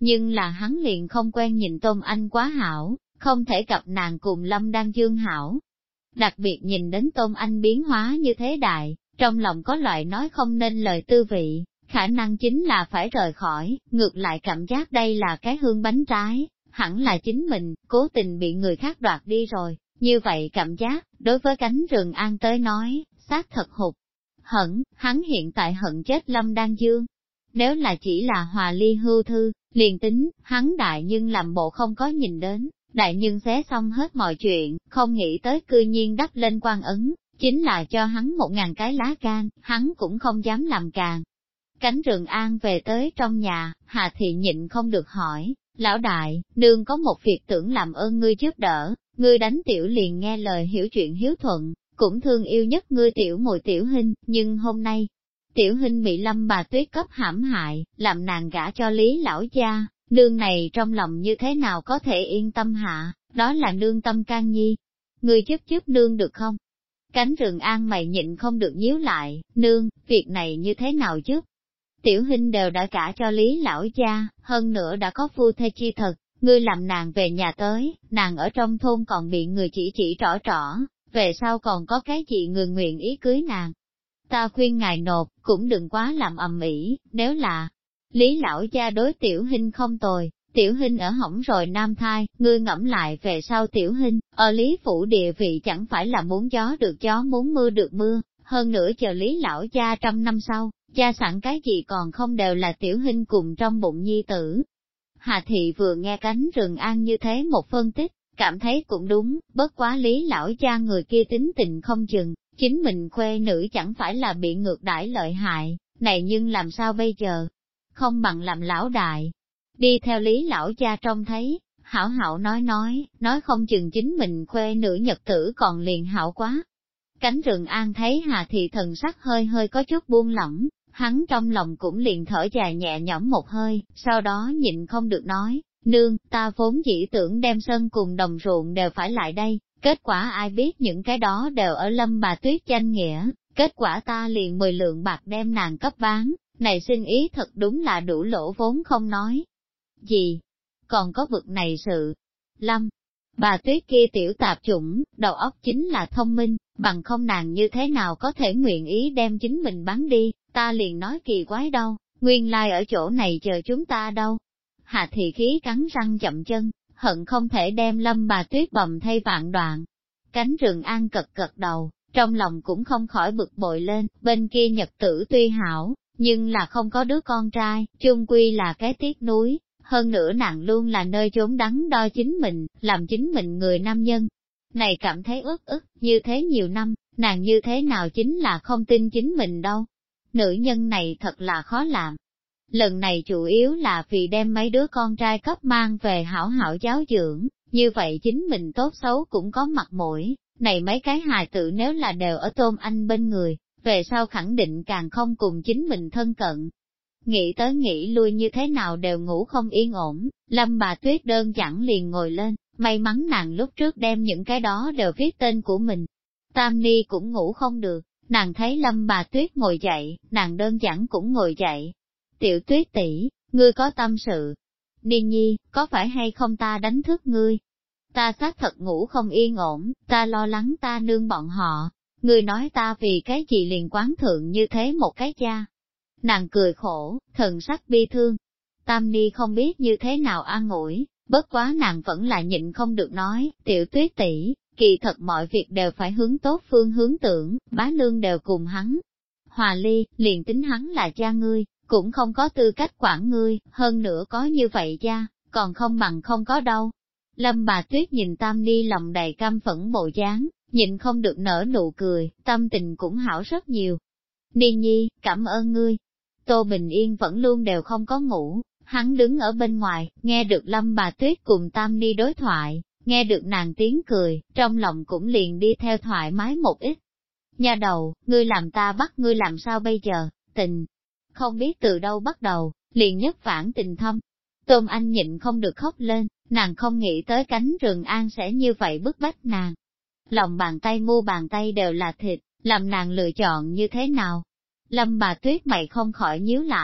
nhưng là hắn liền không quen nhìn Tôn Anh quá hảo, không thể gặp nàng cùng Lâm Đan Dương hảo. Đặc biệt nhìn đến Tôn Anh biến hóa như thế đại, trong lòng có loại nói không nên lời tư vị, khả năng chính là phải rời khỏi, ngược lại cảm giác đây là cái hương bánh trái, hẳn là chính mình, cố tình bị người khác đoạt đi rồi, như vậy cảm giác, đối với cánh rừng An tới nói, xác thật hụt. Hận, hắn hiện tại hận chết Lâm Đan Dương. Nếu là chỉ là hòa ly hưu thư, liền tính, hắn đại nhưng làm bộ không có nhìn đến, đại nhưng xé xong hết mọi chuyện, không nghĩ tới cư nhiên đắp lên quan ấn, chính là cho hắn 1000 cái lá gan, hắn cũng không dám làm càng. Cánh rừng An về tới trong nhà, Hà Thị nhịn không được hỏi, lão đại, nương có một việc tưởng làm ơn ngươi giúp đỡ, ngươi đánh tiểu liền nghe lời hiểu chuyện hiếu thuận, cũng thương yêu nhất ngươi tiểu mùi tiểu hình, nhưng hôm nay, tiểu hình bị Lâm bà Tuyết cấp hãm hại, làm nàng gả cho Lý lão gia, nương này trong lòng như thế nào có thể yên tâm hạ, đó là nương tâm can nhi. Ngươi giúp nương được không? Cánh rừng An mày nhịn không được nhíu lại, nương, việc này như thế nào chứ? Tiểu hình đều đã gả cho Lý lão gia, hơn nữa đã có phu thê chi thật, ngươi làm nàng về nhà tới, nàng ở trong thôn còn bị người chỉ trỏ, về sau còn có cái gì người nguyện ý cưới nàng. Ta khuyên ngài nộp, cũng đừng quá làm ầm ĩ, nếu là Lý lão gia đối tiểu hình không tồi, tiểu hình ở hỏng rồi nam thai, ngươi ngẫm lại về sau tiểu hình, ở Lý phủ địa vị chẳng phải là muốn gió được gió muốn mưa được mưa, hơn nữa chờ Lý lão gia 100 năm sau, gia sản cái gì còn không đều là tiểu hình cùng trong bụng nhi tử. Hà Thị vừa nghe cánh rừng An như thế một phân tích, cảm thấy cũng đúng, bất quá Lý lão gia người kia tính tình không chừng, chính mình khuê nữ chẳng phải là bị ngược đãi lợi hại, này nhưng làm sao bây giờ? Không bằng làm lão đại. Đi theo Lý lão gia trông thấy, hảo hảo nói không chừng chính mình khuê nữ nhật tử còn liền hảo quá. Cánh rừng An thấy Hà Thị thần sắc hơi hơi có chút buông lỏng, hắn trong lòng cũng liền thở dài nhẹ nhõm một hơi, sau đó nhịn không được nói, nương, ta vốn dĩ tưởng đem sân cùng đồng ruộng đều phải lại đây, kết quả ai biết những cái đó đều ở Lâm bà Tuyết danh nghĩa, kết quả ta liền 10 lượng bạc đem nàng cấp bán, này sinh ý thật đúng là đủ lỗ vốn không nói. Gì? Còn có vực này sự? Lâm, bà Tuyết kia tiểu tạp chủng, đầu óc chính là thông minh, bằng không nàng như thế nào có thể nguyện ý đem chính mình bán đi, ta liền nói kỳ quái đâu, nguyên lai ở chỗ này chờ chúng ta đâu. Hà Thị khí cắn răng chậm chân, hận không thể đem Lâm bà Tuyết bầm thay vạn đoạn. Cánh rừng An cật đầu, trong lòng cũng không khỏi bực bội lên, bên kia nhật tử tuy hảo, nhưng là không có đứa con trai, chung quy là cái tiếc núi, hơn nữa nàng luôn là nơi chốn đắn đo chính mình, làm chính mình người nam nhân. Này cảm thấy ức, như thế nhiều năm, nàng như thế nào chính là không tin chính mình đâu. Nữ nhân này thật là khó làm. Lần này chủ yếu là vì đem mấy đứa con trai cấp mang về hảo hảo giáo dưỡng, như vậy chính mình tốt xấu cũng có mặt mũi. Này mấy cái hài tử nếu là đều ở Tôn Anh bên người, về sau khẳng định càng không cùng chính mình thân cận. Nghĩ tới nghĩ lui như thế nào đều ngủ không yên ổn, Lâm bà Tuyết đơn giản liền ngồi lên, may mắn nàng lúc trước đem những cái đó đều viết tên của mình. Tam Ni cũng ngủ không được, nàng thấy Lâm bà Tuyết ngồi dậy, nàng đơn giản cũng ngồi dậy. Tiểu Tuyết tỷ, ngươi có tâm sự. Ni Nhi, có phải hay không ta đánh thức ngươi? Ta xác thật ngủ không yên ổn, ta lo lắng ta nương bọn họ. Ngươi nói ta vì cái gì liền quán thượng như thế một cái cha. Nàng cười khổ, thần sắc bi thương. Tam Ni không biết như thế nào an ủi, bất quá nàng vẫn là nhịn không được nói, Tiểu Tuyết tỷ, kỳ thật mọi việc đều phải hướng tốt phương hướng tưởng, bá nương đều cùng hắn. Hòa ly, liền tính hắn là cha ngươi, cũng không có tư cách quản ngươi, hơn nữa có như vậy cha, còn không bằng không có đâu. Lâm bà Tuyết nhìn Tam Ni lòng đầy căm phẫn bộ dáng, nhịn không được nở nụ cười, tâm tình cũng hảo rất nhiều. Ni Nhi, cảm ơn ngươi. Tô Bình Yên vẫn luôn đều không có ngủ, hắn đứng ở bên ngoài, nghe được Lâm bà Tuyết cùng Tam Ni đối thoại, nghe được nàng tiếng cười, trong lòng cũng liền đi theo thoải mái một ít. Nha đầu, ngươi làm ta bắt ngươi làm sao bây giờ, tình, không biết từ đâu bắt đầu, liền nhất phản tình thâm. Tôm Anh nhịn không được khóc lên, nàng không nghĩ tới cánh rừng An sẽ như vậy bức bách nàng. Lòng bàn tay mu bàn tay đều là thịt, làm nàng lựa chọn như thế nào. Lâm bà Tuyết mày không khỏi nhíu lại,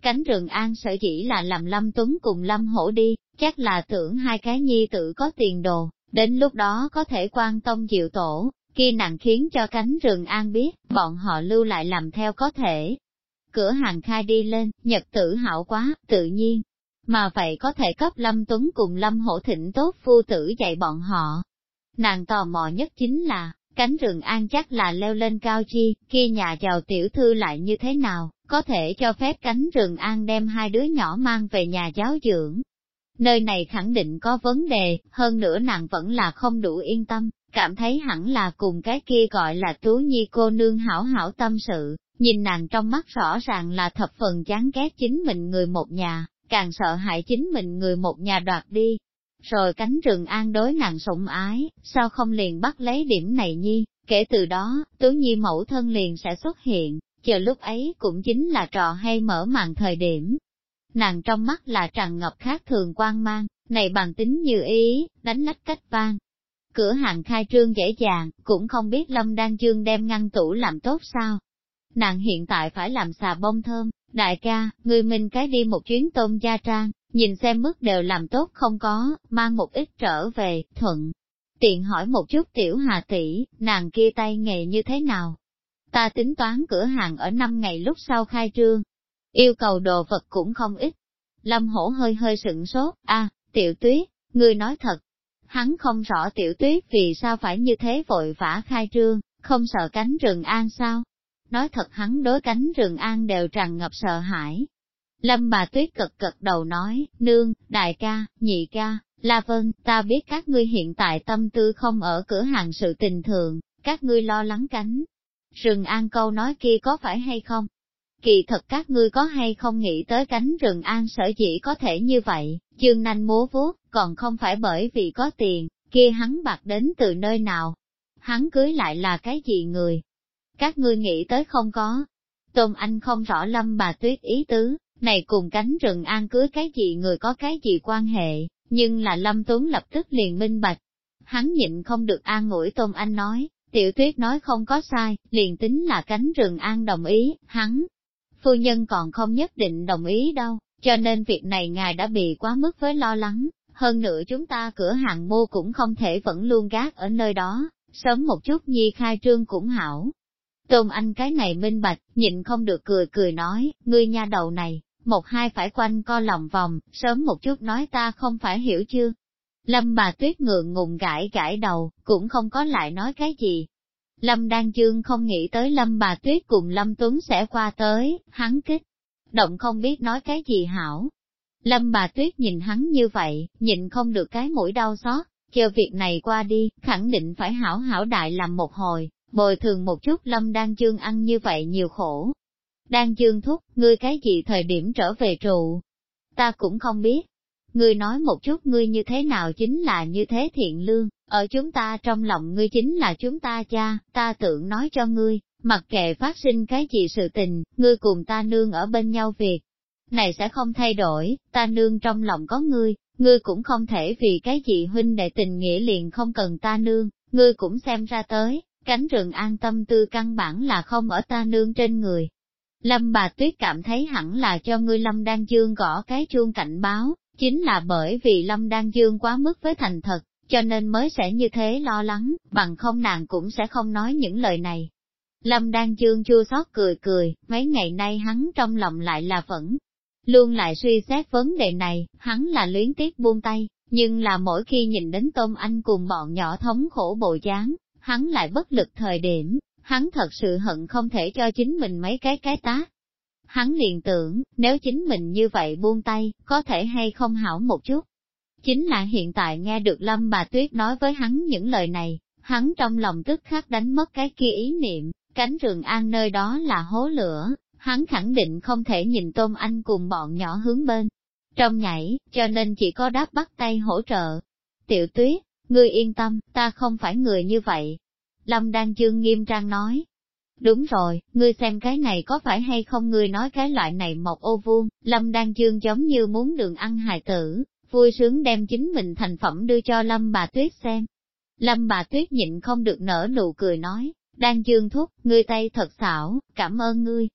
Cánh Rừng An sở dĩ là làm Lâm Tuấn cùng Lâm Hổ đi, chắc là tưởng hai cái nhi tử có tiền đồ, đến lúc đó có thể quan tông diệu tổ, kia nàng khiến cho Cánh Rừng An biết, bọn họ lưu lại làm theo có thể. Cửa hàng khai đi lên, nhật tử hảo quá, tự nhiên. Mà vậy có thể cấp Lâm Tuấn cùng Lâm Hổ thịnh tốt phu tử dạy bọn họ. Nàng tò mò nhất chính là, Cánh Rừng An chắc là leo lên cao chi, kia nhà giàu tiểu thư lại như thế nào, có thể cho phép Cánh Rừng An đem hai đứa nhỏ mang về nhà giáo dưỡng. Nơi này khẳng định có vấn đề, hơn nữa nàng vẫn là không đủ yên tâm, cảm thấy hẳn là cùng cái kia gọi là Tú Nhi cô nương hảo hảo tâm sự, nhìn nàng trong mắt rõ ràng là thập phần chán ghét chính mình người một nhà, càng sợ hại chính mình người một nhà đoạt đi. Rồi Cánh Rừng An đối nàng sủng ái, sao không liền bắt lấy điểm này nhi, kể từ đó, Tú Nhi mẫu thân liền sẽ xuất hiện, chờ lúc ấy cũng chính là trò hay mở màn thời điểm. Nàng trong mắt là tràn ngập khác thường quan mang, này bằng tính như ý, đánh lách cách vang. Cửa hàng khai trương dễ dàng, cũng không biết Lâm Đan Dương đem ngăn tủ làm tốt sao. Nàng hiện tại phải làm xà bông thơm, đại ca, người mình cái đi một chuyến Tôn Gia Trang, nhìn xem mức đều làm tốt không có, mang một ít trở về, thuận. Tiện hỏi một chút tiểu Hà tỷ, nàng kia tay nghề như thế nào? Ta tính toán cửa hàng ở 5 ngày lúc sau khai trương, yêu cầu đồ vật cũng không ít. Lâm Hổ hơi hơi sửng sốt, Tiểu Tuyết, ngươi nói thật. Hắn không rõ Tiểu Tuyết vì sao phải như thế vội vã khai trương, không sợ Cánh Rừng An sao? Nói thật hắn đối Cánh Rừng An đều tràn ngập sợ hãi. Lâm bà Tuyết cực cực đầu nói, nương, đại ca, nhị ca, La Vân, ta biết các ngươi hiện tại tâm tư không ở cửa hàng sự tình thường, các ngươi lo lắng Cánh Rừng An câu nói kia có phải hay không? Kỳ thật các ngươi có hay không nghĩ tới Cánh Rừng An sở dĩ có thể như vậy, chương nanh múa vuốt, còn không phải bởi vì có tiền, kia hắn bạc đến từ nơi nào? Hắn cưới lại là cái gì người? Các ngươi nghĩ tới không có? Tôn Anh không rõ Lâm bà Tuyết ý tứ, này cùng Cánh Rừng An cưới cái gì người có cái gì quan hệ, nhưng là Lâm Tuấn lập tức liền minh bạch. Hắn nhịn không được an ủi Tôn Anh nói, Tiểu Tuyết nói không có sai, liền tính là Cánh Rừng An đồng ý, hắn, phu nhân còn không nhất định đồng ý đâu, cho nên việc này ngài đã bị quá mức với lo lắng, hơn nữa chúng ta cửa hàng mua cũng không thể vẫn luôn gác ở nơi đó, sớm một chút nhi khai trương cũng hảo. Tôn Anh cái này minh bạch, nhịn không được cười cười nói, ngươi nha đầu này, một hai phải quanh co lòng vòng, sớm một chút nói ta không phải hiểu chưa? Lâm bà Tuyết ngượng ngùng gãi gãi đầu, cũng không có lại nói cái gì. Lâm Đan Dương không nghĩ tới Lâm bà Tuyết cùng Lâm Tuấn sẽ qua tới, hắn kích động không biết nói cái gì hảo. Lâm bà Tuyết nhìn hắn như vậy, nhịn không được cái mũi đau xót, chờ việc này qua đi, khẳng định phải hảo hảo đại làm một hồi, bồi thường một chút Lâm Đan Dương ăn như vậy nhiều khổ. Đan Dương thúc, ngươi cái gì thời điểm trở về trụ? Ta cũng không biết. Ngươi nói một chút ngươi như thế nào chính là như thế thiện lương, ở chúng ta trong lòng ngươi chính là chúng ta cha, ta tưởng nói cho ngươi, mặc kệ phát sinh cái gì sự tình, ngươi cùng ta nương ở bên nhau việc này sẽ không thay đổi, ta nương trong lòng có ngươi cũng không thể vì cái gì huynh đệ tình nghĩa liền không cần ta nương, ngươi cũng xem ra tới, Cánh Rừng An tâm tư căn bản là không ở ta nương trên người. Lâm bà Tuyết cảm thấy hẳn là cho ngươi Lâm Đan Dương gõ cái chuông cảnh báo, chính là bởi vì Lâm Đan Dương quá mức với thành thật, cho nên mới sẽ như thế lo lắng, bằng không nàng cũng sẽ không nói những lời này. Lâm Đan Dương chua xót cười cười, mấy ngày nay hắn trong lòng lại là vẫn luôn lại suy xét vấn đề này, hắn là luyến tiếc buông tay, nhưng là mỗi khi nhìn đến Tôn Anh cùng bọn nhỏ thống khổ bộ dáng, hắn lại bất lực thời điểm, hắn thật sự hận không thể cho chính mình mấy cái tát. Hắn liền tưởng, nếu chính mình như vậy buông tay, có thể hay không hảo một chút. Chính là hiện tại nghe được Lâm bà Tuyết nói với hắn những lời này, hắn trong lòng tức khắc đánh mất cái kia ý niệm, Cánh Rừng An nơi đó là hố lửa, hắn khẳng định không thể nhìn Tôn Anh cùng bọn nhỏ hướng bên trong nhảy, cho nên chỉ có đáp bắt tay hỗ trợ. Tiểu Tuyết, ngươi yên tâm, ta không phải người như vậy. Lâm Đan Dương nghiêm trang nói. Đúng rồi, ngươi xem cái này có phải hay không ngươi nói cái loại này một ô vuông, Lâm Đan Dương giống như muốn đường ăn hài tử, vui sướng đem chính mình thành phẩm đưa cho Lâm bà Tuyết xem. Lâm bà Tuyết nhịn không được nở nụ cười nói, Đan Dương thúc, ngươi tay thật xảo, cảm ơn ngươi.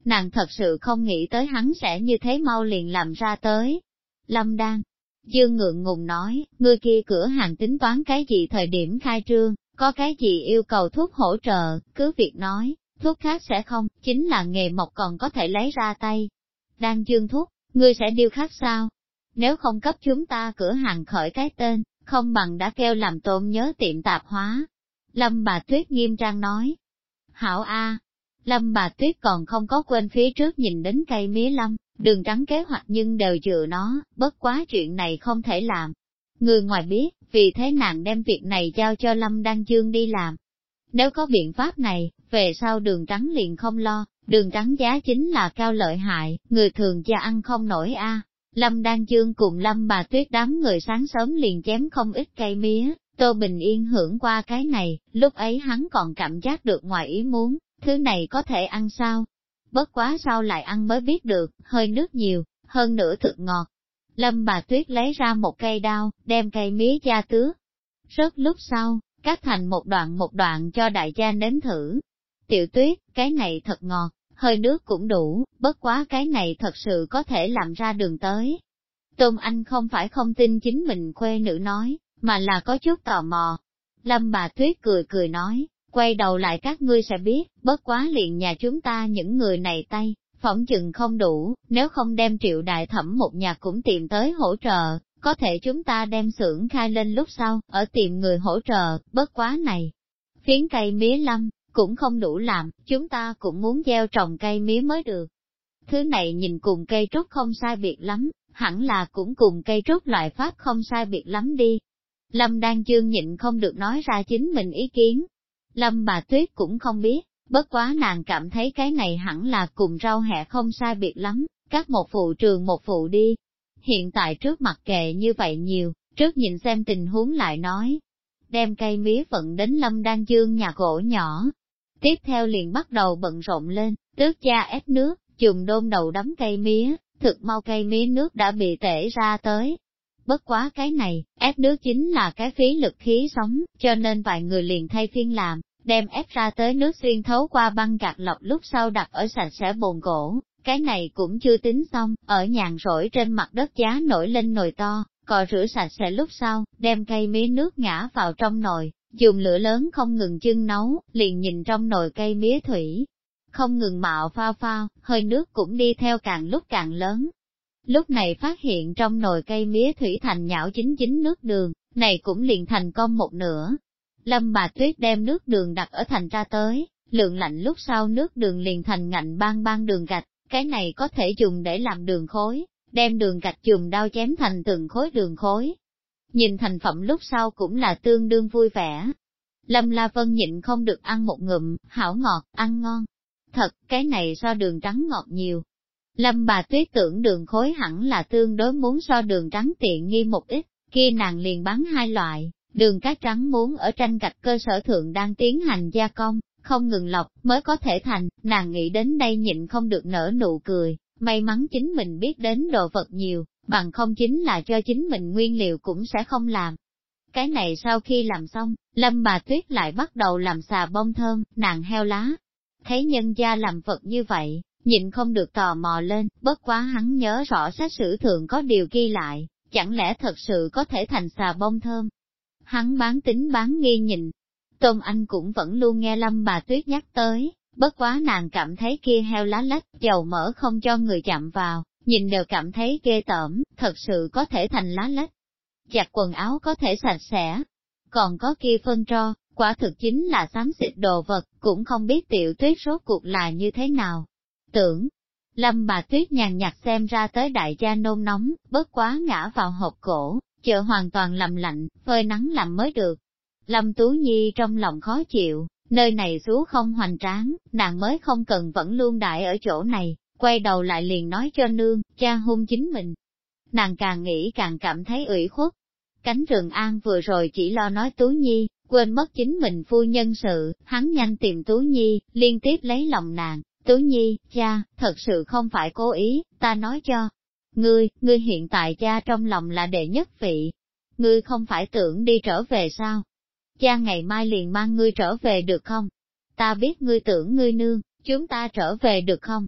nàng thật sự không nghĩ tới hắn sẽ như thế mau liền làm ra tới. Lâm Đan Dương ngượng ngùng nói, ngươi kia cửa hàng tính toán cái gì thời điểm khai trương, có cái gì yêu cầu thuốc hỗ trợ, cứ việc nói, thuốc khác sẽ không, chính là nghề mộc còn có thể lấy ra tay. Đan Dương thuốc, ngươi sẽ điêu khắc sao? Nếu không cấp chúng ta cửa hàng khởi cái tên, không bằng đã kêu làm Tôn Nhớ tiệm tạp hóa. Lâm Bà Tuyết nghiêm trang nói. Hảo A. Lâm Bà Tuyết còn không có quên phía trước nhìn đến cây mía lâm, đường trắng kế hoạch nhưng đều dựa nó, bất quá chuyện này không thể làm. Người ngoài biết, vì thế nàng đem việc này giao cho Lâm Đan Dương đi làm. Nếu có biện pháp này, về sau đường trắng liền không lo, đường trắng giá chính là cao lợi hại, người thường gia ăn không nổi a. Lâm Đan Dương cùng Lâm Bà Tuyết đám người sáng sớm liền chém không ít cây mía, Tô Bình Yên hưởng qua cái này, lúc ấy hắn còn cảm giác được ngoài ý muốn, thứ này có thể ăn sao? Bất quá sau lại ăn mới biết được, hơi nước nhiều, hơn nữa thực ngọt. Lâm Bà Tuyết lấy ra một cây đao, đem cây mía da tứa. Rớt lúc sau, cắt thành một đoạn cho đại gia nếm thử. Tiểu Tuyết, cái này thật ngọt, hơi nước cũng đủ, bất quá cái này thật sự có thể làm ra đường tới. Tôn Anh không phải không tin chính mình khuê nữ nói, mà là có chút tò mò. Lâm Bà Tuyết cười cười nói, quay đầu lại các ngươi sẽ biết, bất quá liền nhà chúng ta những người này tay, phỏng chừng không đủ, nếu không đem Triệu đại thẩm một nhà cũng tìm tới hỗ trợ, có thể chúng ta đem xưởng khai lên lúc sau, ở tìm người hỗ trợ, bất quá này. Phiến cây mía lâm, cũng không đủ làm, chúng ta cũng muốn gieo trồng cây mía mới được. Thứ này nhìn cùng cây trúc không sai biệt lắm, hẳn là cũng cùng cây trúc loại pháp không sai biệt lắm đi. Lâm Đan Dương nhịn không được nói ra chính mình ý kiến. Lâm Bà Tuyết cũng không biết, bất quá nàng cảm thấy cái này hẳn là cùng rau hẹ không sai biệt lắm, cắt một vụ trường một vụ đi. Hiện tại trước mặt kệ như vậy nhiều, trước nhìn xem tình huống lại nói. Đem cây mía vận đến Lâm Đan Dương nhà gỗ nhỏ. Tiếp theo liền bắt đầu bận rộn lên, tước da ép nước, dùng đôn đầu đấm cây mía, thực mau cây mía nước đã bị tể ra tới. Bất quá cái này, ép nước chính là cái phí lực khí sống, cho nên vài người liền thay phiên làm, đem ép ra tới nước xuyên thấu qua băng gạt lọc lúc sau đặt ở sạch sẽ bồn gỗ. Cái này cũng chưa tính xong, ở nhàn rỗi trên mặt đất giá nổi lên nồi to, cọ rửa sạch sẽ lúc sau, đem cây mía nước ngã vào trong nồi, dùng lửa lớn không ngừng chưng nấu, liền nhìn trong nồi cây mía thủy. Không ngừng mạo phao phao, hơi nước cũng đi theo càng lúc càng lớn. Lúc này phát hiện trong nồi cây mía thủy thành nhão chín nước đường, này cũng liền thành công một nửa. Lâm Bà Tuyết đem nước đường đặt ở thành ra tới, lượng lạnh lúc sau nước đường liền thành ngạnh bang đường gạch, cái này có thể dùng để làm đường khối, đem đường gạch dùng đao chém thành từng khối đường khối. Nhìn thành phẩm lúc sau cũng là tương đương vui vẻ. Lâm La Vân nhịn không được ăn một ngụm, hảo ngọt, ăn ngon. Thật, cái này so đường trắng ngọt nhiều. Lâm Bà Tuyết tưởng đường khối hẳn là tương đối muốn so đường trắng tiện nghi một ít, kia nàng liền bán hai loại, đường cát trắng muốn ở tranh gạch cơ sở thượng đang tiến hành gia công, không ngừng lọc mới có thể thành, nàng nghĩ đến đây nhịn không được nở nụ cười, may mắn chính mình biết đến đồ vật nhiều, bằng không chính là cho chính mình nguyên liệu cũng sẽ không làm. Cái này sau khi làm xong, Lâm Bà Tuyết lại bắt đầu làm xà bông thơm, nàng heo lá. Thấy nhân gia làm vật như vậy, nhịn không được tò mò lên, bất quá hắn nhớ rõ sách sử thượng có điều ghi lại, chẳng lẽ thật sự có thể thành xà bông thơm. Hắn bán tính bán nghi nhìn. Tôn Anh cũng vẫn luôn nghe Lâm Bà Tuyết nhắc tới, bất quá nàng cảm thấy kia heo lá lách, dầu mỡ không cho người chạm vào, nhìn đều cảm thấy ghê tởm, thật sự có thể thành lá lách. Giặt quần áo có thể sạch sẽ, còn có kia phân tro, quả thực chính là xám xịt đồ vật, cũng không biết Tiểu Tuyết rốt cuộc là như thế nào. Tưởng, Lâm Bà Tuyết nhàn nhạt xem ra tới đại gia nôn nóng, bất quá ngã vào hộp cổ, chờ hoàn toàn làm lạnh, phơi nắng làm mới được. Lâm Tú Nhi trong lòng khó chịu, nơi này xuống không hoành tráng, nàng mới không cần vẫn luôn đại ở chỗ này, quay đầu lại liền nói cho nương, cha hung chính mình. Nàng càng nghĩ càng cảm thấy ủy khuất. Cánh Rừng An vừa rồi chỉ lo nói Tú Nhi, quên mất chính mình phu nhân sự, hắn nhanh tìm Tú Nhi, liên tiếp lấy lòng nàng. Tú Nhi, cha, thật sự không phải cố ý, ta nói cho. Ngươi hiện tại cha trong lòng là đệ nhất vị. Ngươi không phải tưởng đi trở về sao? Cha ngày mai liền mang ngươi trở về được không? Ta biết ngươi tưởng ngươi nương, chúng ta trở về được không?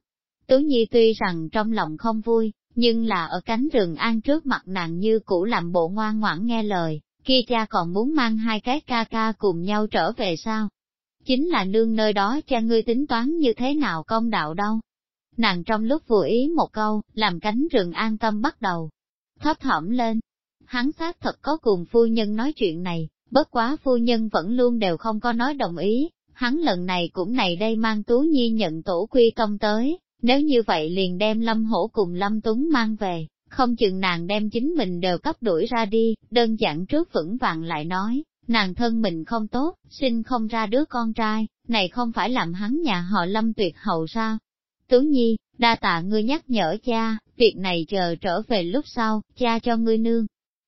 Tú Nhi tuy rằng trong lòng không vui, nhưng là ở cánh rừng an trước mặt nàng như cũ làm bộ ngoan ngoãn nghe lời, kia cha còn muốn mang hai cái ca ca cùng nhau trở về sao? Chính là nương nơi đó cha ngươi tính toán như thế nào công đạo đâu. Nàng trong lúc vô ý một câu, làm cánh rừng an tâm bắt đầu thấp thỏm lên. Hắn xác thật có cùng phu nhân nói chuyện này, bất quá phu nhân vẫn luôn đều không có nói đồng ý, hắn lần này cũng này đây mang Tú Nhi nhận tổ quy công tới, nếu như vậy liền đem Lâm Hổ cùng Lâm Tuấn mang về, không chừng nàng đem chính mình đều cấp đuổi ra đi, đơn giản trước vững vàng lại nói, nàng thân mình không tốt, sinh không ra đứa con trai, này không phải làm hắn nhà họ Lâm tuyệt hậu sao? Tú Nhi, đa tạ ngươi nhắc nhở cha, việc này chờ trở về lúc sau, cha cho ngươi nương.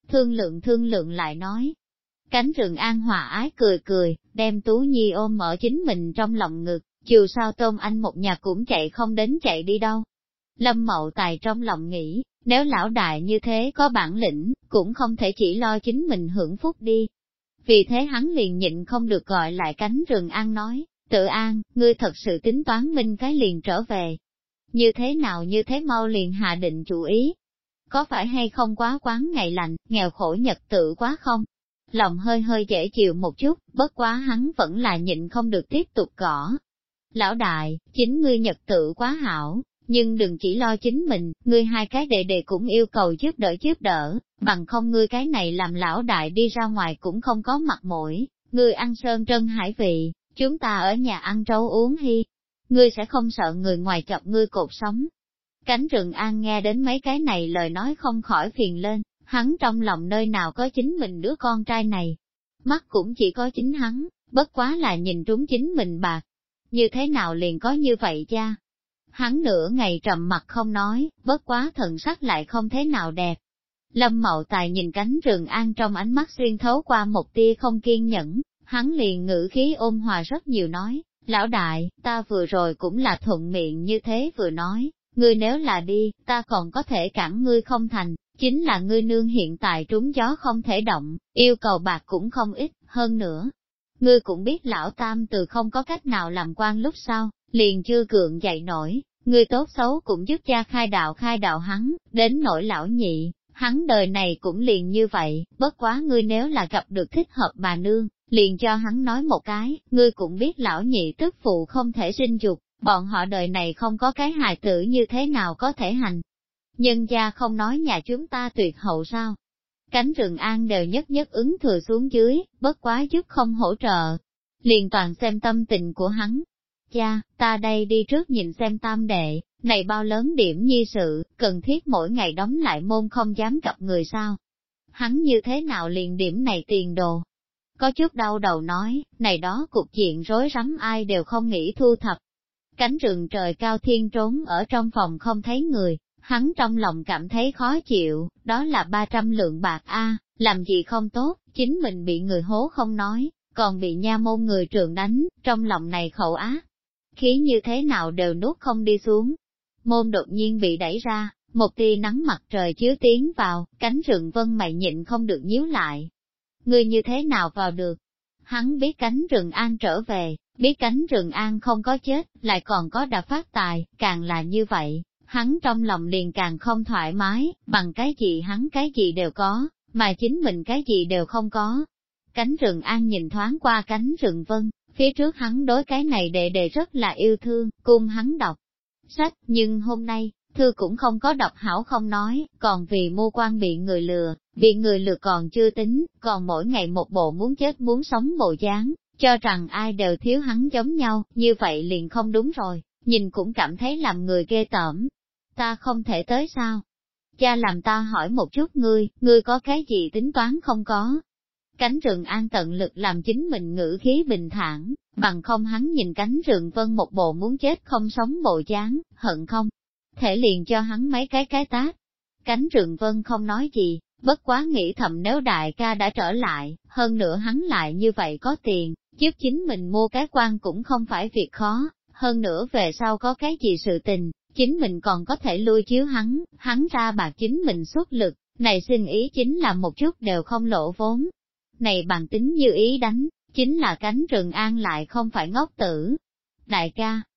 Thương lượng lại nói. Cánh rừng an hòa ái cười cười, đem Tú Nhi ôm ở chính mình trong lòng ngực, dù sao Tôn Anh một nhà cũng chạy không đến chạy đi đâu. Lâm Mậu Tài trong lòng nghĩ, nếu lão đại như thế có bản lĩnh, cũng không thể chỉ lo chính mình hưởng phúc đi. Vì thế hắn liền nhịn không được gọi lại cánh rừng an nói, Tự An, ngươi thật sự tính toán minh cái liền trở về. Như thế nào như thế mau liền hạ định chủ ý. Có phải hay không quá quán ngày lạnh, nghèo khổ nhật tự quá không? Lòng hơi hơi dễ chịu một chút, bất quá hắn vẫn là nhịn không được tiếp tục gõ. Lão đại, chính ngươi nhật tự quá hảo, nhưng đừng chỉ lo chính mình, ngươi hai cái đệ đệ cũng yêu cầu giúp đỡ, bằng không ngươi cái này làm lão đại đi ra ngoài cũng không có mặt mũi, ngươi ăn sơn trân hải vị, chúng ta ở nhà ăn trấu uống hy, ngươi sẽ không sợ người ngoài chọc ngươi cột sống. Cánh rừng an nghe đến mấy cái này lời nói không khỏi phiền lên, hắn trong lòng nơi nào có chính mình đứa con trai này. Mắt cũng chỉ có chính hắn, bất quá là nhìn trúng chính mình bạc. Như thế nào liền có như vậy cha? Hắn nửa ngày trầm mặt không nói, bất quá thần sắc lại không thế nào đẹp. Lâm Mậu Tài nhìn cánh rừng an trong ánh mắt xuyên thấu qua một tia không kiên nhẫn, hắn liền ngữ khí ôn hòa rất nhiều nói, lão đại, ta vừa rồi cũng là thuận miệng như thế vừa nói, ngươi nếu là đi, ta còn có thể cản ngươi không thành, chính là ngươi nương hiện tại trúng gió không thể động, yêu cầu bạc cũng không ít, hơn nữa. Ngươi cũng biết lão tam từ không có cách nào làm quan lúc sau, liền chưa cường dậy nổi, ngươi tốt xấu cũng giúp cha khai đạo hắn, đến nỗi lão nhị, hắn đời này cũng liền như vậy, bất quá ngươi nếu là gặp được thích hợp bà nương, liền cho hắn nói một cái, ngươi cũng biết lão nhị tức phụ không thể sinh dục, bọn họ đời này không có cái hài tử như thế nào có thể hành. Nhân gia không nói nhà chúng ta tuyệt hậu sao? Cánh rừng an đều nhất ứng thừa xuống dưới, bất quá giúp không hỗ trợ. Liền toàn xem tâm tình của hắn. Cha, ta đây đi trước nhìn xem tam đệ, này bao lớn điểm nhi sự, cần thiết mỗi ngày đóng lại môn không dám gặp người sao. Hắn như thế nào liền điểm này tiền đồ? Có chút đau đầu nói, này đó cục diện rối rắm ai đều không nghĩ thu thập. Cánh rừng trời cao thiên trốn ở trong phòng không thấy người, hắn trong lòng cảm thấy khó chịu, đó là 300 lượng bạc a, làm gì không tốt, chính mình bị người hố không nói, còn bị nha môn người trường đánh, trong lòng này khẩu ác. Khí như thế nào đều nuốt không đi xuống. Môn đột nhiên bị đẩy ra, một tia nắng mặt trời chiếu tiến vào, cánh rừng vân mày nhịn không được nhíu lại. Người như thế nào vào được? Hắn biết cánh rừng an trở về, biết cánh rừng an không có chết, lại còn có đã phát tài, càng là như vậy, hắn trong lòng liền càng không thoải mái, bằng cái gì hắn cái gì đều có, mà chính mình cái gì đều không có. Cánh rừng an nhìn thoáng qua cánh rừng vân, phía trước hắn đối cái này đệ đệ rất là yêu thương, cung hắn đọc sách, nhưng hôm nay, thư cũng không có đọc hảo không nói, còn vì mua quan bị người lừa còn chưa tính, còn mỗi ngày một bộ muốn chết muốn sống bộ dáng, cho rằng ai đều thiếu hắn giống nhau, như vậy liền không đúng rồi, nhìn cũng cảm thấy làm người ghê tởm. Ta không thể tới sao? Cha làm ta hỏi một chút ngươi có cái gì tính toán không có? Cánh rừng an tận lực làm chính mình ngữ khí bình thản, bằng không hắn nhìn cánh rừng vân một bộ muốn chết không sống bộ dáng, hận không? Thể liền cho hắn mấy cái tát. Cánh rừng vân không nói gì, bất quá nghĩ thầm nếu đại ca đã trở lại, hơn nữa hắn lại như vậy có tiền, giúp chính mình mua cái quan cũng không phải việc khó, hơn nữa về sau có cái gì sự tình, chính mình còn có thể lui chiếu hắn ra bạc chính mình xuất lực, này xin ý chính là một chút đều không lỗ vốn. Này bằng tính như ý đánh, chính là cánh rừng an lại không phải ngốc tử. Đại ca,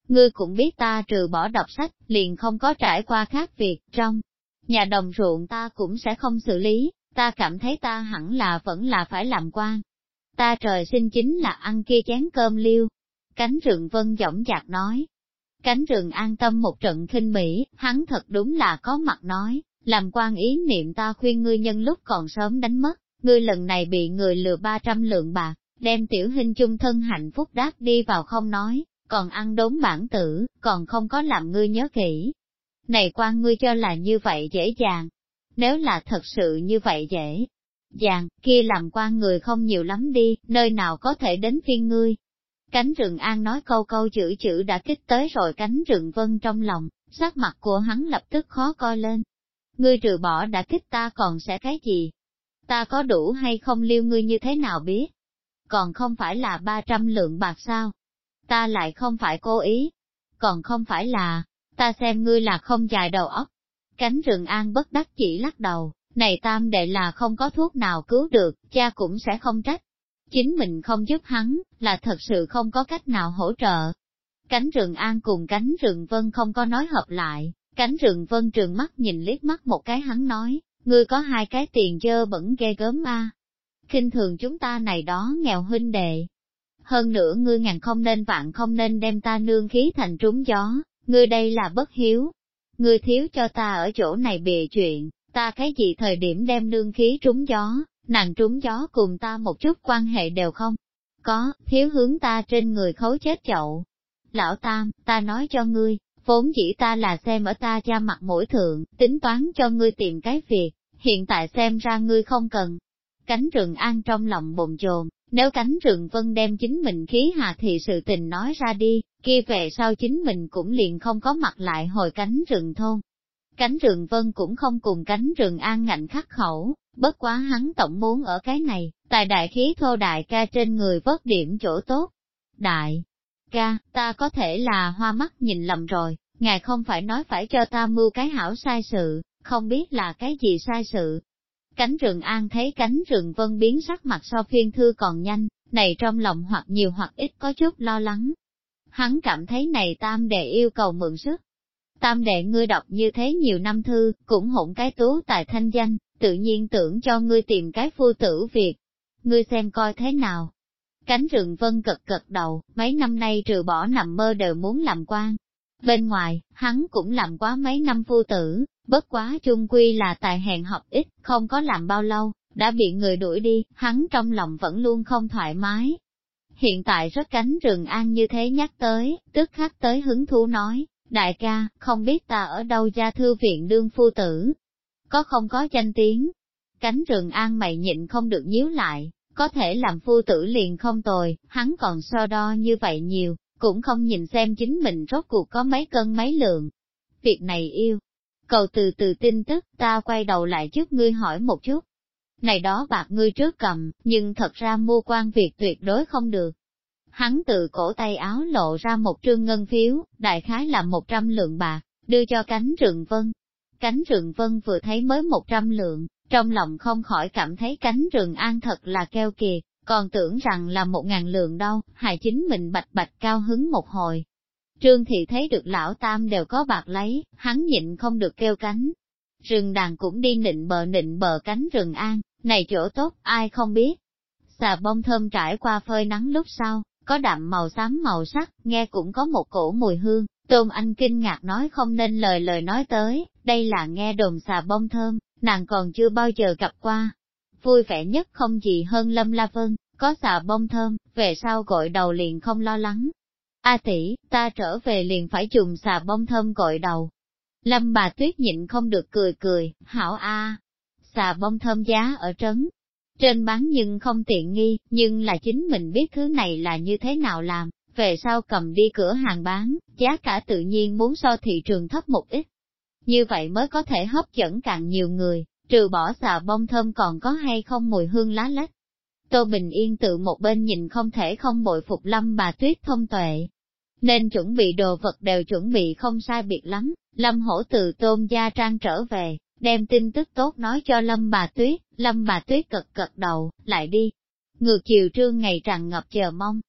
ngươi cũng biết ta trừ bỏ đọc sách, liền không có trải qua khác việc, trong nhà đồng ruộng ta cũng sẽ không xử lý, ta cảm thấy ta hẳn là vẫn là phải làm quan. Ta trời sinh chính là ăn kia chén cơm liêu. Cánh rừng Vân dõng dạc nói. Cánh rừng an tâm một trận khinh bỉ, hắn thật đúng là có mặt nói, làm quan ý niệm ta khuyên ngươi nhân lúc còn sớm đánh mất, ngươi lần này bị người lừa 300 lượng bạc, đem tiểu hình chung thân hạnh phúc đáp đi vào không nói, còn ăn đốn bản tử, còn không có làm ngươi nhớ kỹ. Này quan ngươi cho là như vậy dễ dàng, nếu là thật sự như vậy dễ dàng, kia làm quan người không nhiều lắm đi, nơi nào có thể đến phiên ngươi. Cánh rừng An nói câu câu chữ chữ đã kích tới rồi cánh rừng Vân trong lòng, sắc mặt của hắn lập tức khó coi lên. Ngươi trừ bỏ đã kích ta còn sẽ cái gì? Ta có đủ hay không liêu ngươi như thế nào biết? Còn không phải là 300 lượng bạc sao? Ta lại không phải cố ý. Còn không phải là, ta xem ngươi là không dài đầu óc. Cánh rừng An bất đắc chỉ lắc đầu, này tam đệ là không có thuốc nào cứu được, cha cũng sẽ không trách. Chính mình không giúp hắn, là thật sự không có cách nào hỗ trợ. Cánh rừng An cùng cánh rừng Vân không có nói hợp lại, cánh rừng Vân trừng mắt nhìn liếc mắt một cái hắn nói, ngươi có hai cái tiền dơ bẩn ghê gớm a, khinh thường chúng ta này đó nghèo huynh đệ. Hơn nữa ngươi ngàn không nên vạn không nên đem ta nương khí thành trúng gió, ngươi đây là bất hiếu. Ngươi thiếu cho ta ở chỗ này bịa chuyện, ta cái gì thời điểm đem nương khí trúng gió, nàng trúng gió cùng ta một chút quan hệ đều không có, thiếu hướng ta trên người khấu chết chậu. Lão Tam, ta nói cho ngươi, vốn dĩ ta là xem ở ta cha mặt mũi thượng, tính toán cho ngươi tìm cái việc, hiện tại xem ra ngươi không cần. Cánh rừng An trong lòng bồn chồn, nếu cánh rừng Vân đem chính mình khí hà thì sự tình nói ra đi, kia về sau chính mình cũng liền không có mặt lại hồi cánh rừng thôn. Cánh rừng Vân cũng không cùng cánh rừng An ngạnh khắc khẩu, bất quá hắn tổng muốn ở cái này, tài đại khí thô đại ca trên người vớt điểm chỗ tốt. Đại ca, ta có thể là hoa mắt nhìn lầm rồi, ngài không phải nói phải cho ta mưu cái hảo sai sự, không biết là cái gì sai sự. Cánh rừng An thấy cánh rừng Vân biến sắc mặt so phiên thư còn nhanh, này trong lòng hoặc nhiều hoặc ít có chút lo lắng. Hắn cảm thấy này tam đệ yêu cầu mượn sức. Tam đệ ngươi đọc như thế nhiều năm thư, cũng hỗn cái tú tài thanh danh, tự nhiên tưởng cho ngươi tìm cái phu tử việc. Ngươi xem coi thế nào. Cánh rừng Vân cật cật đầu, mấy năm nay trừ bỏ nằm mơ đều muốn làm quan. Bên ngoài, hắn cũng làm quá mấy năm phu tử, bất quá chung quy là tài hèn học ít, không có làm bao lâu, đã bị người đuổi đi, hắn trong lòng vẫn luôn không thoải mái. Hiện tại rất cánh rừng An như thế nhắc tới, tức khắc tới hứng thú nói, đại ca, không biết ta ở đâu ra thư viện đương phu tử, có không có danh tiếng. Cánh rừng An mày nhịn không được nhíu lại, có thể làm phu tử liền không tồi, hắn còn so đo như vậy nhiều, cũng không nhìn xem chính mình rốt cuộc có mấy cân mấy lượng. Việc này yêu cầu từ từ tin tức, ta quay đầu lại trước ngươi hỏi một chút. Này đó bạc ngươi trước cầm, nhưng thật ra mua quan việc tuyệt đối không được. Hắn từ cổ tay áo lộ ra một trương ngân phiếu, đại khái là 100 lượng bạc, đưa cho cánh rừng Vân. Cánh rừng Vân vừa thấy mới 100 lượng, trong lòng không khỏi cảm thấy cánh rừng An thật là keo kiệt, còn tưởng rằng là 1.000 lượng đâu, hại chính mình bạch bạch cao hứng một hồi. Trương Thị thấy được lão Tam đều có bạc lấy, hắn nhịn không được kêu cánh. Rừng đàn cũng đi nịnh bờ cánh rừng An, này chỗ tốt ai không biết. Xà bông thơm trải qua phơi nắng lúc sau, có đậm màu xám màu sắc, nghe cũng có một cổ mùi hương. Tôn Anh kinh ngạc nói không nên lời nói tới, đây là nghe đồn xà bông thơm, nàng còn chưa bao giờ gặp qua. Vui vẻ nhất không gì hơn Lâm La Vân, có xà bông thơm, về sau gội đầu liền không lo lắng. A tỷ, ta trở về liền phải dùng xà bông thơm gội đầu. Lâm bà Tuyết nhịn không được cười, hảo a, xà bông thơm giá ở trấn trên bán nhưng không tiện nghi, nhưng là chính mình biết thứ này là như thế nào làm, về sau cầm đi cửa hàng bán, giá cả tự nhiên muốn so thị trường thấp một ít. Như vậy mới có thể hấp dẫn càng nhiều người, trừ bỏ xà bông thơm còn có hay không mùi hương lá lách. Tô Bình Yên tự một bên nhìn không thể không bội phục Lâm bà Tuyết thông tuệ. Nên chuẩn bị đồ vật đều chuẩn bị không sai biệt lắm, Lâm Hổ từ Tôn gia trang trở về, đem tin tức tốt nói cho Lâm bà Tuyết cật đầu, lại đi. Ngược chiều trương ngày tràn ngập chờ mong.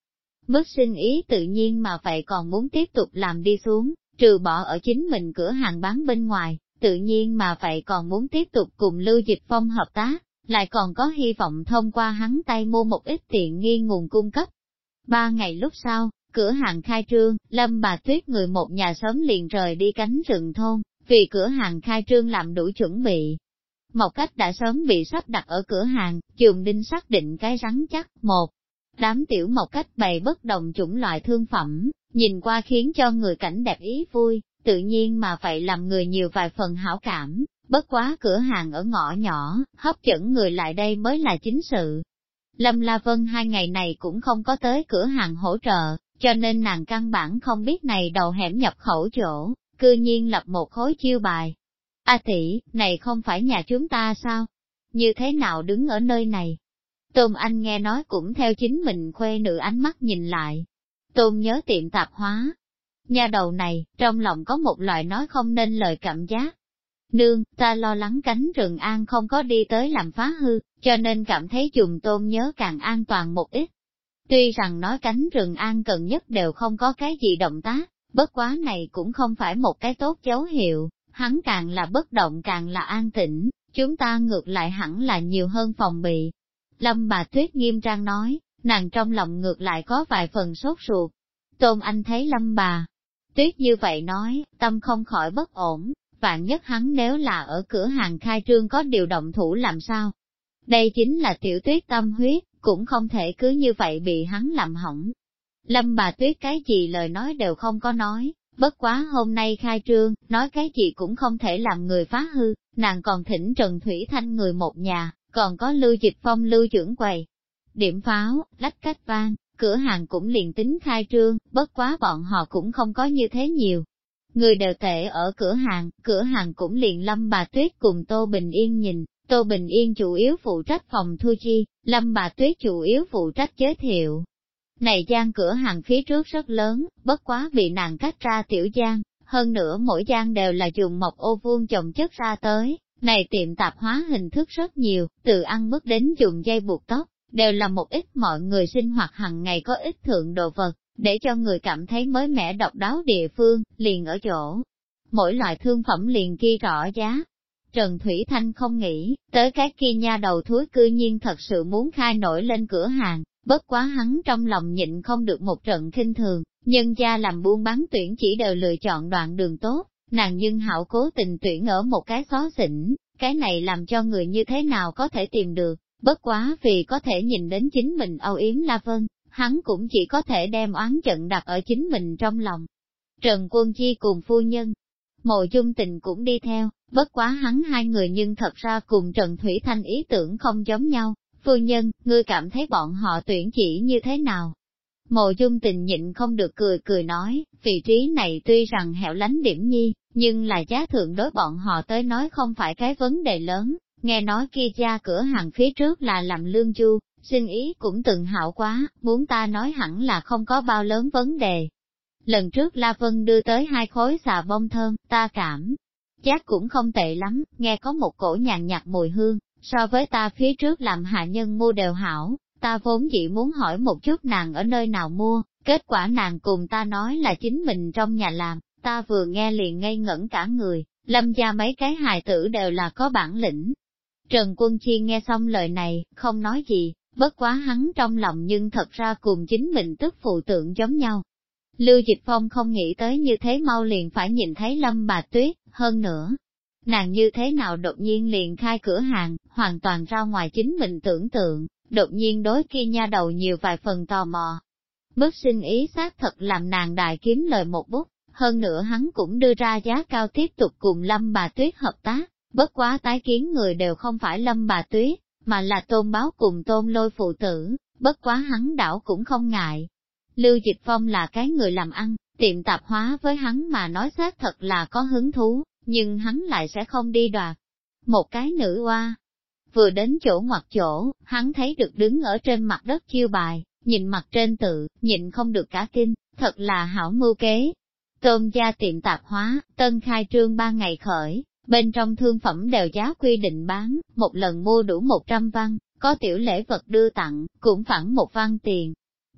Bước sinh ý tự nhiên mà vậy còn muốn tiếp tục làm đi xuống, trừ bỏ ở chính mình cửa hàng bán bên ngoài, tự nhiên mà vậy còn muốn tiếp tục cùng Lưu Dịch Phong hợp tác, lại còn có hy vọng thông qua hắn tay mua một ít tiện nghi nguồn cung cấp. 3 ngày lúc sau, cửa hàng khai trương, Lâm Bà Tuyết người một nhà sớm liền rời đi cánh rừng thôn, vì cửa hàng khai trương làm đủ chuẩn bị. Một cách đã sớm bị sắp đặt ở cửa hàng, chùm đinh xác định cái rắn chắc, một đám tiểu một cách bày bất đồng chủng loại thương phẩm, nhìn qua khiến cho người cảnh đẹp ý vui, tự nhiên mà vậy làm người nhiều vài phần hảo cảm, bất quá cửa hàng ở ngõ nhỏ, hấp dẫn người lại đây mới là chính sự. Lâm La Vân 2 ngày này cũng không có tới cửa hàng hỗ trợ, cho nên nàng căn bản không biết này đầu hẻm nhập khẩu chỗ, cư nhiên lập một khối chiêu bài. A tỷ, này không phải nhà chúng ta sao? Như thế nào đứng ở nơi này? Tôn Anh nghe nói cũng theo chính mình khuê nữ ánh mắt nhìn lại. Tôn nhớ tiệm tạp hóa. Nhà đầu này, trong lòng có một loại nói không nên lời cảm giác. Nương, ta lo lắng cánh rừng an không có đi tới làm phá hư, cho nên cảm thấy dùng Tôn nhớ càng an toàn một ít. Tuy rằng nói cánh rừng an cần nhất đều không có cái gì động tác, bất quá này cũng không phải một cái tốt dấu hiệu, hắn càng là bất động càng là an tĩnh, chúng ta ngược lại hẳn là nhiều hơn phòng bị. Lâm Bà Tuyết nghiêm trang nói, nàng trong lòng ngược lại có vài phần sốt ruột. Tôn Anh thấy Lâm Bà Tuyết như vậy nói, tâm không khỏi bất ổn, vạn nhất hắn nếu là ở cửa hàng khai trương có điều động thủ làm sao? Đây chính là Tiểu Tuyết tâm huyết, cũng không thể cứ như vậy bị hắn làm hỏng. Lâm Bà Tuyết cái gì lời nói đều không có nói, bất quá hôm nay khai trương, nói cái gì cũng không thể làm người phá hư, nàng còn thỉnh Trần Thủy Thanh người một nhà, còn có Lưu Dịch Phong Lưu trưởng quầy. Điểm pháo, lách cách vang, cửa hàng cũng liền tính khai trương, bất quá bọn họ cũng không có như thế nhiều. Người đều tệ ở cửa hàng cũng liền Lâm Bà Tuyết cùng Tô Bình Yên nhìn, Tô Bình Yên chủ yếu phụ trách phòng thu chi, Lâm Bà Tuyết chủ yếu phụ trách giới thiệu. Này gian cửa hàng phía trước rất lớn, bất quá bị nàng cách ra tiểu gian, hơn nữa mỗi gian đều là dùng mộc ô vuông chồng chất ra tới, này tiệm tạp hóa hình thức rất nhiều, từ ăn bước đến dùng dây buộc tóc, đều là một ít mọi người sinh hoạt hàng ngày có ít thượng đồ vật, để cho người cảm thấy mới mẻ độc đáo địa phương, liền ở chỗ. Mỗi loại thương phẩm liền ghi rõ giá. Trần Thủy Thanh không nghĩ, tới cái kia nha đầu thúi cư nhiên thật sự muốn khai nổi lên cửa hàng, bất quá hắn trong lòng nhịn không được một trận khinh thường, nhân gia làm buôn bán tuyển chỉ đều lựa chọn đoạn đường tốt, nàng nhưng hảo cố tình tuyển ở một cái xó xỉnh, cái này làm cho người như thế nào có thể tìm được, bất quá vì có thể nhìn đến chính mình âu yếm La Vân, hắn cũng chỉ có thể đem oán giận đặt ở chính mình trong lòng. Trần Quân Chi cùng phu nhân, Mộ Dung Tình cũng đi theo, bất quá hắn hai người nhưng thật ra cùng Trần Thủy Thanh ý tưởng không giống nhau. Phu nhân, ngươi cảm thấy bọn họ tuyển chỉ như thế nào? Mộ Dung Tình nhịn không được cười nói, vị trí này tuy rằng hẻo lánh điểm nhi, nhưng là giá thượng đối bọn họ tới nói không phải cái vấn đề lớn, nghe nói kia ra cửa hàng phía trước là làm lương chu, sinh ý cũng từng hảo quá, muốn ta nói hẳn là không có bao lớn vấn đề. Lần trước La Vân đưa tới 2 khối xà bông thơm, ta cảm giác cũng không tệ lắm, nghe có một cổ nhàn nhạt mùi hương, so với ta phía trước làm hạ nhân mua đều hảo, ta vốn chỉ muốn hỏi một chút nàng ở nơi nào mua, kết quả nàng cùng ta nói là chính mình trong nhà làm, ta vừa nghe liền ngây ngẩn cả người, Lâm gia mấy cái hài tử đều là có bản lĩnh. Trần Quân Chi nghe xong lời này, không nói gì, bất quá hắn trong lòng nhưng thật ra cùng chính mình tức phụ tượng giống nhau. Lưu Dịch Phong không nghĩ tới như thế mau liền phải nhìn thấy Lâm Bà Tuyết, hơn nữa. Nàng như thế nào đột nhiên liền khai cửa hàng, hoàn toàn ra ngoài chính mình tưởng tượng, đột nhiên đối kia nha đầu nhiều vài phần tò mò. Bước sinh ý xác thật làm nàng đại kiếm lời một bút, hơn nữa hắn cũng đưa ra giá cao tiếp tục cùng Lâm Bà Tuyết hợp tác, bất quá tái kiến người đều không phải Lâm Bà Tuyết, mà là Tôn Báo cùng Tôn Lôi phụ tử, bất quá hắn đảo cũng không ngại. Lưu Dịch Phong là cái người làm ăn, tiệm tạp hóa với hắn mà nói xác thật là có hứng thú, nhưng hắn lại sẽ không đi đoạt. Một cái nữ oa, vừa đến chỗ ngoặt chỗ, hắn thấy được đứng ở trên mặt đất chiêu bài, nhìn mặt trên tự, nhịn không được cả kinh, thật là hảo mưu kế. Tôn gia tiệm tạp hóa, tân khai trương 3 ngày khởi, bên trong thương phẩm đều giá quy định bán, một lần mua đủ 100 văn, có tiểu lễ vật đưa tặng, cũng phẳng 1 văn tiền.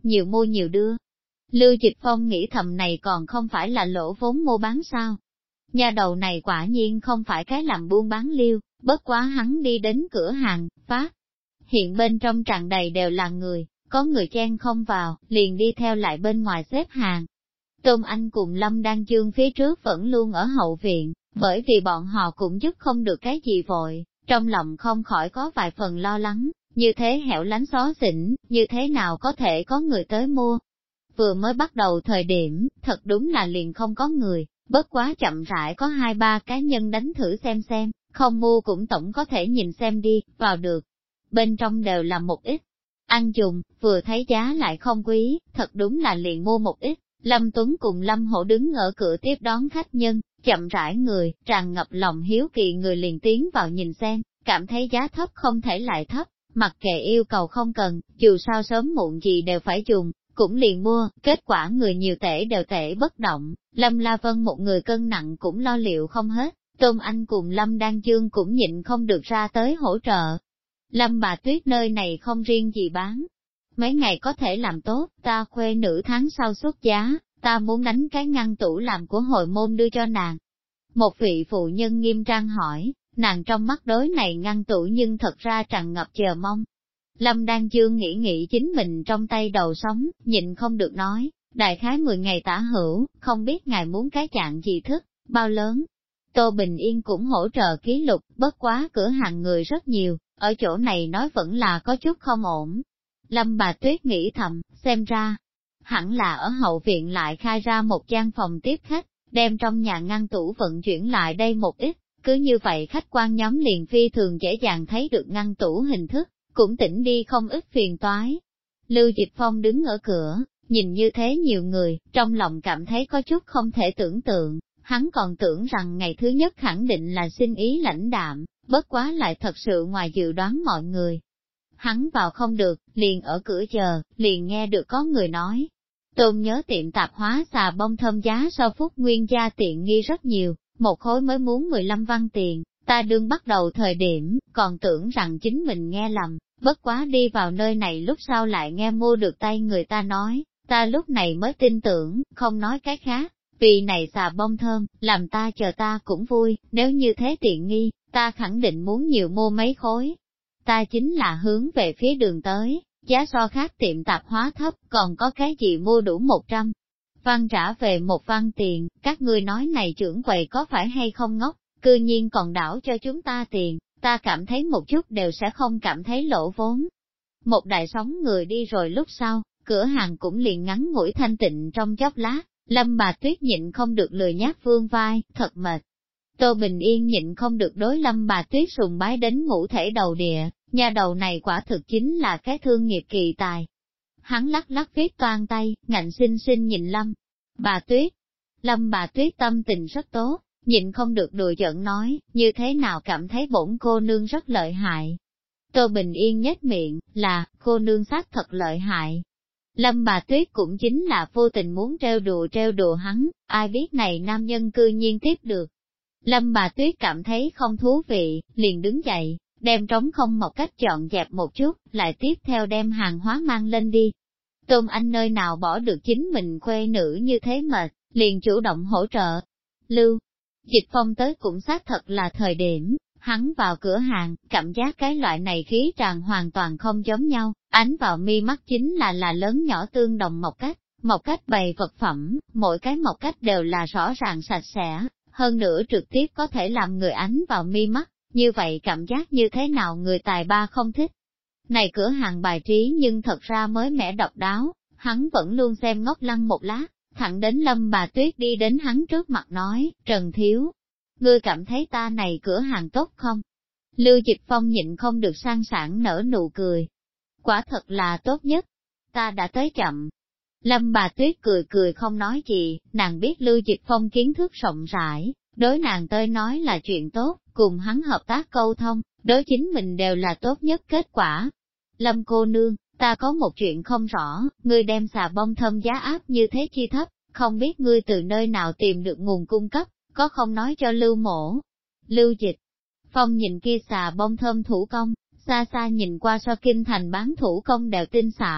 nhiều mua nhiều đưa. Lưu Dịch Phong nghĩ thầm này còn không phải là lỗ vốn mua bán sao. Nhà đầu này quả nhiên không phải cái làm buôn bán liêu, bất quá hắn đi đến cửa hàng, phát. Hiện bên trong tràn đầy đều là người, có người chen không vào, liền đi theo lại bên ngoài xếp hàng. Tôn Anh cùng Lâm Đan Dương phía trước vẫn luôn ở hậu viện, bởi vì bọn họ cũng giúp không được cái gì vội, trong lòng không khỏi có vài phần lo lắng, như thế hẻo lánh xó xỉnh, như thế nào có thể có người tới mua. Vừa mới bắt đầu thời điểm, thật đúng là liền không có người, bất quá chậm rãi có 2-3 cá nhân đánh thử xem, không mua cũng tổng có thể nhìn xem đi, vào được. Bên trong đều là một ít ăn dùng, vừa thấy giá lại không quý, thật đúng là liền mua một ít. Lâm Tuấn cùng Lâm Hổ đứng ở cửa tiếp đón khách nhân, chậm rãi người, tràn ngập lòng hiếu kỳ người liền tiến vào nhìn xem, cảm thấy giá thấp không thể lại thấp, mặc kệ yêu cầu không cần, dù sao sớm muộn gì đều phải dùng, cũng liền mua, kết quả người nhiều tể đều tể bất động, Lâm La Vân một người cân nặng cũng lo liệu không hết, Tôn Anh cùng Lâm Đan Dương cũng nhịn không được ra tới hỗ trợ. Lâm bà Tuyết nơi này không riêng gì bán, mấy ngày có thể làm tốt, ta khuê nữ tháng sau xuất giá, ta muốn đánh cái ngăn tủ làm của hội môn đưa cho nàng. Một vị phụ nhân nghiêm trang hỏi, nàng trong mắt đối này ngăn tủ nhưng thật ra tràn ngập chờ mong. Lâm Đan Dương nghĩ chính mình trong tay đầu sống, nhịn không được nói, đại khái 10 ngày tả hữu, không biết ngài muốn cái dạng gì thức, bao lớn. Tô Bình Yên cũng hỗ trợ ký lục, bất quá cửa hàng người rất nhiều, ở chỗ này nói vẫn là có chút không ổn. Lâm bà Tuyết nghĩ thầm, xem ra, hẳn là ở hậu viện lại khai ra một gian phòng tiếp khách, đem trong nhà ngăn tủ vận chuyển lại đây một ít, cứ như vậy khách quan nhóm liền phi thường dễ dàng thấy được ngăn tủ hình thức, cũng tỉnh đi không ít phiền toái. Lưu Dịch Phong đứng ở cửa, nhìn như thế nhiều người, trong lòng cảm thấy có chút không thể tưởng tượng, hắn còn tưởng rằng ngày thứ nhất khẳng định là xin ý lãnh đạm, bất quá lại thật sự ngoài dự đoán mọi người. Hắn vào không được, liền ở cửa chờ, liền nghe được có người nói. Tôn nhớ tiệm tạp hóa xà bông thơm giá so Phúc Nguyên gia tiện nghi rất nhiều, một khối mới muốn 15 văn tiền, ta đương bắt đầu thời điểm, còn tưởng rằng chính mình nghe lầm, bất quá đi vào nơi này lúc sau lại nghe mua được tay người ta nói, ta lúc này mới tin tưởng, không nói cái khác, vì này xà bông thơm, làm ta chờ ta cũng vui, nếu như thế tiện nghi, ta khẳng định muốn nhiều mua mấy khối. Ta chính là hướng về phía đường tới, giá so khác tiệm tạp hóa thấp, còn có cái gì mua đủ 100 văn trả về 1 văn tiền, các ngươi nói này trưởng quầy có phải hay không ngốc, cư nhiên còn đảo cho chúng ta tiền, ta cảm thấy một chút đều sẽ không cảm thấy lỗ vốn. Một đại sóng người đi rồi lúc sau, cửa hàng cũng liền ngắn ngủi thanh tịnh trong chốc lát, Lâm bà Tuyết nhịn không được lười nhác vương vai, thật mệt. Tô Bình Yên nhịn không được đối Lâm bà Tuyết sùng bái đến ngũ thể đầu địa, nhà đầu này quả thực chính là cái thương nghiệp kỳ tài. Hắn lắc lắc viết toan tay, ngạnh xinh xinh nhìn Lâm bà Tuyết. Lâm bà Tuyết tâm tình rất tốt, nhịn không được đùa giỡn nói, như thế nào cảm thấy bổn cô nương rất lợi hại. Tô Bình Yên nhếch miệng, là, cô nương xác thật lợi hại. Lâm bà Tuyết cũng chính là vô tình muốn trêu đùa hắn, ai biết này nam nhân cư nhiên tiếp được. Lâm bà Tuyết cảm thấy không thú vị, liền đứng dậy, đem trống không một cách chọn dẹp một chút, lại tiếp theo đem hàng hóa mang lên đi. Tôn Anh nơi nào bỏ được chính mình khuê nữ như thế mệt, liền chủ động hỗ trợ. Lưu Dịch Phong tới cũng xác thật là thời điểm, hắn vào cửa hàng, cảm giác cái loại này khí tràn hoàn toàn không giống nhau, ánh vào mi mắt chính là lớn nhỏ tương đồng một cách bày vật phẩm, mỗi cái một cách đều là rõ ràng sạch sẽ, hơn nữa trực tiếp có thể làm người ánh vào mi mắt, như vậy cảm giác như thế nào người tài ba không thích. Này cửa hàng bài trí nhưng thật ra mới mẻ độc đáo, hắn vẫn luôn xem ngốc lăng một lát, thẳng đến Lâm bà Tuyết đi đến hắn trước mặt nói, Trần Thiếu, ngươi cảm thấy ta này cửa hàng tốt không? Lưu Dịch Phong nhịn không được sang sảng nở nụ cười. Quả thật là tốt nhất, ta đã tới chậm. Lâm bà Tuyết cười không nói gì, nàng biết Lưu Dịch Phong kiến thức rộng rãi, đối nàng tới nói là chuyện tốt, cùng hắn hợp tác câu thông, đối chính mình đều là tốt nhất kết quả. Lâm cô nương, ta có một chuyện không rõ, ngươi đem xà bông thơm giá áp như thế chi thấp, không biết ngươi từ nơi nào tìm được nguồn cung cấp, có không nói cho Lưu mổ. Lưu Dịch Phong nhìn kia xà bông thơm thủ công, xa xa nhìn qua so kinh thành bán thủ công đều tinh xảo,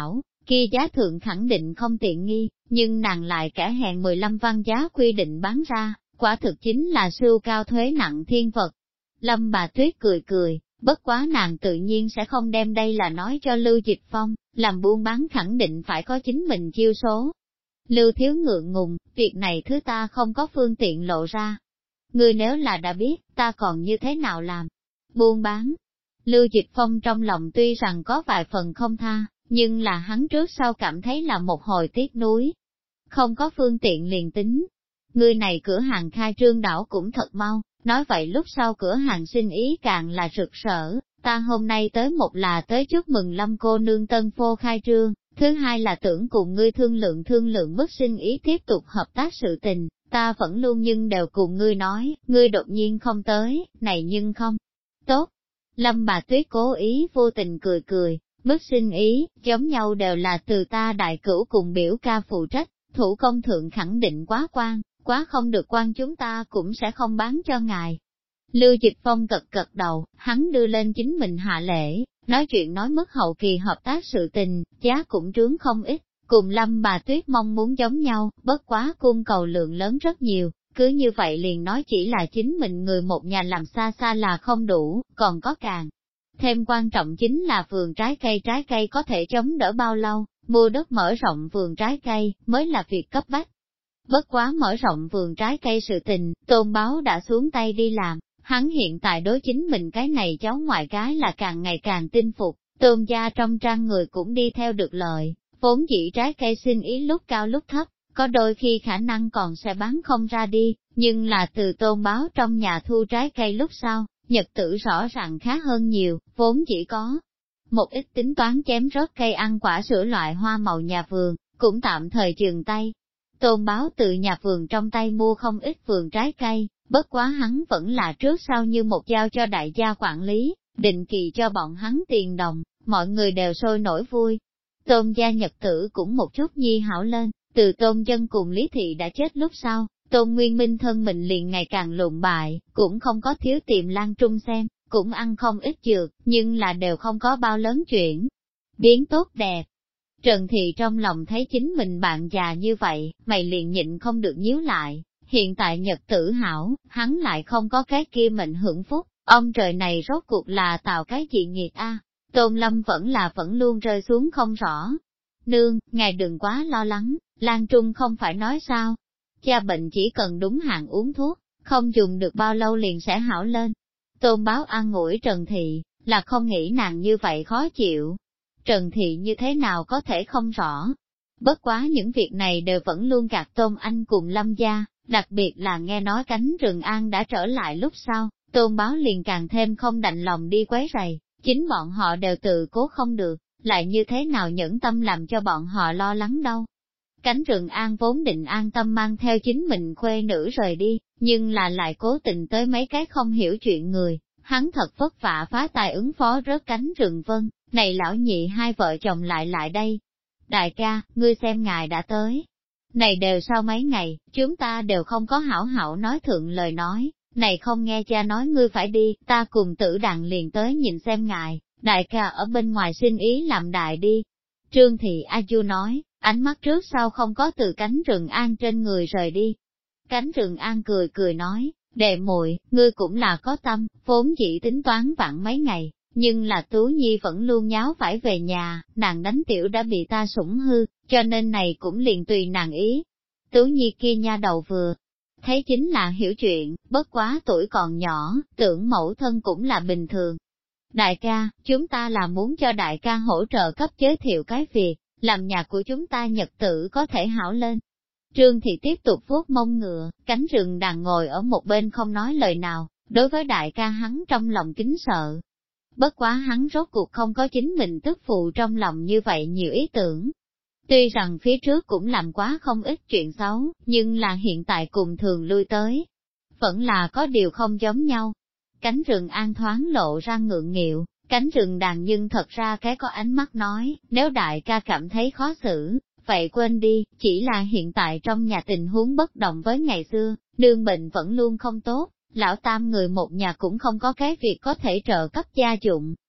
kia giá thượng khẳng định không tiện nghi, nhưng nàng lại kẻ hèn 15 văn giá quy định bán ra, quả thực chính là siêu cao thuế nặng thiên vật. Lâm bà Tuyết cười cười, bất quá nàng tự nhiên sẽ không đem đây là nói cho Lưu Dịch Phong, làm buôn bán khẳng định phải có chính mình chiêu số. Lưu Thiếu ngượng ngùng, việc này thứ ta không có phương tiện lộ ra. Ngươi nếu là đã biết, ta còn như thế nào làm? Buôn bán. Lưu Dịch Phong trong lòng tuy rằng có vài phần không tha, nhưng là hắn trước sau cảm thấy là một hồi tiếc nuối. Không có phương tiện liền tính. Ngươi này cửa hàng khai trương đảo cũng thật mau, nói vậy lúc sau cửa hàng sinh ý càng là rực rỡ. Ta hôm nay tới một là tới chúc mừng Lâm cô nương tân phô khai trương, thứ hai là tưởng cùng ngươi thương lượng mức sinh ý tiếp tục hợp tác sự tình, ta vẫn luôn nhưng đều cùng ngươi nói, ngươi đột nhiên không tới, này nhưng không tốt. Lâm bà Tuyết cố ý vô tình cười cười, mức sinh ý, giống nhau đều là từ ta đại cửu cùng biểu ca phụ trách, thủ công thượng khẳng định quá không được quan chúng ta cũng sẽ không bán cho ngài. Lưu Dịch Phong gật đầu, hắn đưa lên chính mình hạ lễ, nói chuyện nói mức hậu kỳ hợp tác sự tình, giá cũng trướng không ít, cùng Lâm bà Tuyết mong muốn giống nhau, bất quá cung cầu lượng lớn rất nhiều, cứ như vậy liền nói chỉ là chính mình người một nhà làm xa xa là không đủ, còn có càng. Thêm quan trọng chính là vườn trái cây có thể chống đỡ bao lâu, mua đất mở rộng vườn trái cây, mới là việc cấp bách. Bất quá mở rộng vườn trái cây sự tình, Tôn Báo đã xuống tay đi làm, hắn hiện tại đối chính mình cái này cháu ngoại gái là càng ngày càng tin phục, Tôn gia trong trang người cũng đi theo được lợi, vốn dĩ trái cây sinh ý lúc cao lúc thấp, có đôi khi khả năng còn sẽ bán không ra đi, nhưng là từ Tôn Báo trong nhà thu trái cây lúc sau, nhật tử rõ ràng khá hơn nhiều, vốn chỉ có một ít tính toán chém rớt cây ăn quả sữa loại hoa màu nhà vườn, cũng tạm thời dừng tay. Tôn Báo từ nhà vườn trong tay mua không ít vườn trái cây, bất quá hắn vẫn là trước sau như một giao cho đại gia quản lý, định kỳ cho bọn hắn tiền đồng, mọi người đều sôi nổi vui. Tôn gia nhật tử cũng một chút nhi hảo lên, từ Tôn Dân cùng Lý Thị đã chết lúc sau, Tôn Nguyên Minh thân mình liền ngày càng lụn bại, cũng không có thiếu tiệm Lan Trung xem, cũng ăn không ít dược, nhưng là đều không có bao lớn chuyện. Biến tốt đẹp. Trần Thị trong lòng thấy chính mình bạn già như vậy, mày liền nhịn không được nhíu lại, hiện tại nhật tử hảo, hắn lại không có cái kia mệnh hưởng phúc, ông trời này rốt cuộc là tạo cái gì nghiệt a? Tôn Lâm vẫn luôn rơi xuống không rõ. Nương, ngài đừng quá lo lắng, Lan Trung không phải nói sao? Cha bệnh chỉ cần đúng hạn uống thuốc, không dùng được bao lâu liền sẽ hảo lên. Tôn Báo an ủi Trần Thị, là không nghĩ nàng như vậy khó chịu. Trần Thị như thế nào có thể không rõ. Bất quá những việc này đều vẫn luôn gạt Tôn Anh cùng Lâm gia, đặc biệt là nghe nói cánh rừng An đã trở lại lúc sau, Tôn Báo liền càng thêm không đành lòng đi quấy rầy, chính bọn họ đều tự cố không được, lại như thế nào nhẫn tâm làm cho bọn họ lo lắng đâu. Cánh rừng An vốn định an tâm mang theo chính mình khuê nữ rời đi, nhưng là lại cố tình tới mấy cái không hiểu chuyện người, hắn thật vất vả phá tài ứng phó rớt cánh rừng Vân, này lão nhị hai vợ chồng lại đây. Đại ca, ngươi xem ngài đã tới. Này đều sau mấy ngày, chúng ta đều không có hảo hảo nói thượng lời nói, này không nghe cha nói ngươi phải đi, ta cùng Tử Đàn liền tới nhìn xem ngài, đại ca ở bên ngoài xin ý làm đại đi. Trương Thị A Du nói, ánh mắt trước sau không có từ cánh rừng An trên người rời đi. Cánh rừng An cười nói, đệ muội, ngươi cũng là có tâm, vốn dĩ tính toán vặn mấy ngày, nhưng là Tú Nhi vẫn luôn nháo phải về nhà, nàng đánh tiểu đã bị ta sủng hư, cho nên này cũng liền tùy nàng ý. Tú Nhi kia nha đầu vừa thấy chính là hiểu chuyện, bất quá tuổi còn nhỏ, tưởng mẫu thân cũng là bình thường. Đại ca, chúng ta là muốn cho đại ca hỗ trợ cấp giới thiệu cái việc, làm nhà của chúng ta nhật tử có thể hảo lên. Trương Thị tiếp tục vuốt mông ngựa, cánh rừng Đàn ngồi ở một bên không nói lời nào, đối với đại ca hắn trong lòng kính sợ. Bất quá hắn rốt cuộc không có chính mình tức phụ trong lòng như vậy nhiều ý tưởng. Tuy rằng phía trước cũng làm quá không ít chuyện xấu, nhưng là hiện tại cùng thường lui tới. Vẫn là có điều không giống nhau. Cánh rừng An thoáng lộ ra ngượng nghịu, cánh rừng Đàn nhưng thật ra cái có ánh mắt nói, nếu đại ca cảm thấy khó xử, vậy quên đi, chỉ là hiện tại trong nhà tình huống bất đồng với ngày xưa, nương bệnh vẫn luôn không tốt, lão tam người một nhà cũng không có cái việc có thể trợ cấp gia dụng,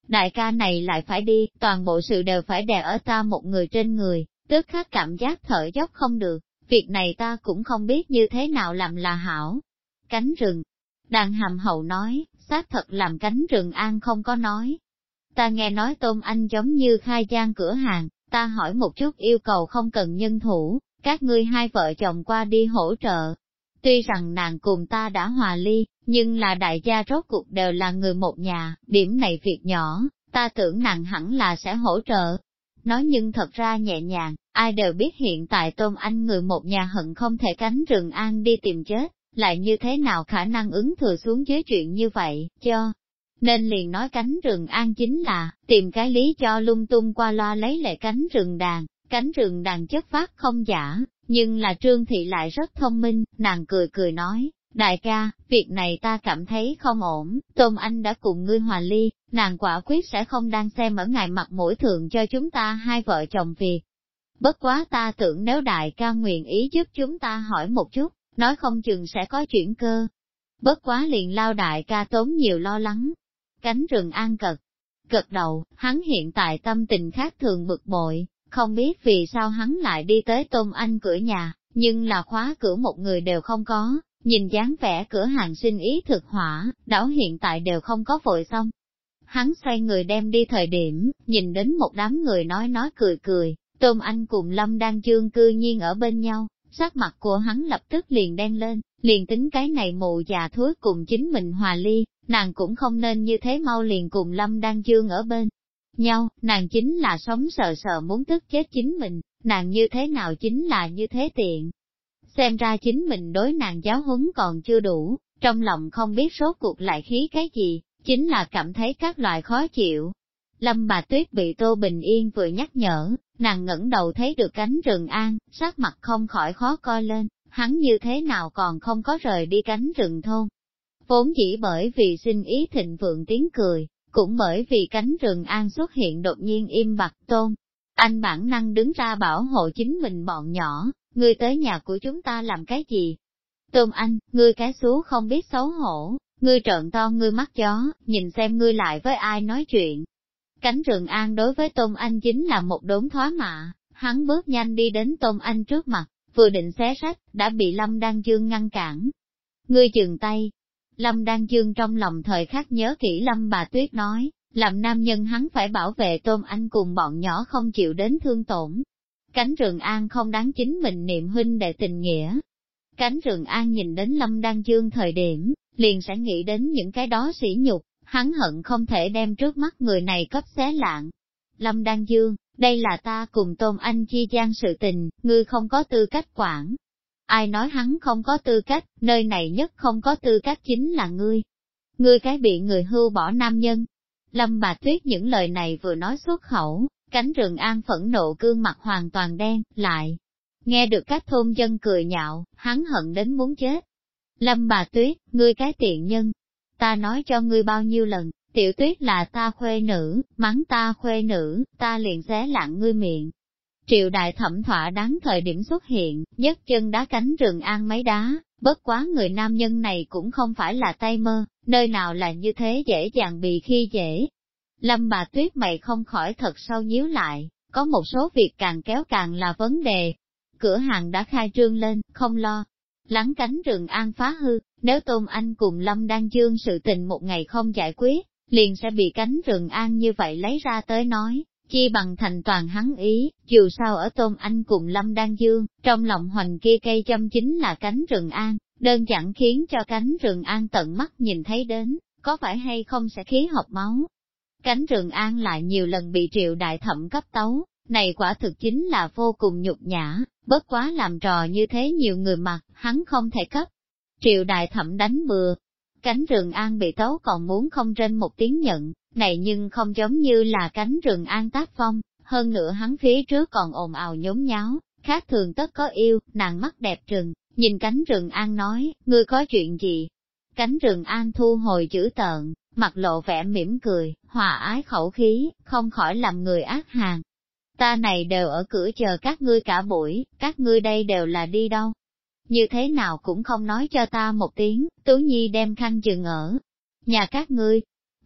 đại ca này lại phải đi, toàn bộ sự đều phải đè ở ta một người trên người, tức khắc cảm giác thở dốc không được, việc này ta cũng không biết như thế nào làm là hảo. Cánh rừng, đàn hàm hậu nói, xác thật làm cánh rừng an không có nói. Ta nghe nói Tôn Anh giống như khai gian cửa hàng, ta hỏi một chút yêu cầu không cần nhân thủ, các ngươi hai vợ chồng qua đi hỗ trợ. Tuy rằng nàng cùng ta đã hòa ly, nhưng là đại gia rốt cuộc đều là người một nhà, điểm này việc nhỏ, ta tưởng nàng hẳn là sẽ hỗ trợ. Nói nhưng thật ra nhẹ nhàng, ai đều biết hiện tại Tôn Anh người một nhà hận không thể cánh rừng an đi tìm chết, lại như thế nào khả năng ứng thừa xuống dưới chuyện như vậy, nên liền nói cánh rừng an chính là, tìm cái lý cho lung tung qua loa lấy lệ cánh rừng đàn chất phát không giả, nhưng là Trương Thị lại rất thông minh, nàng cười cười nói, đại ca, việc này ta cảm thấy không ổn, Tôn Anh đã cùng ngươi hòa ly, nàng quả quyết sẽ không đang xem ở ngài mặt mũi thường cho chúng ta hai vợ chồng việc. Bất quá ta tưởng nếu đại ca nguyện ý giúp chúng ta hỏi một chút, nói không chừng sẽ có chuyển cơ. Bất quá liền lao đại ca tốn nhiều lo lắng. Cánh rừng an gật đầu, hắn hiện tại tâm tình khác thường bực bội, không biết vì sao hắn lại đi tới Tôn Anh cửa nhà, nhưng là khóa cửa một người đều không có, nhìn dáng vẻ cửa hàng sinh ý thực hỏa, đảo hiện tại đều không có vội xong. Hắn xoay người đem đi thời điểm, nhìn đến một đám người nói cười cười, Tôn Anh cùng Lâm Đan Dương cư nhiên ở bên nhau, sắc mặt của hắn lập tức liền đen lên, liền tính cái này mụ già thúi cùng chính mình hòa ly, nàng cũng không nên như thế mau liền cùng Lâm Đan Dương ở bên nhau, nàng chính là sống sờ sờ muốn tức chết chính mình, nàng như thế nào chính là như thế tiện. Xem ra chính mình đối nàng giáo huấn còn chưa đủ, trong lòng không biết rốt cuộc lại khí cái gì, chính là cảm thấy các loại khó chịu. Lâm Bà Tuyết bị Tô Bình Yên vừa nhắc nhở, nàng ngẩng đầu thấy được cánh rừng an, sắc mặt không khỏi khó coi lên, hắn như thế nào còn không có rời đi cánh rừng thôn. Vốn chỉ bởi vì sinh ý thịnh vượng tiếng cười, cũng bởi vì cánh rừng an xuất hiện đột nhiên im bặt Tôn. Anh bản năng đứng ra bảo hộ chính mình bọn nhỏ, ngươi tới nhà của chúng ta làm cái gì? Tôn Anh, ngươi cái xú không biết xấu hổ, ngươi trợn to ngươi mắt chó, nhìn xem ngươi lại với ai nói chuyện. Cánh rừng an đối với Tôn Anh chính là một đốn thoá mạ, hắn bước nhanh đi đến Tôn Anh trước mặt, vừa định xé rách, đã bị Lâm Đan Dương ngăn cản. Ngươi dừng tay. Lâm Đan Dương trong lòng thời khắc nhớ kỹ Lâm Bà Tuyết nói, làm nam nhân hắn phải bảo vệ Tôn Anh cùng bọn nhỏ không chịu đến thương tổn. Cánh rừng an không đáng chính mình niệm huynh đệ tình nghĩa. Cánh rừng an nhìn đến Lâm Đan Dương thời điểm, liền sẽ nghĩ đến những cái đó sỉ nhục, hắn hận không thể đem trước mắt người này cấp xé lạng. Lâm Đan Dương, đây là ta cùng Tôn Anh chi gian sự tình, ngươi không có tư cách quản. Ai nói hắn không có tư cách, nơi này nhất không có tư cách chính là ngươi. Ngươi cái bị người hưu bỏ nam nhân. Lâm Bà Tuyết những lời này vừa nói xuất khẩu, cánh rừng an phẫn nộ gương mặt hoàn toàn đen, lại. Nghe được các thôn dân cười nhạo, hắn hận đến muốn chết. Lâm Bà Tuyết, ngươi cái tiện nhân. Ta nói cho ngươi bao nhiêu lần, Tiểu Tuyết là ta khuê nữ, mắng ta khuê nữ, ta liền xé lạng ngươi miệng. Triệu đại thẩm thỏa đáng thời điểm xuất hiện, nhấc chân đá cánh rừng an mấy đá, bất quá người nam nhân này cũng không phải là tay mơ, nơi nào là như thế dễ dàng bị khi dễ. Lâm Bà Tuyết mày không khỏi thật sâu nhíu lại, có một số việc càng kéo càng là vấn đề. Cửa hàng đã khai trương lên, không lo. Lắng cánh rừng an phá hư, nếu Tôn Anh cùng Lâm Đan Dương sự tình một ngày không giải quyết, liền sẽ bị cánh rừng an như vậy lấy ra tới nói, chi bằng thành toàn hắn ý, dù sao ở Tôn Anh cùng Lâm Đan Dương, trong lòng hoành kia cây châm chính là cánh rừng an, đơn giản khiến cho cánh rừng an tận mắt nhìn thấy đến, có phải hay không sẽ khí học máu. Cánh rừng an lại nhiều lần bị Triệu đại thẩm cấp tấu, này quả thực chính là vô cùng nhục nhã, bất quá làm trò như thế nhiều người mặt, hắn không thể cấp. Triệu đại thẩm đánh bừa, cánh rừng an bị tấu còn muốn không trên một tiếng nhận, này nhưng không giống như là cánh rừng an tác phong, hơn nữa hắn phía trước còn ồn ào nhốn nháo, khác thường tất có yêu, nàng mắt đẹp trừng, nhìn cánh rừng an nói, ngươi có chuyện gì? Cánh rừng an thu hồi chữ tợn, mặt lộ vẻ mỉm cười, hòa ái khẩu khí, không khỏi làm người ác hàng. Ta này đều ở cửa chờ các ngươi cả buổi, các ngươi đây đều là đi đâu? Như thế nào cũng không nói cho ta một tiếng, Tú Nhi đem khăn chừng ở nhà các ngươi.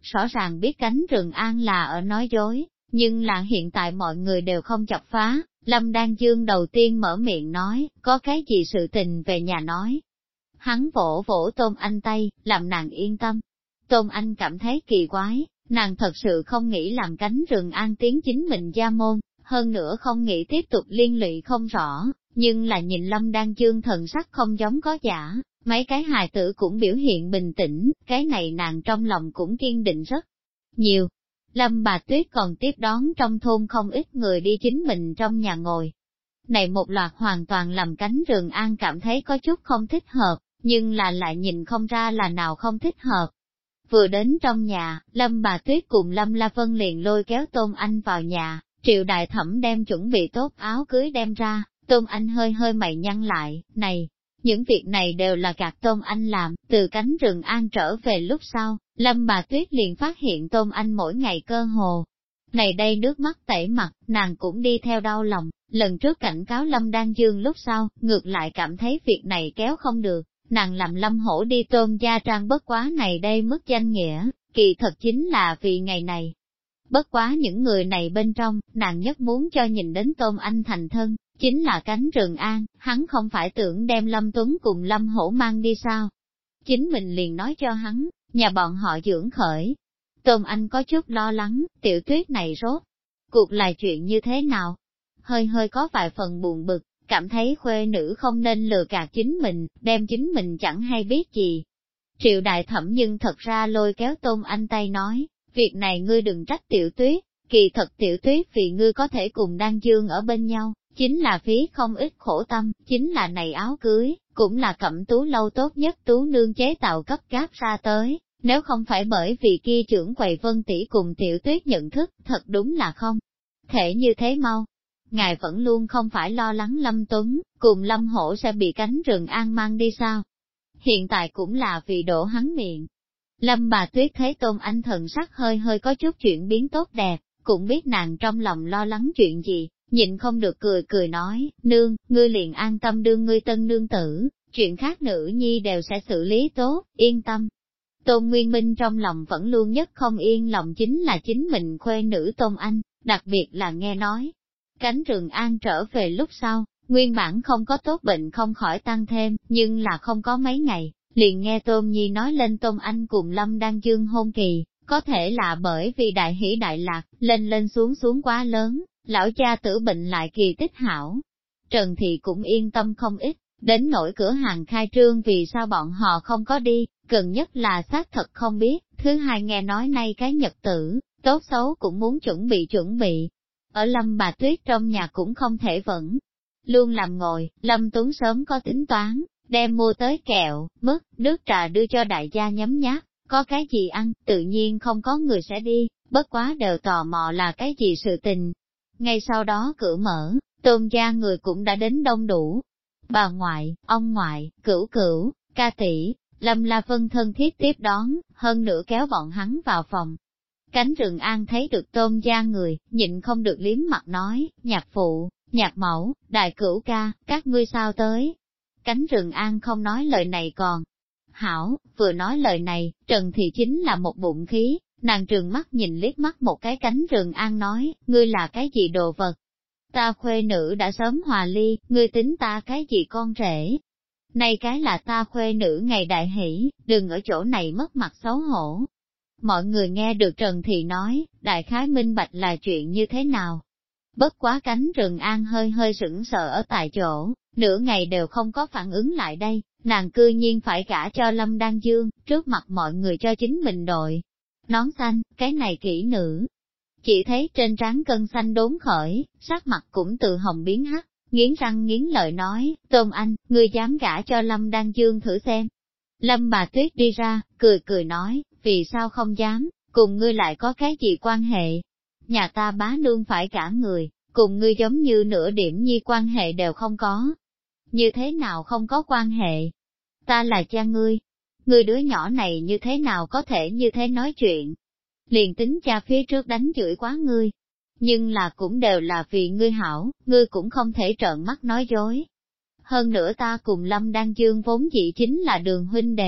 rõ ràng biết cánh Trường An là ở nói dối, nhưng là hiện tại mọi người đều không chọc phá. Lâm Đan Dương đầu tiên mở miệng nói, có cái gì sự tình về nhà nói. Hắn vỗ vỗ Tôn Anh tay, làm nàng yên tâm. Tôn Anh cảm thấy kỳ quái, nàng thật sự không nghĩ làm cánh Trường An tiến chính mình gia môn, hơn nữa không nghĩ tiếp tục liên lụy không rõ, nhưng là nhìn Lâm Đan Dương thần sắc không giống có giả, mấy cái hài tử cũng biểu hiện bình tĩnh, cái này nàng trong lòng cũng kiên định rất nhiều. Lâm bà Tuyết còn tiếp đón trong thôn không ít người đi chính mình trong nhà ngồi. Này một loạt hoàn toàn làm cánh Trường An cảm thấy có chút không thích hợp, nhưng là lại nhìn không ra là nào không thích hợp. Vừa đến trong nhà, Lâm bà Tuyết cùng Lâm La Vân liền lôi kéo Tôn Anh vào nhà, Triệu Đại Thẩm đem chuẩn bị tốt áo cưới đem ra, Tôn Anh hơi hơi mày nhăn lại, này, những việc này đều là gạt Tôn Anh làm, từ cánh Trường An trở về lúc sau, Lâm bà Tuyết liền phát hiện Tôn Anh mỗi ngày cơ hồ. Này đây nước mắt tẩy mặt, nàng cũng đi theo đau lòng, lần trước cảnh cáo Lâm Đan Dương lúc sau, ngược lại cảm thấy việc này kéo không được, nàng làm Lâm Hổ đi Tôn gia trang bất quá này đây mức danh nghĩa, kỳ thật chính là vì ngày này. Bất quá những người này bên trong, nàng nhất muốn cho nhìn đến Tôn Anh thành thân, chính là cánh Trường An, hắn không phải tưởng đem Lâm Tuấn cùng Lâm Hổ mang đi sao. Chính mình liền nói cho hắn, nhà bọn họ dưỡng khởi. Tôn Anh có chút lo lắng, Tiểu Tuyết này rốt cuộc là chuyện như thế nào? Hơi hơi có vài phần buồn bực, cảm thấy khuê nữ không nên lừa gạt chính mình, đem chính mình chẳng hay biết gì. Triệu Đại Thẩm nhưng thật ra lôi kéo Tôn Anh tay nói, việc này ngươi đừng trách Tiểu Tuyết, kỳ thật Tiểu Tuyết vì ngươi có thể cùng Đan Dương ở bên nhau, chính là phí không ít khổ tâm, chính là này áo cưới, cũng là Cẩm Tú lâu tốt nhất Tú nương chế tạo cấp gáp ra tới, nếu không phải bởi vì kia trưởng quầy Vân tỷ cùng Tiểu Tuyết nhận thức, thật đúng là không thể như thế mau. Ngài vẫn luôn không phải lo lắng Lâm Tuấn, cùng Lâm Hổ sẽ bị cánh Trường An mang đi sao? Hiện tại cũng là vì đổ hắn miệng. Lâm bà Tuyết thấy Tôn Anh thần sắc hơi hơi có chút chuyển biến tốt đẹp, cũng biết nàng trong lòng lo lắng chuyện gì, nhịn không được cười cười nói, nương, ngươi liền an tâm đương ngươi tân nương tử, chuyện khác nữ nhi đều sẽ xử lý tốt, yên tâm. Tôn Nguyên Minh trong lòng vẫn luôn nhất không yên lòng chính là chính mình khuê nữ Tôn Anh, đặc biệt là nghe nói. Cánh Trường An trở về lúc sau, nguyên bản không có tốt bệnh không khỏi tăng thêm, nhưng là không có mấy ngày, liền nghe Tôn Nhi nói lên Tôn Anh cùng Lâm Đan Dương hôn kỳ, có thể là bởi vì đại hỷ đại lạc, lên lên xuống xuống quá lớn, lão cha tử bệnh lại kỳ tích hảo. Trần Thị cũng yên tâm không ít, đến nỗi cửa hàng khai trương vì sao bọn họ không có đi, gần nhất là xác thật không biết, thứ hai nghe nói nay cái nhật tử, tốt xấu cũng muốn chuẩn bị. Ở Lâm bà Tuyết trong nhà cũng không thể vẫn luôn làm ngồi, Lâm Tuấn sớm có tính toán, đem mua tới kẹo, mứt, nước trà đưa cho đại gia nhấm nháp, có cái gì ăn, tự nhiên không có người sẽ đi, bất quá đều tò mò là cái gì sự tình. Ngay sau đó cửa mở, Tôn gia người cũng đã đến đông đủ. Bà ngoại, ông ngoại, cửu cửu, ca tỷ, Lâm La Vân thân thiết tiếp đón, hơn nữa kéo bọn hắn vào phòng. Cánh Trường An thấy được Tôn gia người, nhịn không được liếm mặt nói, nhạc phụ, nhạc mẫu, đại cửu ca, các ngươi sao tới? Cánh Trường An không nói lời này còn. Hảo, vừa nói lời này, Trần Thị chính là một bụng khí, nàng trừng mắt nhìn liếc mắt một cái Cánh Trường An nói, ngươi là cái gì đồ vật? Ta khuê nữ đã sớm hòa ly, ngươi tính ta cái gì con rể? Này cái là ta khuê nữ ngày đại hỷ, đừng ở chỗ này mất mặt xấu hổ. Mọi người nghe được Trần Thị nói, đại khái minh bạch là chuyện như thế nào. Bất quá Cánh Trường An hơi hơi sững sờ ở tại chỗ, nửa ngày đều không có phản ứng lại đây, nàng cư nhiên phải gả cho Lâm Đan Dương, trước mặt mọi người cho chính mình đội. Nón xanh, cái này kỹ nữ. Chỉ thấy trên trán cân xanh đốn khởi, sắc mặt cũng từ hồng biến hắc, nghiến răng nghiến lợi nói, Tôn Anh, ngươi dám gả cho Lâm Đan Dương thử xem. Lâm bà Tuyết đi ra, cười nói, vì sao không dám, cùng ngươi lại có cái gì quan hệ? Nhà ta bá nương phải cả người, cùng ngươi giống như nửa điểm nhi quan hệ đều không có. Như thế nào không có quan hệ? Ta là cha ngươi đứa nhỏ này như thế nào có thể như thế nói chuyện? Liền tính cha phía trước đánh chửi quá ngươi, nhưng là cũng đều là vì ngươi hảo, ngươi cũng không thể trợn mắt nói dối. Hơn nữa ta cùng Lâm Đan Dương vốn dĩ chính là đường huynh đệ,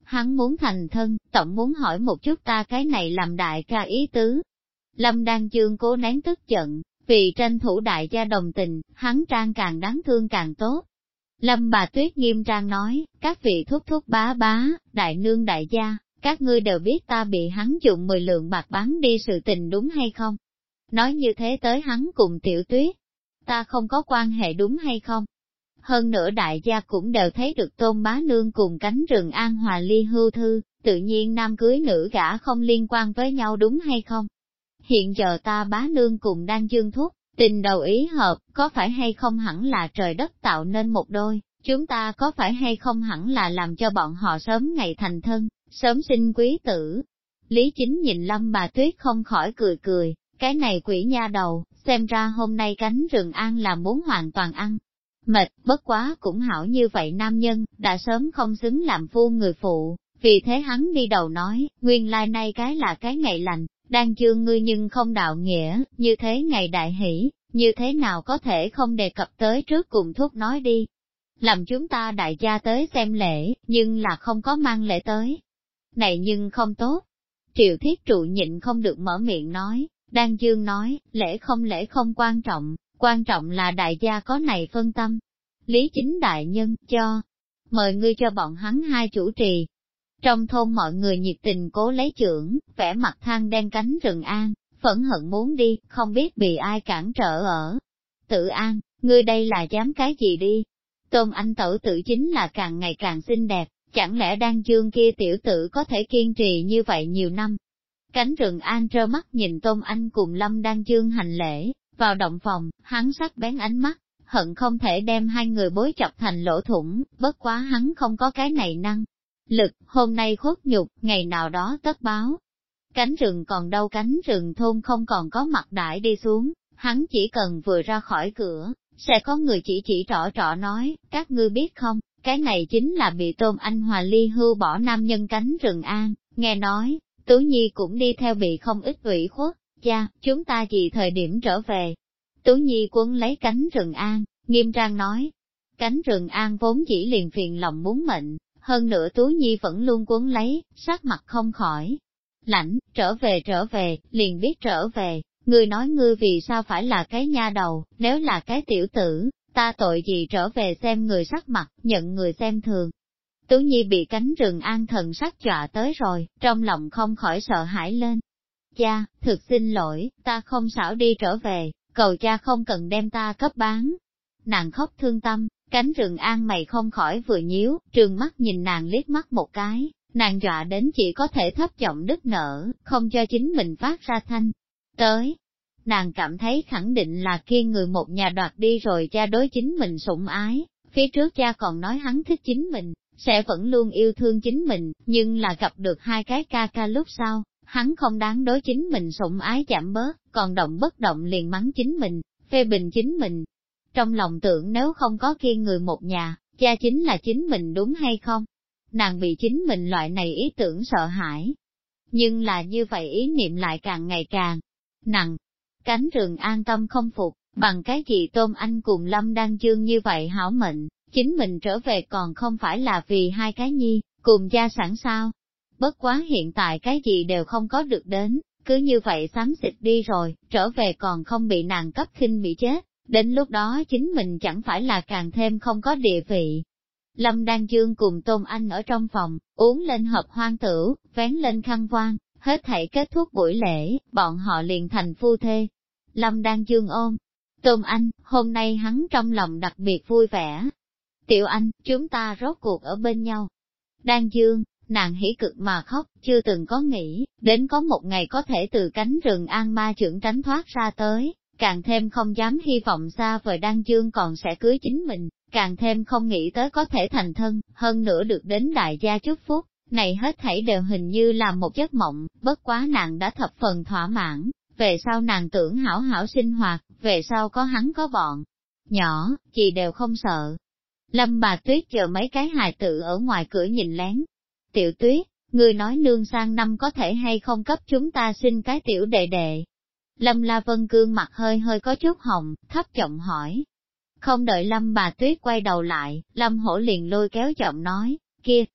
hắn muốn thành thân, tổng muốn hỏi một chút ta cái này làm đại ca ý tứ. Lâm Đan Dương cố nén tức giận, vì tranh thủ đại gia đồng tình, hắn trang càng đáng thương càng tốt. Lâm bà Tuyết nghiêm trang nói, các vị thúc thúc bá bá, đại nương đại gia, các ngươi đều biết ta bị hắn dùng 10 lượng bạc bán đi sự tình đúng hay không? Nói như thế tới hắn cùng Tiểu Tuyết, ta không có quan hệ đúng hay không? Hơn nữa đại gia cũng đều thấy được Tôn bá nương cùng cánh rừng an hòa ly hưu thư, tự nhiên nam cưới nữ gả không liên quan với nhau đúng hay không? Hiện giờ ta bá nương cùng đang dương thúc, tình đầu ý hợp, có phải hay không hẳn là trời đất tạo nên một đôi, chúng ta có phải hay không hẳn là làm cho bọn họ sớm ngày thành thân, sớm sinh quý tử. Lý Chính nhìn Lâm bà Tuyết không khỏi cười cười, cái này quỷ nha đầu, xem ra hôm nay cánh rừng an là muốn hoàn toàn ăn. Mệt, bất quá cũng hảo như vậy nam nhân, đã sớm không xứng làm phu người phụ, vì thế hắn đi đầu nói, nguyên lai nay cái là cái ngày lành, đang chương ngươi nhưng không đạo nghĩa, như thế ngày đại hỷ, như thế nào có thể không đề cập tới trước cùng thúc nói đi. Làm chúng ta đại gia tới xem lễ, nhưng là không có mang lễ tới. Này nhưng không tốt. Triệu Thiết Trụ nhịn không được mở miệng nói, Đan Dương nói, lễ không quan trọng là đại gia có này phân tâm. Lý Chính đại nhân, mời ngươi cho bọn hắn hai chủ trì. Trong thôn mọi người nhiệt tình cố lấy chưởng, vẻ mặt than đen cánh rừng an, phẫn hận muốn đi, không biết bị ai cản trở ở. Tự An, ngươi đây là dám cái gì đi? Tôn Anh tẩu tử chính là càng ngày càng xinh đẹp, chẳng lẽ Đan Dương kia tiểu tử có thể kiên trì như vậy nhiều năm? Cánh rừng an trơ mắt nhìn Tôn Anh cùng Lâm Đan Dương hành lễ, vào động phòng, hắn sắc bén ánh mắt, hận không thể đem hai người bối chọc thành lỗ thủng, bất quá hắn không có cái này năng lực, hôm nay khuất nhục, ngày nào đó tất báo. Cánh rừng còn đâu, cánh rừng thôn không còn có mặt đãi đi xuống, hắn chỉ cần vừa ra khỏi cửa, sẽ có người chỉ trỏ nói, các ngươi biết không, cái này chính là bị Tôn Anh Hòa ly hưu bỏ nam nhân cánh rừng an, nghe nói, Tú Nhi cũng đi theo bị không ít ủy khuất, cha, chúng ta gì thời điểm trở về. Tú Nhi quấn lấy cánh rừng an, nghiêm trang nói, cánh rừng an vốn chỉ liền phiền lòng muốn mệnh, hơn nữa Tú Nhi vẫn luôn quấn lấy, sắc mặt không khỏi. Lãnh, trở về, liền biết trở về, ngươi nói ngươi vì sao phải là cái nha đầu, nếu là cái tiểu tử, ta tội gì trở về xem người sắc mặt, nhận người xem thường. Tú Nhi bị cánh rừng an thần sắc dọa tới rồi, trong lòng không khỏi sợ hãi lên. Cha, thực xin lỗi, ta không xảo đi trở về, cầu cha không cần đem ta cấp bán. Nàng khóc thương tâm, cánh rừng an mày không khỏi vừa nhíu, trừng mắt nhìn nàng liếc mắt một cái, nàng dọa đến chỉ có thể thấp giọng nức nở, không cho chính mình phát ra thanh. Tới, nàng cảm thấy khẳng định là kia người một nhà đoạt đi rồi cha đối chính mình sủng ái, phía trước cha còn nói hắn thích chính mình, sẽ vẫn luôn yêu thương chính mình, nhưng là gặp được hai cái ca ca lúc sau, hắn không đáng đối chính mình sủng ái giảm bớt, còn động bất động liền mắng chính mình, phê bình chính mình. Trong lòng tưởng nếu không có kia người một nhà, cha chính là chính mình đúng hay không? Nàng bị chính mình loại này ý tưởng sợ hãi. Nhưng là như vậy ý niệm lại càng ngày càng nặng. Cánh rừng an tâm không phục, bằng cái gì Tôn Anh cùng Lâm Đan Dương như vậy hảo mệnh, chính mình trở về còn không phải là vì hai cái nhi, cùng gia sản sao? Bất quá hiện tại cái gì đều không có được đến, cứ như vậy xám xịt đi rồi, trở về còn không bị nàng cấp khinh bị chết, đến lúc đó chính mình chẳng phải là càng thêm không có địa vị. Lâm Đan Dương cùng Tôn Anh ở trong phòng, uống lên hộp hoang tửu, vén lên khăn voan, hết thảy kết thúc buổi lễ, bọn họ liền thành phu thê. Lâm Đan Dương ôm Tôn Anh, hôm nay hắn trong lòng đặc biệt vui vẻ. Tiểu Anh, chúng ta rốt cuộc ở bên nhau. Đan Dương, nàng hỉ cực mà khóc, chưa từng có nghĩ, đến có một ngày có thể từ cánh rừng an ma trưởng tránh thoát ra tới, càng thêm không dám hy vọng xa vời Đan Dương còn sẽ cưới chính mình, càng thêm không nghĩ tới có thể thành thân, hơn nữa được đến đại gia chúc phúc, này hết thảy đều hình như là một giấc mộng, bất quá nàng đã thập phần thỏa mãn, về sau nàng tưởng hảo hảo sinh hoạt, về sau có hắn có bọn nhỏ, chị đều không sợ. Lâm bà Tuyết chờ mấy cái hài tử ở ngoài cửa nhìn lén. Tiểu Tuyết, người nói nương sang năm có thể hay không cấp chúng ta xin cái tiểu đệ đệ. Lâm La Vân gương mặt hơi hơi có chút hồng, thấp giọng hỏi. Không đợi Lâm bà Tuyết quay đầu lại, Lâm Hổ liền lôi kéo giọng nói, kia,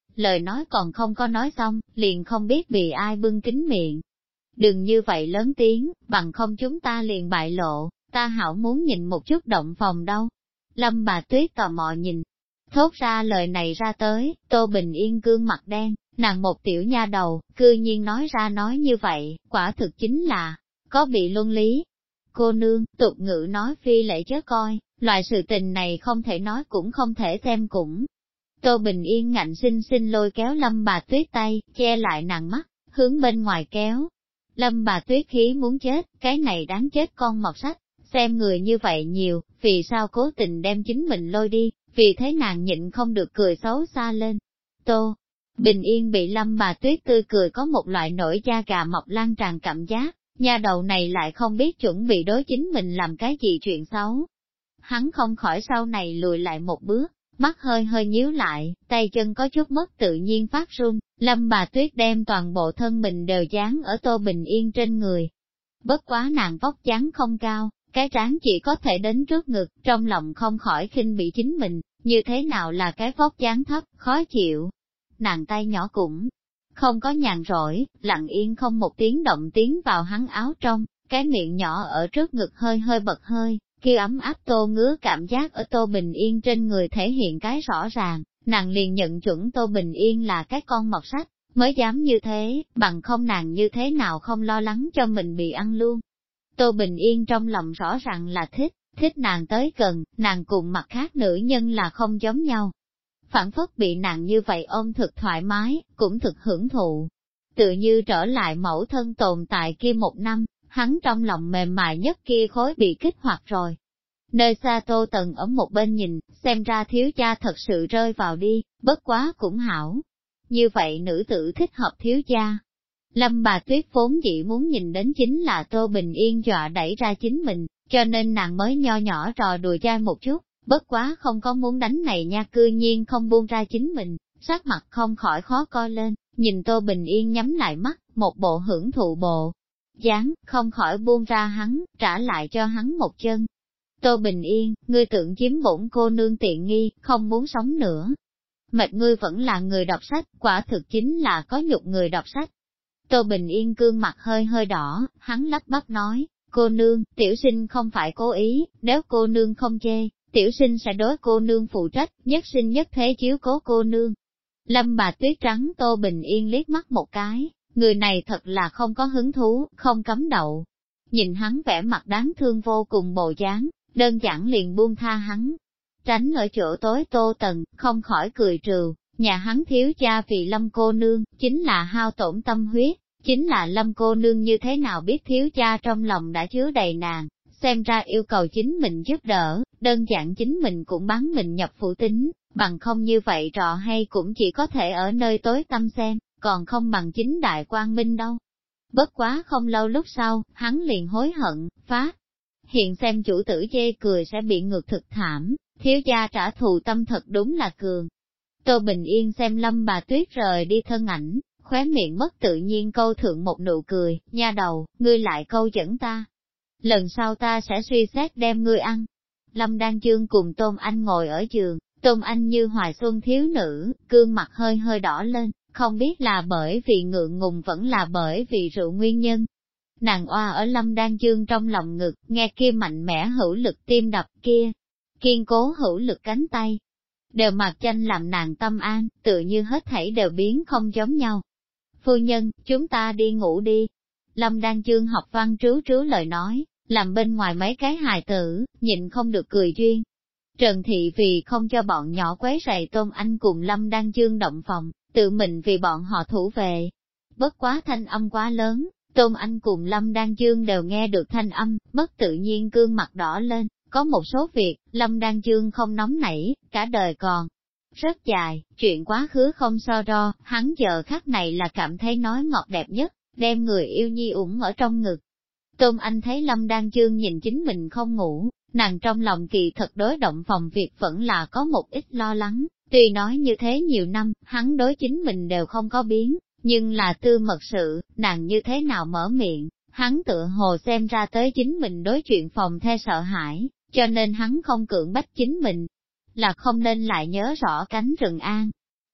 lời nói còn không có nói xong, liền không biết bị ai bưng kín miệng. Đừng như vậy lớn tiếng, bằng không chúng ta liền bại lộ, ta hảo muốn nhìn một chút động phòng đâu. Lâm bà Tuyết tò mò nhìn, thốt ra lời này ra tới, Tô Bình Yên gương mặt đen, nàng một tiểu nha đầu, cư nhiên nói ra nói như vậy, quả thực chính là, có bị luân lý. Cô nương, tục ngữ nói phi lễ chớ coi, loại sự tình này không thể nói cũng không thể xem cũng. Tô Bình Yên ngạnh sinh sinh lôi kéo Lâm bà Tuyết tay, che lại nàng mắt, hướng bên ngoài kéo. Lâm bà Tuyết khí muốn chết, cái này đáng chết con mọt sách, xem người như vậy nhiều, vì sao cố tình đem chính mình lôi đi, vì thế nàng nhịn không được cười xấu xa lên. Tô Bình Yên bị Lâm bà Tuyết tươi cười có một loại nổi da gà mọc lan tràn cảm giác, nha đầu này lại không biết chuẩn bị đối chính mình làm cái gì chuyện xấu. Hắn không khỏi sau này lùi lại một bước, mắt hơi hơi nhíu lại, tay chân có chút mất tự nhiên phát run, Lâm bà Tuyết đem toàn bộ thân mình đều dán ở Tô Bình Yên trên người. Bất quá nàng vóc dáng không cao, cái trán chỉ có thể đến trước ngực, trong lòng không khỏi khinh bị chính mình, như thế nào là cái vóc dáng thấp, khó chịu. Nàng tay nhỏ cũng không có nhàn rỗi, lặng yên không một tiếng động tiến vào hắn áo trong, cái miệng nhỏ ở trước ngực hơi hơi bật hơi, kia ấm áp Tô ngứa cảm giác ở Tô Bình Yên trên người thể hiện cái rõ ràng, nàng liền nhận chuẩn Tô Bình Yên là cái con mọt sách, mới dám như thế, bằng không nàng như thế nào không lo lắng cho mình bị ăn luôn. Tô Bình Yên trong lòng rõ ràng là thích nàng tới gần, nàng cùng mặt khác nữ nhân là không giống nhau. Phản phất bị nàng như vậy ôm thực thoải mái, cũng thực hưởng thụ. Tự như trở lại mẫu thân tồn tại kia một năm, hắn trong lòng mềm mại nhất kia khối bị kích hoạt rồi. Nơi xa Tô Tần ở một bên nhìn, xem ra thiếu gia thật sự rơi vào đi, bất quá cũng hảo. Như vậy nữ tử thích hợp thiếu gia. Lâm bà Tuyết vốn dĩ muốn nhìn đến chính là Tô Bình Yên dọa đẩy ra chính mình, cho nên nàng mới nho nhỏ trò đùa dai một chút, bất quá không có muốn đánh này nha, cư nhiên không buông ra chính mình, sắc mặt không khỏi khó coi lên, nhìn Tô Bình Yên nhắm lại mắt, một bộ hưởng thụ bộ dáng, không khỏi buông ra hắn, trả lại cho hắn một chân. Tô Bình Yên, ngươi tưởng chiếm bổn cô nương tiện nghi, không muốn sống nữa. Mệt ngươi vẫn là người đọc sách, quả thực chính là có nhục người đọc sách. Tô Bình Yên gương mặt hơi hơi đỏ, hắn lắp bắp nói, cô nương, tiểu sinh không phải cố ý, nếu cô nương không chê, tiểu sinh sẽ đối cô nương phụ trách, nhất sinh nhất thế chiếu cố cô nương. Lâm bà Tuyết trắng Tô Bình Yên liếc mắt một cái, người này thật là không có hứng thú, không cấm đậu. Nhìn hắn vẻ mặt đáng thương vô cùng bộ dáng, đơn giản liền buông tha hắn. Tránh ở chỗ tối Tô Tần, không khỏi cười trừ, nhà hắn thiếu cha vì Lâm cô nương, chính là hao tổn tâm huyết, chính là Lâm cô nương như thế nào biết thiếu cha trong lòng đã chứa đầy nàng, xem ra yêu cầu chính mình giúp đỡ, đơn giản chính mình cũng bán mình nhập phủ tính, bằng không như vậy trò hay cũng chỉ có thể ở nơi tối tăm xem, còn không bằng chính đại quang minh đâu. Bất quá không lâu lúc sau, hắn liền hối hận, phá. Hiện xem chủ tử chê cười sẽ bị ngược thực thảm, thiếu gia trả thù tâm thật đúng là cường. Tô Bình Yên xem Lâm bà Tuyết rời đi thân ảnh, khóe miệng mất tự nhiên câu thượng một nụ cười, nha đầu, ngươi lại câu dẫn ta. Lần sau ta sẽ suy xét đem ngươi ăn. Lâm Đan Chương cùng Tôn Anh ngồi ở giường, Tôn Anh như hoài xuân thiếu nữ, gương mặt hơi hơi đỏ lên, không biết là bởi vì ngượng ngùng vẫn là bởi vì rượu nguyên nhân. Nàng oa ở Lâm Đan Chương trong lòng ngực, nghe kia mạnh mẽ hữu lực tim đập kia, kiên cố hữu lực cánh tay. Đều mặc tranh làm nàng tâm an, tự như hết thảy đều biến không giống nhau. Phu nhân, chúng ta đi ngủ đi. Lâm Đan Chương học văn trứ lời nói, làm bên ngoài mấy cái hài tử, nhịn không được cười duyên. Trần Thị vì không cho bọn nhỏ quấy rầy Tôn Anh cùng Lâm Đan Chương động phòng, tự mình vì bọn họ thủ về. Bất quá thanh âm quá lớn, Tôn Anh cùng Lâm Đan Chương đều nghe được thanh âm, bất tự nhiên gương mặt đỏ lên, có một số việc, Lâm Đan Chương không nóng nảy, cả đời còn rất dài, chuyện quá khứ không so đo, hắn giờ khắc này là cảm thấy nói ngọt đẹp nhất, đem người yêu nhi ủng ở trong ngực. Tôn Anh thấy Lâm Đan Chương nhìn chính mình không ngủ, nàng trong lòng kỳ thật đối động phòng việc vẫn là có một ít lo lắng, tuy nói như thế nhiều năm, hắn đối chính mình đều không có biến, nhưng là tư mật sự, nàng như thế nào mở miệng, hắn tựa hồ xem ra tới chính mình đối chuyện phòng the sợ hãi, cho nên hắn không cưỡng bách chính mình, là không nên lại nhớ rõ cánh rừng an.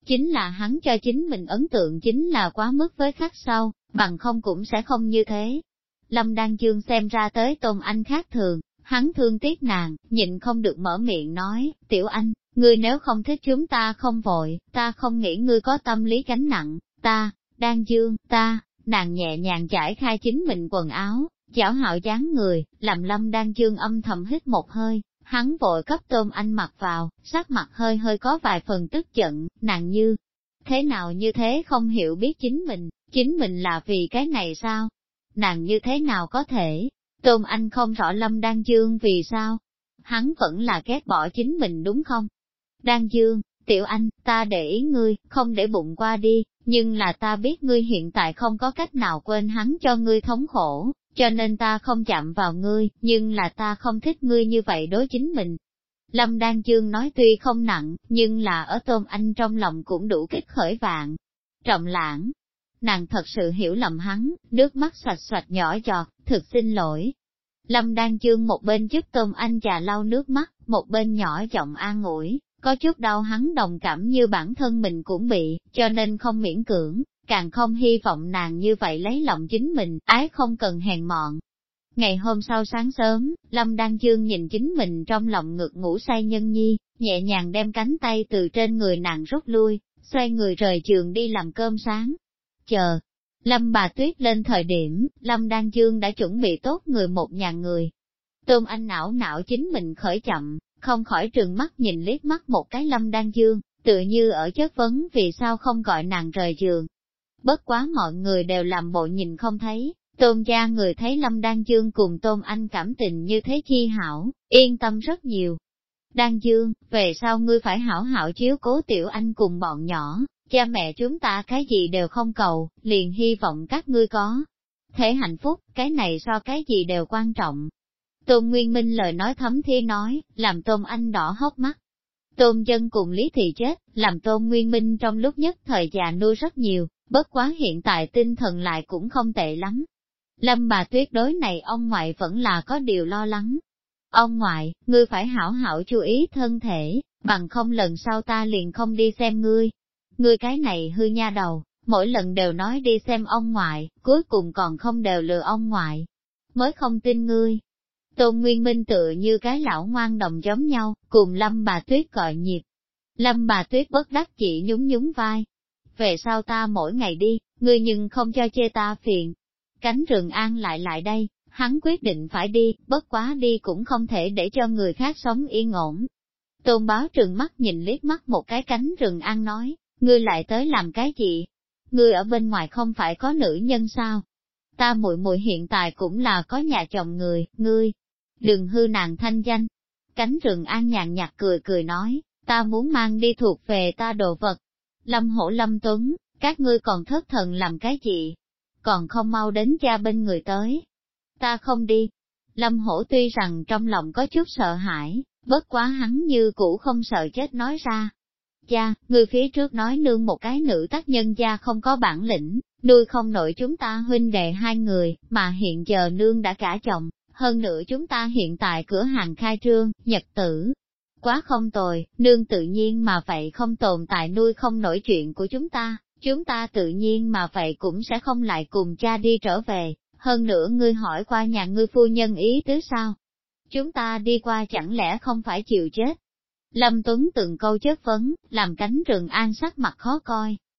chính là hắn cho chính mình ấn tượng chính là quá mức với khắc sâu, bằng không cũng sẽ không như thế. Lâm Đan Dương xem ra tới Tôn Anh khác thường, hắn thương tiếc nàng, nhịn không được mở miệng nói, Tiểu Anh, ngươi nếu không thích chúng ta không vội, ta không nghĩ ngươi có tâm lý gánh nặng, Đan Dương, nàng nhẹ nhàng giải khai chính mình quần áo, giảo hạo dáng người, làm Lâm Đan Dương âm thầm hít một hơi, hắn vội cấp Tôn Anh mặc vào, sắc mặt hơi hơi có vài phần tức giận, nàng như thế nào như thế không hiểu biết chính mình là vì cái này sao? Nàng như thế nào có thể? Tôn Anh không rõ Lâm Đan Dương vì sao? Hắn vẫn là ghét bỏ chính mình đúng không? Đan Dương, Tiểu Anh, ta để ý ngươi, không để bụng qua đi, nhưng là ta biết ngươi hiện tại không có cách nào quên hắn cho ngươi thống khổ, cho nên ta không chạm vào ngươi, nhưng là ta không thích ngươi như vậy đối chính mình. Lâm Đan Dương nói tuy không nặng, nhưng là ở Tôn Anh trong lòng cũng đủ kích khởi vạn. Trọng lãng, nàng thật sự hiểu lầm hắn, nước mắt xoạch xoạch nhỏ giọt, thực xin lỗi. Lâm Đan Dương một bên giúp Tôn Anh trà lau nước mắt, một bên nhỏ giọng an ủi, có chút đau hắn đồng cảm như bản thân mình cũng bị, cho nên không miễn cưỡng, càng không hy vọng nàng như vậy lấy lòng chính mình, ái không cần hèn mọn. Ngày hôm sau sáng sớm, Lâm Đan Dương nhìn chính mình trong lòng ngực ngủ say nhân nhi, nhẹ nhàng đem cánh tay từ trên người nàng rút lui, xoay người rời giường đi làm cơm sáng. Chờ, Lâm bà Tuyết lên thời điểm, Lâm Đan Dương đã chuẩn bị tốt người một nhà người. Tôn Anh não chính mình khởi chậm, không khỏi trừng mắt nhìn liếc mắt một cái Lâm Đan Dương, tựa như ở chất vấn vì sao không gọi nàng rời giường. Bất quá mọi người đều làm bộ nhìn không thấy, Tôn gia người thấy Lâm Đan Dương cùng Tôn Anh cảm tình như thế chi hảo, yên tâm rất nhiều. Đan Dương, về sau ngươi phải hảo hảo chiếu cố Tiểu Anh cùng bọn nhỏ, cha mẹ chúng ta cái gì đều không cầu, liền hy vọng các ngươi có thể hạnh phúc, cái này so cái gì đều quan trọng. Tôn Nguyên Minh lời nói thấm thía nói, làm Tôn Anh đỏ hốc mắt. Tôn Dân cùng Lý Thị chết, làm Tôn Nguyên Minh trong lúc nhất thời già nuôi rất nhiều, bất quá hiện tại tinh thần lại cũng không tệ lắm. Lâm bà Tuyết đối này ông ngoại vẫn là có điều lo lắng. Ông ngoại, ngươi phải hảo hảo chú ý thân thể, bằng không lần sau ta liền không đi xem ngươi. Ngươi cái này hư nha đầu, mỗi lần đều nói đi xem ông ngoại, cuối cùng còn không đều lừa ông ngoại. Mới không tin ngươi. Tôn Nguyên Minh tựa như cái lão ngoan đồng giống nhau, cùng Lâm bà Tuyết gọi nhịp. Lâm bà Tuyết bất đắc chỉ nhún nhún vai. Về sau ta mỗi ngày đi, ngươi nhưng không cho chê ta phiền. Cánh rừng an lại đây, hắn quyết định phải đi, bất quá đi cũng không thể để cho người khác sống yên ổn. Tôn Báo trừng mắt nhìn liếc mắt một cái cánh rừng an nói, ngươi lại tới làm cái gì? Ngươi ở bên ngoài không phải có nữ nhân sao? Ta muội muội hiện tại cũng là có nhà chồng người, ngươi đừng hư nàng thanh danh. Cánh rừng an nhàn nhạt cười nói, ta muốn mang đi thuộc về ta đồ vật. Lâm Hổ Lâm Tuấn, các ngươi còn thất thần làm cái gì? Còn không mau đến cha bên người tới. Ta không đi. Lâm Hổ tuy rằng trong lòng có chút sợ hãi, bất quá hắn như cũ không sợ chết nói ra. Cha, người phía trước nói nương một cái nữ tác nhân gia không có bản lĩnh, nuôi không nổi chúng ta huynh đệ hai người, mà hiện giờ nương đã cả chồng, hơn nữa chúng ta hiện tại cửa hàng khai trương, nhật tử. Quá không tồi, nương tự nhiên mà vậy không tồn tại nuôi không nổi chuyện của chúng ta tự nhiên mà vậy cũng sẽ không lại cùng cha đi trở về, hơn nữa ngươi hỏi qua nhà ngươi phu nhân ý tứ sao? Chúng ta đi qua chẳng lẽ không phải chịu chết? Lâm Tuấn từng câu chất vấn, làm cánh rừng an sắc mặt khó coi.